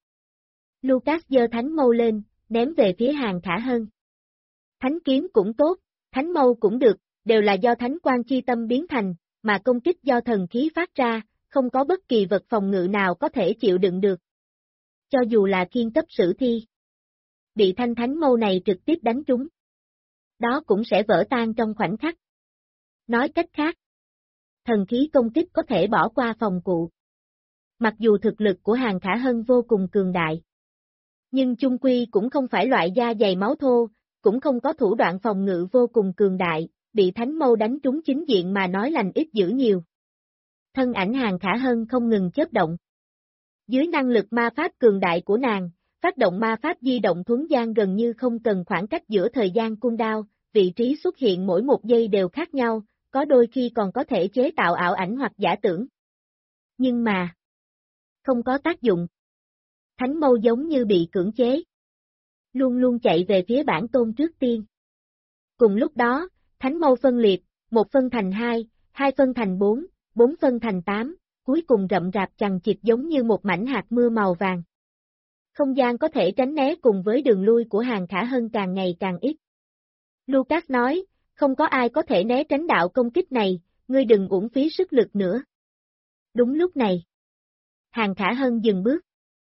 Lucas giơ thánh mâu lên, ném về phía Hàng Khả Hân. Thánh kiếm cũng tốt, thánh mâu cũng được, đều là do Thánh Quang Chi Tâm biến thành, mà công kích do thần khí phát ra, không có bất kỳ vật phòng ngự nào có thể chịu đựng được. Cho dù là kiên cấp sử thi, bị thanh thánh mâu này trực tiếp đánh trúng, đó cũng sẽ vỡ tan trong khoảnh khắc. Nói cách khác, thần khí công kích có thể bỏ qua phòng cụ. Mặc dù thực lực của Hàng Khả Hân vô cùng cường đại, nhưng chung quy cũng không phải loại da dày máu thô, cũng không có thủ đoạn phòng ngự vô cùng cường đại, bị thánh mâu đánh trúng chính diện mà nói lành ít dữ nhiều. Thân ảnh Hàng Khả Hân không ngừng chớp động. Dưới năng lực ma pháp cường đại của nàng, phát động ma pháp di động thuấn gian gần như không cần khoảng cách giữa thời gian cooldown, vị trí xuất hiện mỗi một giây đều khác nhau, có đôi khi còn có thể chế tạo ảo ảnh hoặc giả tưởng. Nhưng mà, không có tác dụng. Thánh mâu giống như bị cưỡng chế. Luôn luôn chạy về phía bản tôn trước tiên. Cùng lúc đó, thánh mâu phân liệt, 1 phân thành 2, 2 phân thành 4, 4 phân thành 8, cuối cùng rậm rạp chằng chịt giống như một mảnh hạt mưa màu vàng. Không gian có thể tránh né cùng với đường lui của Hàng Khả Hân càng ngày càng ít. Lucas nói, không có ai có thể né tránh đạo công kích này, ngươi đừng uổng phí sức lực nữa. Đúng lúc này, Hàng Khả Hân dừng bước.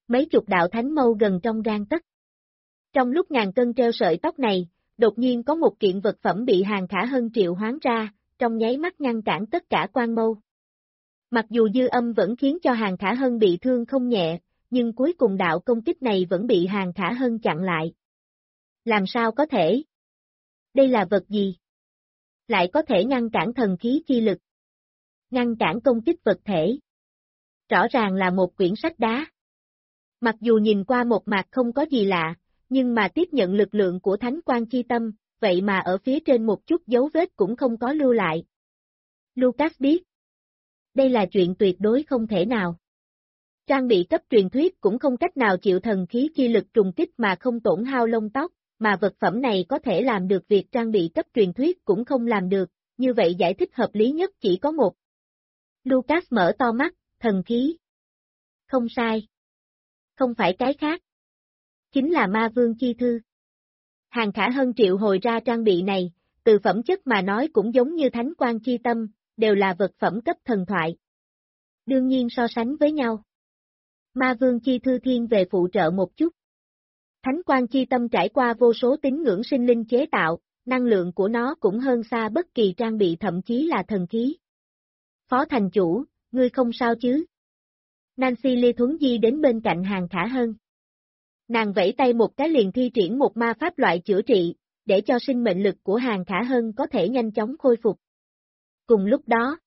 Mấy chục đạo thánh mâu gần trong gang tấc. Trong lúc ngàn cân treo sợi tóc này, đột nhiên có một kiện vật phẩm bị Hàng Khả Hân triệu hoán ra, trong nháy mắt ngăn cản tất cả quan mâu. Mặc dù dư âm vẫn khiến cho Hàng Khả Hân bị thương không nhẹ, nhưng cuối cùng đạo công kích này vẫn bị Hàng Khả Hân chặn lại. Làm sao có thể? Đây là vật gì? Lại có thể ngăn cản thần khí chi lực. Ngăn cản công kích vật thể. Rõ ràng là một quyển sách đá. Mặc dù nhìn qua một mặt không có gì lạ, nhưng mà tiếp nhận lực lượng của Thánh Quang Chi Tâm, vậy mà ở phía trên một chút dấu vết cũng không có lưu lại. Lucas biết. Đây là chuyện tuyệt đối không thể nào. Trang bị cấp truyền thuyết cũng không cách nào chịu thần khí chi lực trùng kích mà không tổn hao lông tóc, mà vật phẩm này có thể làm được việc trang bị cấp truyền thuyết cũng không làm được, như vậy giải thích hợp lý nhất chỉ có một. Lucas mở to mắt, thần khí. Không sai. Không phải cái khác. Chính là Ma Vương Chi Thư. Hàng Khả Hân triệu hồi ra trang bị này, từ phẩm chất mà nói cũng giống như Thánh Quang Chi Tâm, đều là vật phẩm cấp thần thoại. Đương nhiên so sánh với nhau. Ma Vương Chi Thư thiên về phụ trợ một chút. Thánh Quang Chi Tâm trải qua vô số tín ngưỡng sinh linh chế tạo, năng lượng của nó cũng hơn xa bất kỳ trang bị thậm chí là thần khí. Phó thành chủ, ngươi không sao chứ? Nancy Lê Thuấn Di đến bên cạnh Hàng Khả Hân. Nàng vẫy tay một cái liền thi triển một ma pháp loại chữa trị, để cho sinh mệnh lực của Hàng Khả Hân có thể nhanh chóng khôi phục. Cùng lúc đó,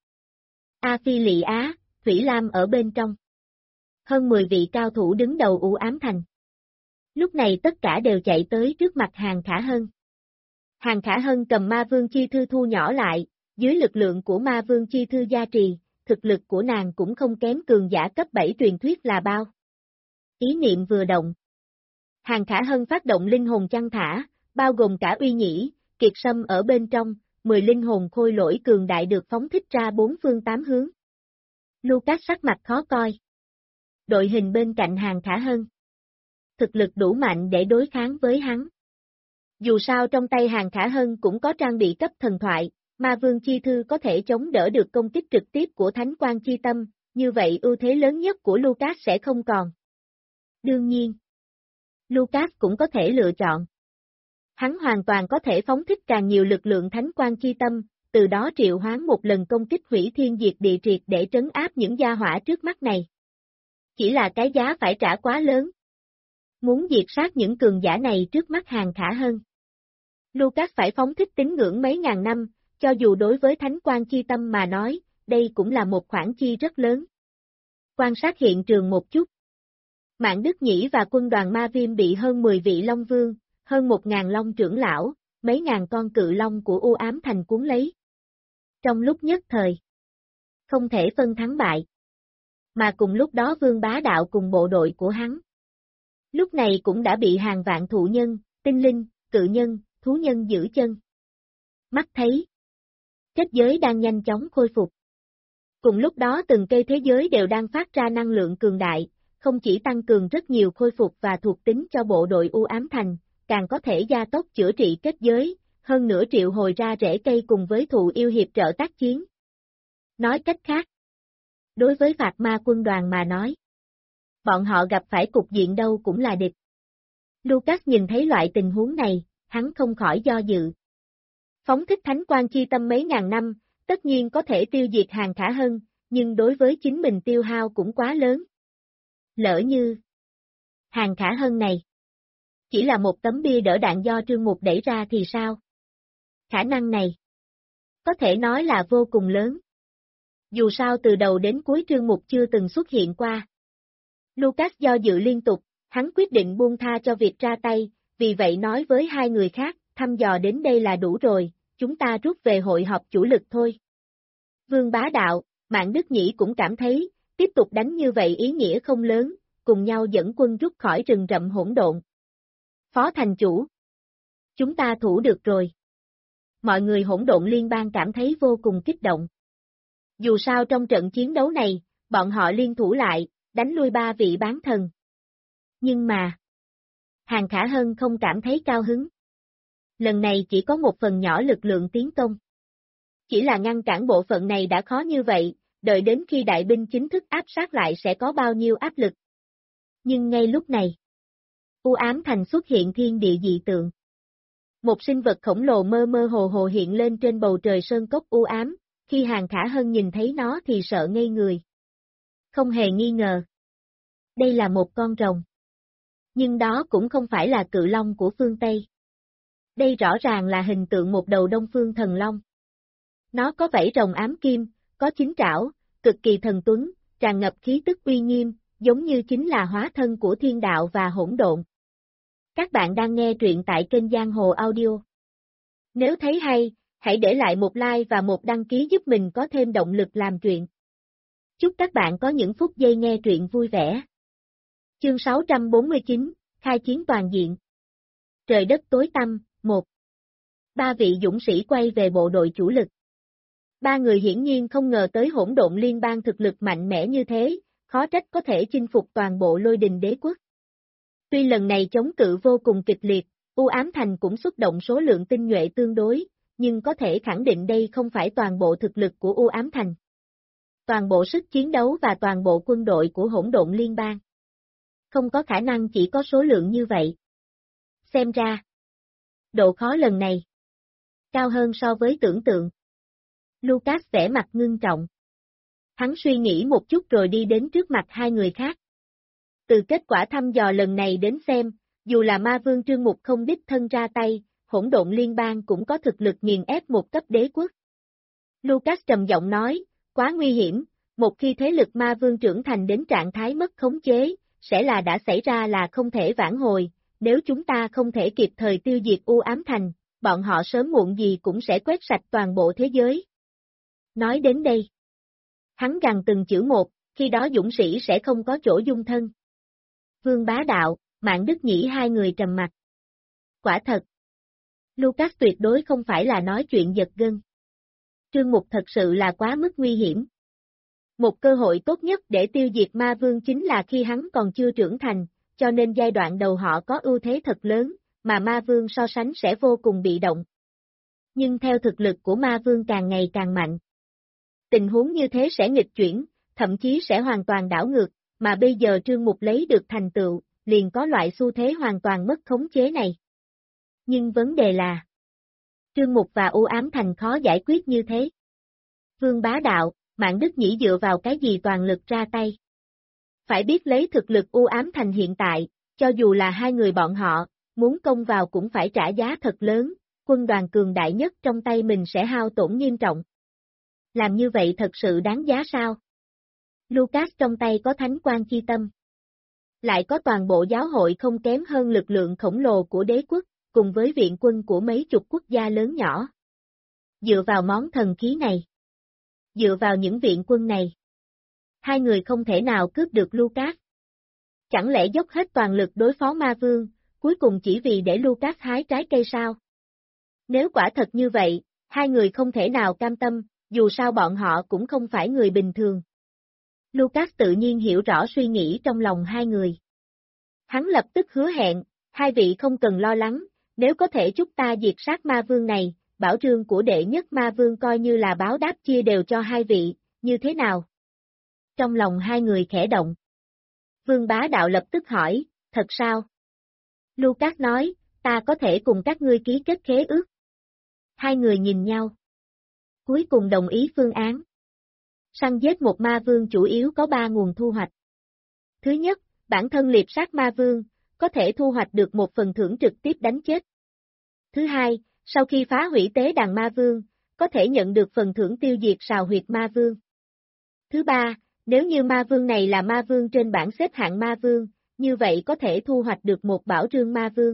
A Phi Lị Á, Thủy Lam ở bên trong. Hơn 10 vị cao thủ đứng đầu U Ám Thành. Lúc này tất cả đều chạy tới trước mặt Hàng Khả Hân. Hàng Khả Hân cầm Ma Vương Chi Thư thu nhỏ lại, dưới lực lượng của Ma Vương Chi Thư gia trì, thực lực của nàng cũng không kém cường giả cấp 7 truyền thuyết là bao. Ý niệm vừa động. Hàng Khả Hân phát động linh hồn chăn thả, bao gồm cả Uy Nhĩ, Kiệt Sâm ở bên trong, 10 linh hồn khôi lỗi cường đại được phóng thích ra bốn phương tám hướng. Lucas sắc mặt khó coi. Đội hình bên cạnh Hàng Khả Hân. Thực lực đủ mạnh để đối kháng với hắn. Dù sao trong tay Hàng Khả Hân cũng có trang bị cấp thần thoại, Ma Vương Chi Thư có thể chống đỡ được công kích trực tiếp của Thánh Quang Chi Tâm, như vậy ưu thế lớn nhất của Lucas sẽ không còn. Đương nhiên, Lucas cũng có thể lựa chọn. Hắn hoàn toàn có thể phóng thích càng nhiều lực lượng Thánh Quang Chi Tâm, từ đó triệu hoán một lần công kích hủy thiên diệt địa triệt để trấn áp những gia hỏa trước mắt này. Chỉ là cái giá phải trả quá lớn. Muốn diệt sát những cường giả này trước mắt Hàng Khả Hân. Lucas phải phóng thích tín ngưỡng mấy ngàn năm, cho dù đối với Thánh Quang Chi Tâm mà nói, đây cũng là một khoản chi rất lớn. Quan sát hiện trường một chút. Mạn Đức Nhĩ và quân đoàn Ma Viêm bị hơn 10 vị Long Vương, hơn 1.000 Long trưởng lão, mấy ngàn con cự Long của U Ám Thành cuốn lấy. Trong lúc nhất thời, không thể phân thắng bại. Mà cùng lúc đó Vương Bá Đạo cùng bộ đội của hắn. Lúc này cũng đã bị hàng vạn thụ nhân, tinh linh, cự nhân, thú nhân giữ chân. Mắt thấy. Kết giới đang nhanh chóng khôi phục. Cùng lúc đó từng cây thế giới đều đang phát ra năng lượng cường đại, không chỉ tăng cường rất nhiều khôi phục và thuộc tính cho bộ đội U Ám Thành, càng có thể gia tốc chữa trị kết giới, hơn nữa triệu hồi ra rễ cây cùng với thụ yêu hiệp trợ tác chiến. Nói cách khác, đối với Phạt Ma quân đoàn mà nói, bọn họ gặp phải cục diện đâu cũng là địch. Lucas nhìn thấy loại tình huống này, hắn không khỏi do dự. Phóng thích Thánh Quang Chi Tâm mấy ngàn năm, tất nhiên có thể tiêu diệt Hàng Khả Hân, nhưng đối với chính mình tiêu hao cũng quá lớn. Lỡ như Hàng Khả Hân này chỉ là một tấm bia đỡ đạn do Trương Mục đẩy ra thì sao? Khả năng này có thể nói là vô cùng lớn. Dù sao từ đầu đến cuối Trương Mục chưa từng xuất hiện qua. Lucas do dự liên tục, hắn quyết định buông tha cho việc ra tay, vì vậy nói với hai người khác, thăm dò đến đây là đủ rồi, chúng ta rút về hội họp chủ lực thôi. Vương Bá Đạo, Mạn Đức Nhĩ cũng cảm thấy, tiếp tục đánh như vậy ý nghĩa không lớn, cùng nhau dẫn quân rút khỏi rừng rậm hỗn độn. Phó thành chủ, chúng ta thủ được rồi. Mọi người hỗn độn liên bang cảm thấy vô cùng kích động. Dù sao trong trận chiến đấu này, bọn họ liên thủ lại, đánh lui 3 vị bán thần. Nhưng mà, Hàng Khả Hân không cảm thấy cao hứng. Lần này chỉ có một phần nhỏ lực lượng tiến công. Chỉ là ngăn cản bộ phận này đã khó như vậy, đợi đến khi đại binh chính thức áp sát lại sẽ có bao nhiêu áp lực. Nhưng ngay lúc này, u ám thành xuất hiện thiên địa dị tượng. Một sinh vật khổng lồ mơ mơ hồ hồ hiện lên trên bầu trời sơn cốc u ám, khi Hàng Khả Hân nhìn thấy nó thì sợ ngây người. Không hề nghi ngờ. Đây là một con rồng. Nhưng đó cũng không phải là cự long của phương Tây. Đây rõ ràng là hình tượng một đầu Đông Phương thần long. Nó có vảy rồng ám kim, có chín trảo, cực kỳ thần tuấn, tràn ngập khí tức uy nghiêm, giống như chính là hóa thân của thiên đạo và hỗn độn. Các bạn đang nghe truyện tại kênh Giang Hồ Audio. Nếu thấy hay, hãy để lại một like và một đăng ký giúp mình có thêm động lực làm truyện. Chúc các bạn có những phút giây nghe truyện vui vẻ. Chương 649, Khai chiến toàn diện. Trời đất tối tăm, 1. Ba vị dũng sĩ quay về bộ đội chủ lực. Ba người hiển nhiên không ngờ tới hỗn độn liên bang thực lực mạnh mẽ như thế, khó trách có thể chinh phục toàn bộ Lôi Đình Đế quốc. Tuy lần này chống cự vô cùng kịch liệt, U Ám Thành cũng xuất động số lượng tinh nhuệ tương đối, nhưng có thể khẳng định đây không phải toàn bộ thực lực của U Ám Thành. Toàn bộ sức chiến đấu và toàn bộ quân đội của hỗn độn liên bang. Không có khả năng chỉ có số lượng như vậy. Xem ra, độ khó lần này cao hơn so với tưởng tượng. Lucas vẻ mặt ngưng trọng. Hắn suy nghĩ một chút rồi đi đến trước mặt hai người khác. Từ kết quả thăm dò lần này đến xem, dù là ma vương Trương Mục không đích thân ra tay, hỗn độn liên bang cũng có thực lực nghiền ép một cấp đế quốc. Lucas trầm giọng nói, quá nguy hiểm, một khi thế lực ma vương trưởng thành đến trạng thái mất khống chế, sẽ là đã xảy ra là không thể vãn hồi, nếu chúng ta không thể kịp thời tiêu diệt U Ám Thành, bọn họ sớm muộn gì cũng sẽ quét sạch toàn bộ thế giới. Nói đến đây, hắn gằn từng chữ một, khi đó dũng sĩ sẽ không có chỗ dung thân. Vương Bá Đạo, Mạn Đức Nhĩ hai người trầm mặt. Quả thật, Lucas tuyệt đối không phải là nói chuyện giật gân. Trương Mục thật sự là quá mức nguy hiểm. Một cơ hội tốt nhất để tiêu diệt ma vương chính là khi hắn còn chưa trưởng thành, cho nên giai đoạn đầu họ có ưu thế thật lớn, mà ma vương so sánh sẽ vô cùng bị động. Nhưng theo thực lực của ma vương càng ngày càng mạnh, tình huống như thế sẽ nghịch chuyển, thậm chí sẽ hoàn toàn đảo ngược, mà bây giờ Trương Mục lấy được thành tựu, liền có loại xu thế hoàn toàn mất khống chế này. Nhưng vấn đề là, Trương Mục và U Ám Thành khó giải quyết như thế. Vương Bá Đạo, Mạn Đức Nhĩ dựa vào cái gì toàn lực ra tay? Phải biết lấy thực lực U Ám Thành hiện tại, cho dù là hai người bọn họ, muốn công vào cũng phải trả giá thật lớn, quân đoàn cường đại nhất trong tay mình sẽ hao tổn nghiêm trọng. Làm như vậy thật sự đáng giá sao? Lucas trong tay có thánh quan chi tâm. Lại có toàn bộ giáo hội không kém hơn lực lượng khổng lồ của đế quốc, cùng với viện quân của mấy chục quốc gia lớn nhỏ. Dựa vào món thần khí này, dựa vào những viện quân này, hai người không thể nào cướp được Lucas. Chẳng lẽ dốc hết toàn lực đối phó ma vương, cuối cùng chỉ vì để Lucas hái trái cây sao? Nếu quả thật như vậy, hai người không thể nào cam tâm, dù sao bọn họ cũng không phải người bình thường. Lucas tự nhiên hiểu rõ suy nghĩ trong lòng hai người. Hắn lập tức hứa hẹn, hai vị không cần lo lắng, nếu có thể giúp ta diệt sát ma vương này, bảo trương của đệ nhất ma vương coi như là báo đáp chia đều cho hai vị, như thế nào? Trong lòng hai người khẽ động. Vương Bá Đạo lập tức hỏi, thật sao? Lucas nói, ta có thể cùng các ngươi ký kết khế ước. Hai người nhìn nhau. Cuối cùng đồng ý phương án. Săn giết một ma vương chủ yếu có 3 nguồn thu hoạch. Thứ nhất, bản thân liệp sát ma vương, có thể thu hoạch được một phần thưởng trực tiếp đánh chết. Thứ hai, sau khi phá hủy tế đàn ma vương, có thể nhận được phần thưởng tiêu diệt sào huyệt ma vương. Thứ ba, nếu như ma vương này là ma vương trên bảng xếp hạng ma vương, như vậy có thể thu hoạch được một bảo trương ma vương.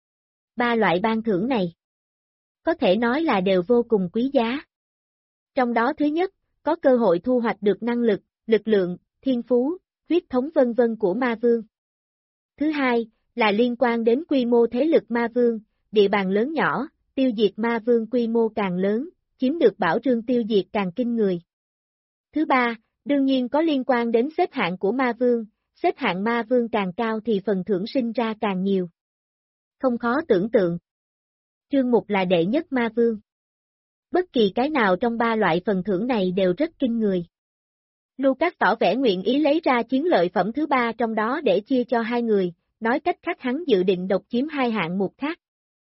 3 loại ban thưởng này, có thể nói là đều vô cùng quý giá. Trong đó thứ nhất, có cơ hội thu hoạch được năng lực, lực lượng, thiên phú, huyết thống vân vân của ma vương. Thứ hai, là liên quan đến quy mô thế lực ma vương, địa bàn lớn nhỏ, tiêu diệt ma vương quy mô càng lớn, chiếm được bảo trương tiêu diệt càng kinh người. Thứ ba, đương nhiên có liên quan đến xếp hạng của ma vương, xếp hạng ma vương càng cao thì phần thưởng sinh ra càng nhiều. Không khó tưởng tượng. Trương Mục là đệ nhất ma vương. Bất kỳ cái nào trong 3 loại phần thưởng này đều rất kinh người. Lucas tỏ vẻ nguyện ý lấy ra chiến lợi phẩm thứ ba trong đó để chia cho hai người, nói cách khác hắn dự định độc chiếm hai hạng mục khác.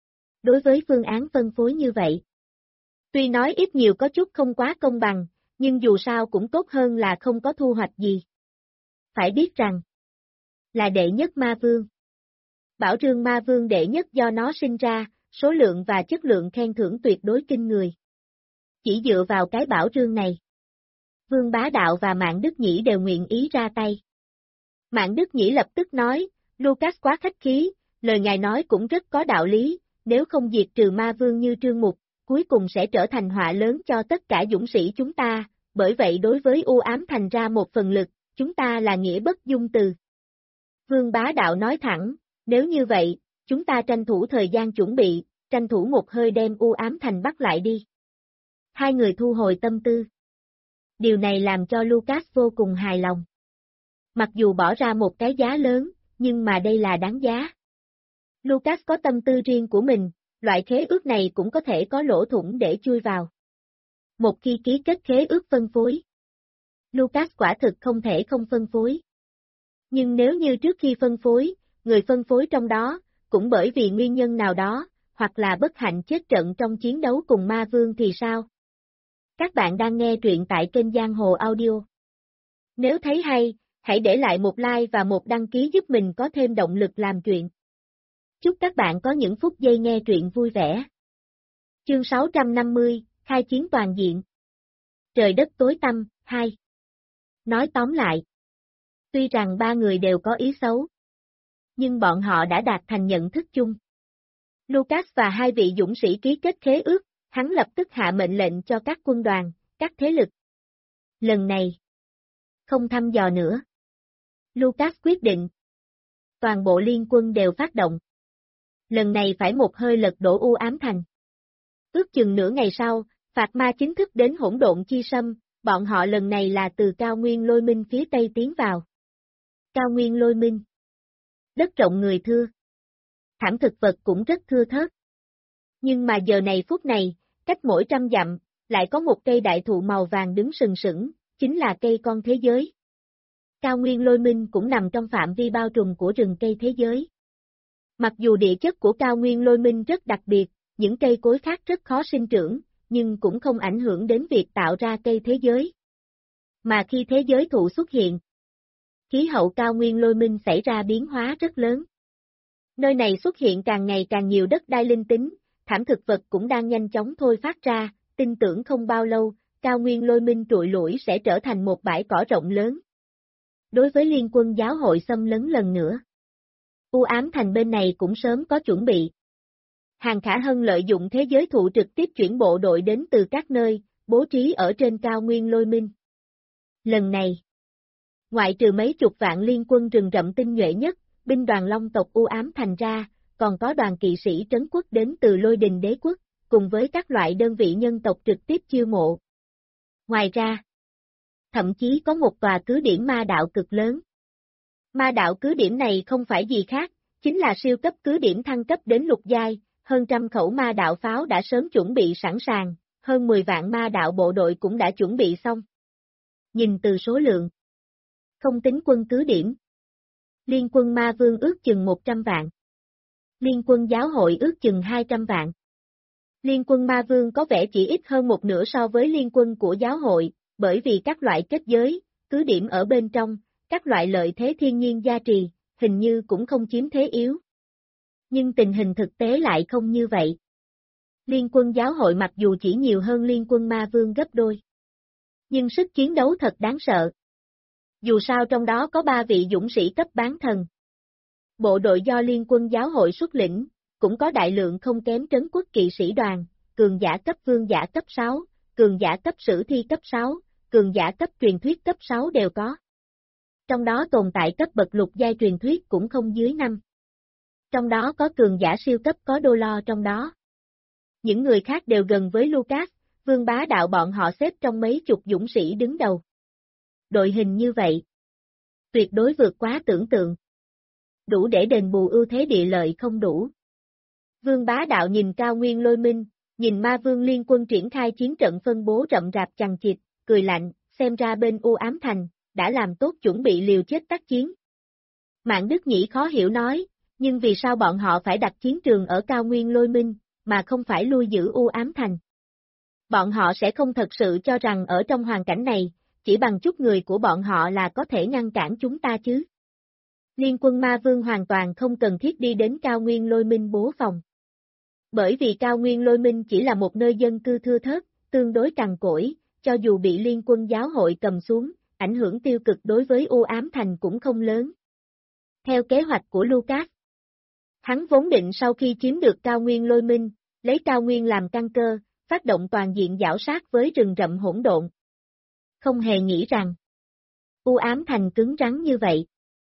Đối với phương án phân phối như vậy, tuy nói ít nhiều có chút không quá công bằng, nhưng dù sao cũng tốt hơn là không có thu hoạch gì. Phải biết rằng, là đệ nhất ma vương. Bảo Trương ma vương đệ nhất do nó sinh ra, số lượng và chất lượng khen thưởng tuyệt đối kinh người. Chỉ dựa vào cái bảo trương này, Vương Bá Đạo và Mạn Đức Nhĩ đều nguyện ý ra tay. Mạn Đức Nhĩ lập tức nói, Lucas quá khách khí, lời ngài nói cũng rất có đạo lý, nếu không diệt trừ ma vương như Trương Mục, cuối cùng sẽ trở thành họa lớn cho tất cả dũng sĩ chúng ta, bởi vậy đối với U Ám Thành ra một phần lực, chúng ta là nghĩa bất dung từ. Vương Bá Đạo nói thẳng, nếu như vậy, chúng ta tranh thủ thời gian chuẩn bị, tranh thủ một hơi đem U Ám Thành bắt lại đi. Hai người thu hồi tâm tư. Điều này làm cho Lucas vô cùng hài lòng. Mặc dù bỏ ra một cái giá lớn, nhưng mà đây là đáng giá. Lucas có tâm tư riêng của mình, loại khế ước này cũng có thể có lỗ thủng để chui vào. Một khi ký kết khế ước phân phối, Lucas quả thực không thể không phân phối. Nhưng nếu như trước khi phân phối, người phân phối trong đó, cũng bởi vì nguyên nhân nào đó, hoặc là bất hạnh chết trận trong chiến đấu cùng ma vương thì sao? Các bạn đang nghe truyện tại kênh Giang Hồ Audio. Nếu thấy hay, hãy để lại một like và một đăng ký giúp mình có thêm động lực làm chuyện. Chúc các bạn có những phút giây nghe truyện vui vẻ. Chương 650, khai chiến toàn diện. Trời đất tối tăm, 2. Nói tóm lại, tuy rằng ba người đều có ý xấu, nhưng bọn họ đã đạt thành nhận thức chung. Lucas và hai vị dũng sĩ ký kết khế ước, hắn lập tức hạ mệnh lệnh cho các quân đoàn, các thế lực. Lần này, không thăm dò nữa. Lucas quyết định. Toàn bộ liên quân đều phát động. Lần này phải một hơi lật đổ U Ám Thành. Ước chừng nửa ngày sau, Phạt Ma chính thức đến Hỗn Độn Chi Sâm, bọn họ lần này là từ Cao Nguyên Lôi Minh phía tây tiến vào. Cao Nguyên Lôi Minh. Đất rộng người thưa. Thảm thực vật cũng rất thưa thớt. Nhưng mà giờ này phút này, cách mỗi 100 dặm, lại có một cây đại thụ màu vàng đứng sừng sững, chính là cây con thế giới. Cao Nguyên Lôi Minh cũng nằm trong phạm vi bao trùm của rừng cây thế giới. Mặc dù địa chất của Cao Nguyên Lôi Minh rất đặc biệt, những cây cối khác rất khó sinh trưởng, nhưng cũng không ảnh hưởng đến việc tạo ra cây thế giới. Mà khi thế giới thụ xuất hiện, khí hậu Cao Nguyên Lôi Minh xảy ra biến hóa rất lớn. Nơi này xuất hiện càng ngày càng nhiều đất đai linh tính, thảm thực vật cũng đang nhanh chóng thôi phát ra, tin tưởng không bao lâu, Cao Nguyên Lôi Minh trụi lủi sẽ trở thành một bãi cỏ rộng lớn. Đối với liên quân giáo hội xâm lấn lần nữa, U Ám Thành bên này cũng sớm có chuẩn bị. Hàn Khả Hân lợi dụng thế giới thụ trực tiếp chuyển bộ đội đến từ các nơi, bố trí ở trên Cao Nguyên Lôi Minh. Lần này, ngoại trừ mấy chục vạn liên quân rừng rậm tinh nhuệ nhất, binh đoàn Long tộc U Ám Thành ra, còn có đoàn kỵ sĩ trấn quốc đến từ Lôi Đình Đế quốc, cùng với các loại đơn vị nhân tộc trực tiếp chiêu mộ. Ngoài ra, thậm chí có một tòa cứ điểm ma đạo cực lớn. Ma đạo cứ điểm này không phải gì khác, chính là siêu cấp cứ điểm thăng cấp đến lục giai, hơn 100 khẩu ma đạo pháo đã sớm chuẩn bị sẵn sàng, hơn 10 vạn ma đạo bộ đội cũng đã chuẩn bị xong. Nhìn từ số lượng, không tính quân cứ điểm, liên quân ma vương ước chừng 100 vạn. Liên quân giáo hội ước chừng 200 vạn. Liên quân ma vương có vẻ chỉ ít hơn một nửa so với liên quân của giáo hội, bởi vì các loại kết giới, cứ điểm ở bên trong, các loại lợi thế thiên nhiên gia trì, hình như cũng không chiếm thế yếu. Nhưng tình hình thực tế lại không như vậy. Liên quân giáo hội mặc dù chỉ nhiều hơn liên quân ma vương gấp đôi, nhưng sức chiến đấu thật đáng sợ. Dù sao trong đó có 3 vị dũng sĩ cấp bán thần. Bộ đội do liên quân giáo hội xuất lĩnh, cũng có đại lượng không kém trấn quốc kỵ sĩ đoàn, cường giả cấp vương giả cấp 6, cường giả cấp sử thi cấp 6, cường giả cấp truyền thuyết cấp 6 đều có. Trong đó tồn tại cấp bậc lục giai truyền thuyết cũng không dưới 5. Trong đó có cường giả siêu cấp có đô lo trong đó. Những người khác đều gần với Lucas, Vương Bá Đạo bọn họ xếp trong mấy chục dũng sĩ đứng đầu. Đội hình như vậy, tuyệt đối vượt quá tưởng tượng. Đủ để đền bù ưu thế địa lợi không đủ. Vương Bá Đạo nhìn Cao Nguyên Lôi Minh, nhìn ma vương liên quân triển khai chiến trận phân bố rậm rạp chằng chịt, cười lạnh, xem ra bên U Ám Thành, đã làm tốt chuẩn bị liều chết tác chiến. Mạn Đức Nhĩ khó hiểu nói, nhưng vì sao bọn họ phải đặt chiến trường ở cao nguyên Lôi Minh, mà không phải lui giữ U Ám Thành? Bọn họ sẽ không thật sự cho rằng ở trong hoàn cảnh này, chỉ bằng chút người của bọn họ là có thể ngăn cản chúng ta chứ. Liên quân Ma Vương hoàn toàn không cần thiết đi đến cao nguyên Lôi Minh bố phòng. Bởi vì cao nguyên Lôi Minh chỉ là một nơi dân cư thưa thớt, tương đối cằn cỗi, cho dù bị liên quân giáo hội cầm xuống, ảnh hưởng tiêu cực đối với U Ám Thành cũng không lớn. Theo kế hoạch của Lucas, hắn vốn định sau khi chiếm được cao nguyên Lôi Minh, lấy cao nguyên làm căn cơ, phát động toàn diện giảo sát với rừng rậm hỗn độn. Không hề nghĩ rằng U Ám Thành cứng rắn như vậy.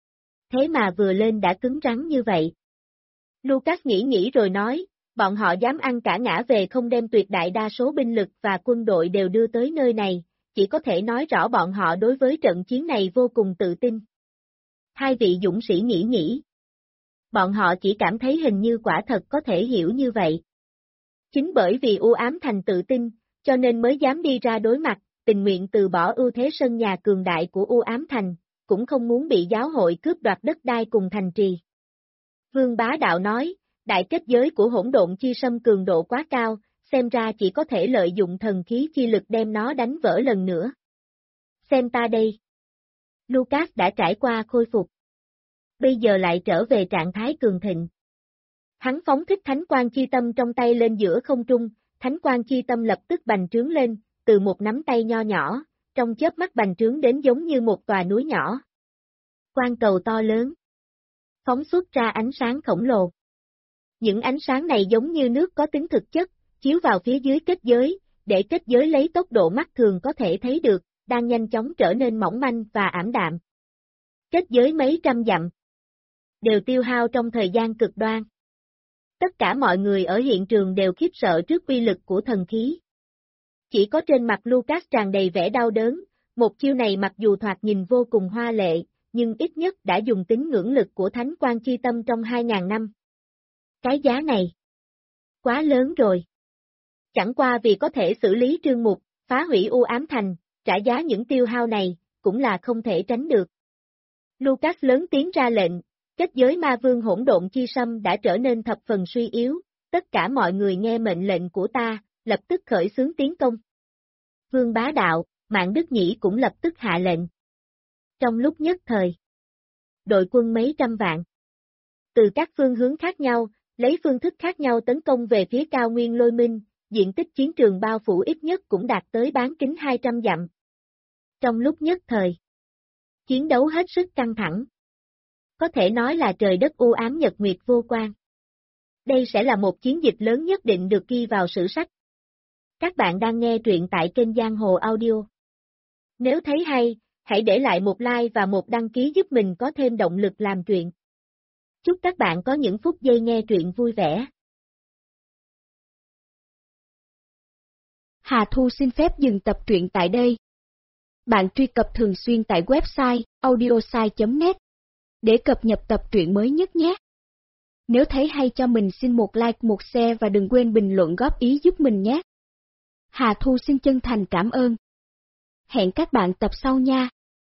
Thế mà vừa lên đã cứng rắn như vậy. Lucas nghĩ rồi nói, bọn họ dám ăn cả ngã về không đem tuyệt đại đa số binh lực và quân đội đều đưa tới nơi này, chỉ có thể nói rõ bọn họ đối với trận chiến này vô cùng tự tin. Hai vị dũng sĩ nghĩ. Bọn họ chỉ cảm thấy hình như quả thật có thể hiểu như vậy. Chính bởi vì U Ám Thành tự tin, cho nên mới dám đi ra đối mặt, tình nguyện từ bỏ ưu thế sân nhà cường đại của U Ám Thành, cũng không muốn bị giáo hội cướp đoạt đất đai cùng thành trì. Vương Bá Đạo nói, đại kết giới của hỗn độn chi sâm cường độ quá cao, xem ra chỉ có thể lợi dụng thần khí chi lực đem nó đánh vỡ lần nữa. Xem ta đây. Lucas đã trải qua khôi phục. Bây giờ lại trở về trạng thái cường thịnh. Hắn phóng thích thánh quang chi tâm trong tay lên giữa không trung, thánh quang chi tâm lập tức bành trướng lên, từ một nắm tay nho nhỏ, trong chớp mắt bành trướng đến giống như một tòa núi nhỏ. Quang cầu to lớn. Phóng xuất ra ánh sáng khổng lồ. Những ánh sáng này giống như nước có tính thực chất, chiếu vào phía dưới kết giới, để kết giới lấy tốc độ mắt thường có thể thấy được, đang nhanh chóng trở nên mỏng manh và ảm đạm. Kết giới mấy trăm dặm, đều tiêu hao trong thời gian cực đoan. Tất cả mọi người ở hiện trường đều khiếp sợ trước uy lực của thần khí. Chỉ có trên mặt Lucas tràn đầy vẻ đau đớn, một chiêu này mặc dù thoạt nhìn vô cùng hoa lệ, nhưng ít nhất đã dùng tính ngưỡng lực của Thánh Quang Chi Tâm trong 2000 năm. Cái giá này quá lớn rồi. Chẳng qua vì có thể xử lý Trương Mục, phá hủy U Ám Thành, trả giá những tiêu hao này, cũng là không thể tránh được. Lucas lớn tiếng ra lệnh, kết giới ma vương hỗn độn chi sâm đã trở nên thập phần suy yếu, tất cả mọi người nghe mệnh lệnh của ta, lập tức khởi xướng tiến công. Vương Bá Đạo, Mạn Đức Nhĩ cũng lập tức hạ lệnh. Trong lúc nhất thời, đội quân mấy trăm vạn, từ các phương hướng khác nhau, lấy phương thức khác nhau tấn công về phía cao nguyên Lôi Minh, diện tích chiến trường bao phủ ít nhất cũng đạt tới bán kính 200 dặm. Trong lúc nhất thời, chiến đấu hết sức căng thẳng. Có thể nói là trời đất u ám nhật nguyệt vô quang. Đây sẽ là một chiến dịch lớn nhất định được ghi vào sử sách. Các bạn đang nghe truyện tại kênh Giang Hồ Audio. Nếu thấy hay, hãy để lại một like và một đăng ký giúp mình có thêm động lực làm truyện. Chúc các bạn có những phút giây nghe truyện vui vẻ. Hà Thu xin phép dừng tập truyện tại đây. Bạn truy cập thường xuyên tại website audiosai.net để cập nhật tập truyện mới nhất nhé. Nếu thấy hay cho mình xin một like, một share và đừng quên bình luận góp ý giúp mình nhé. Hà Thu xin chân thành cảm ơn. Hẹn các bạn tập sau nha.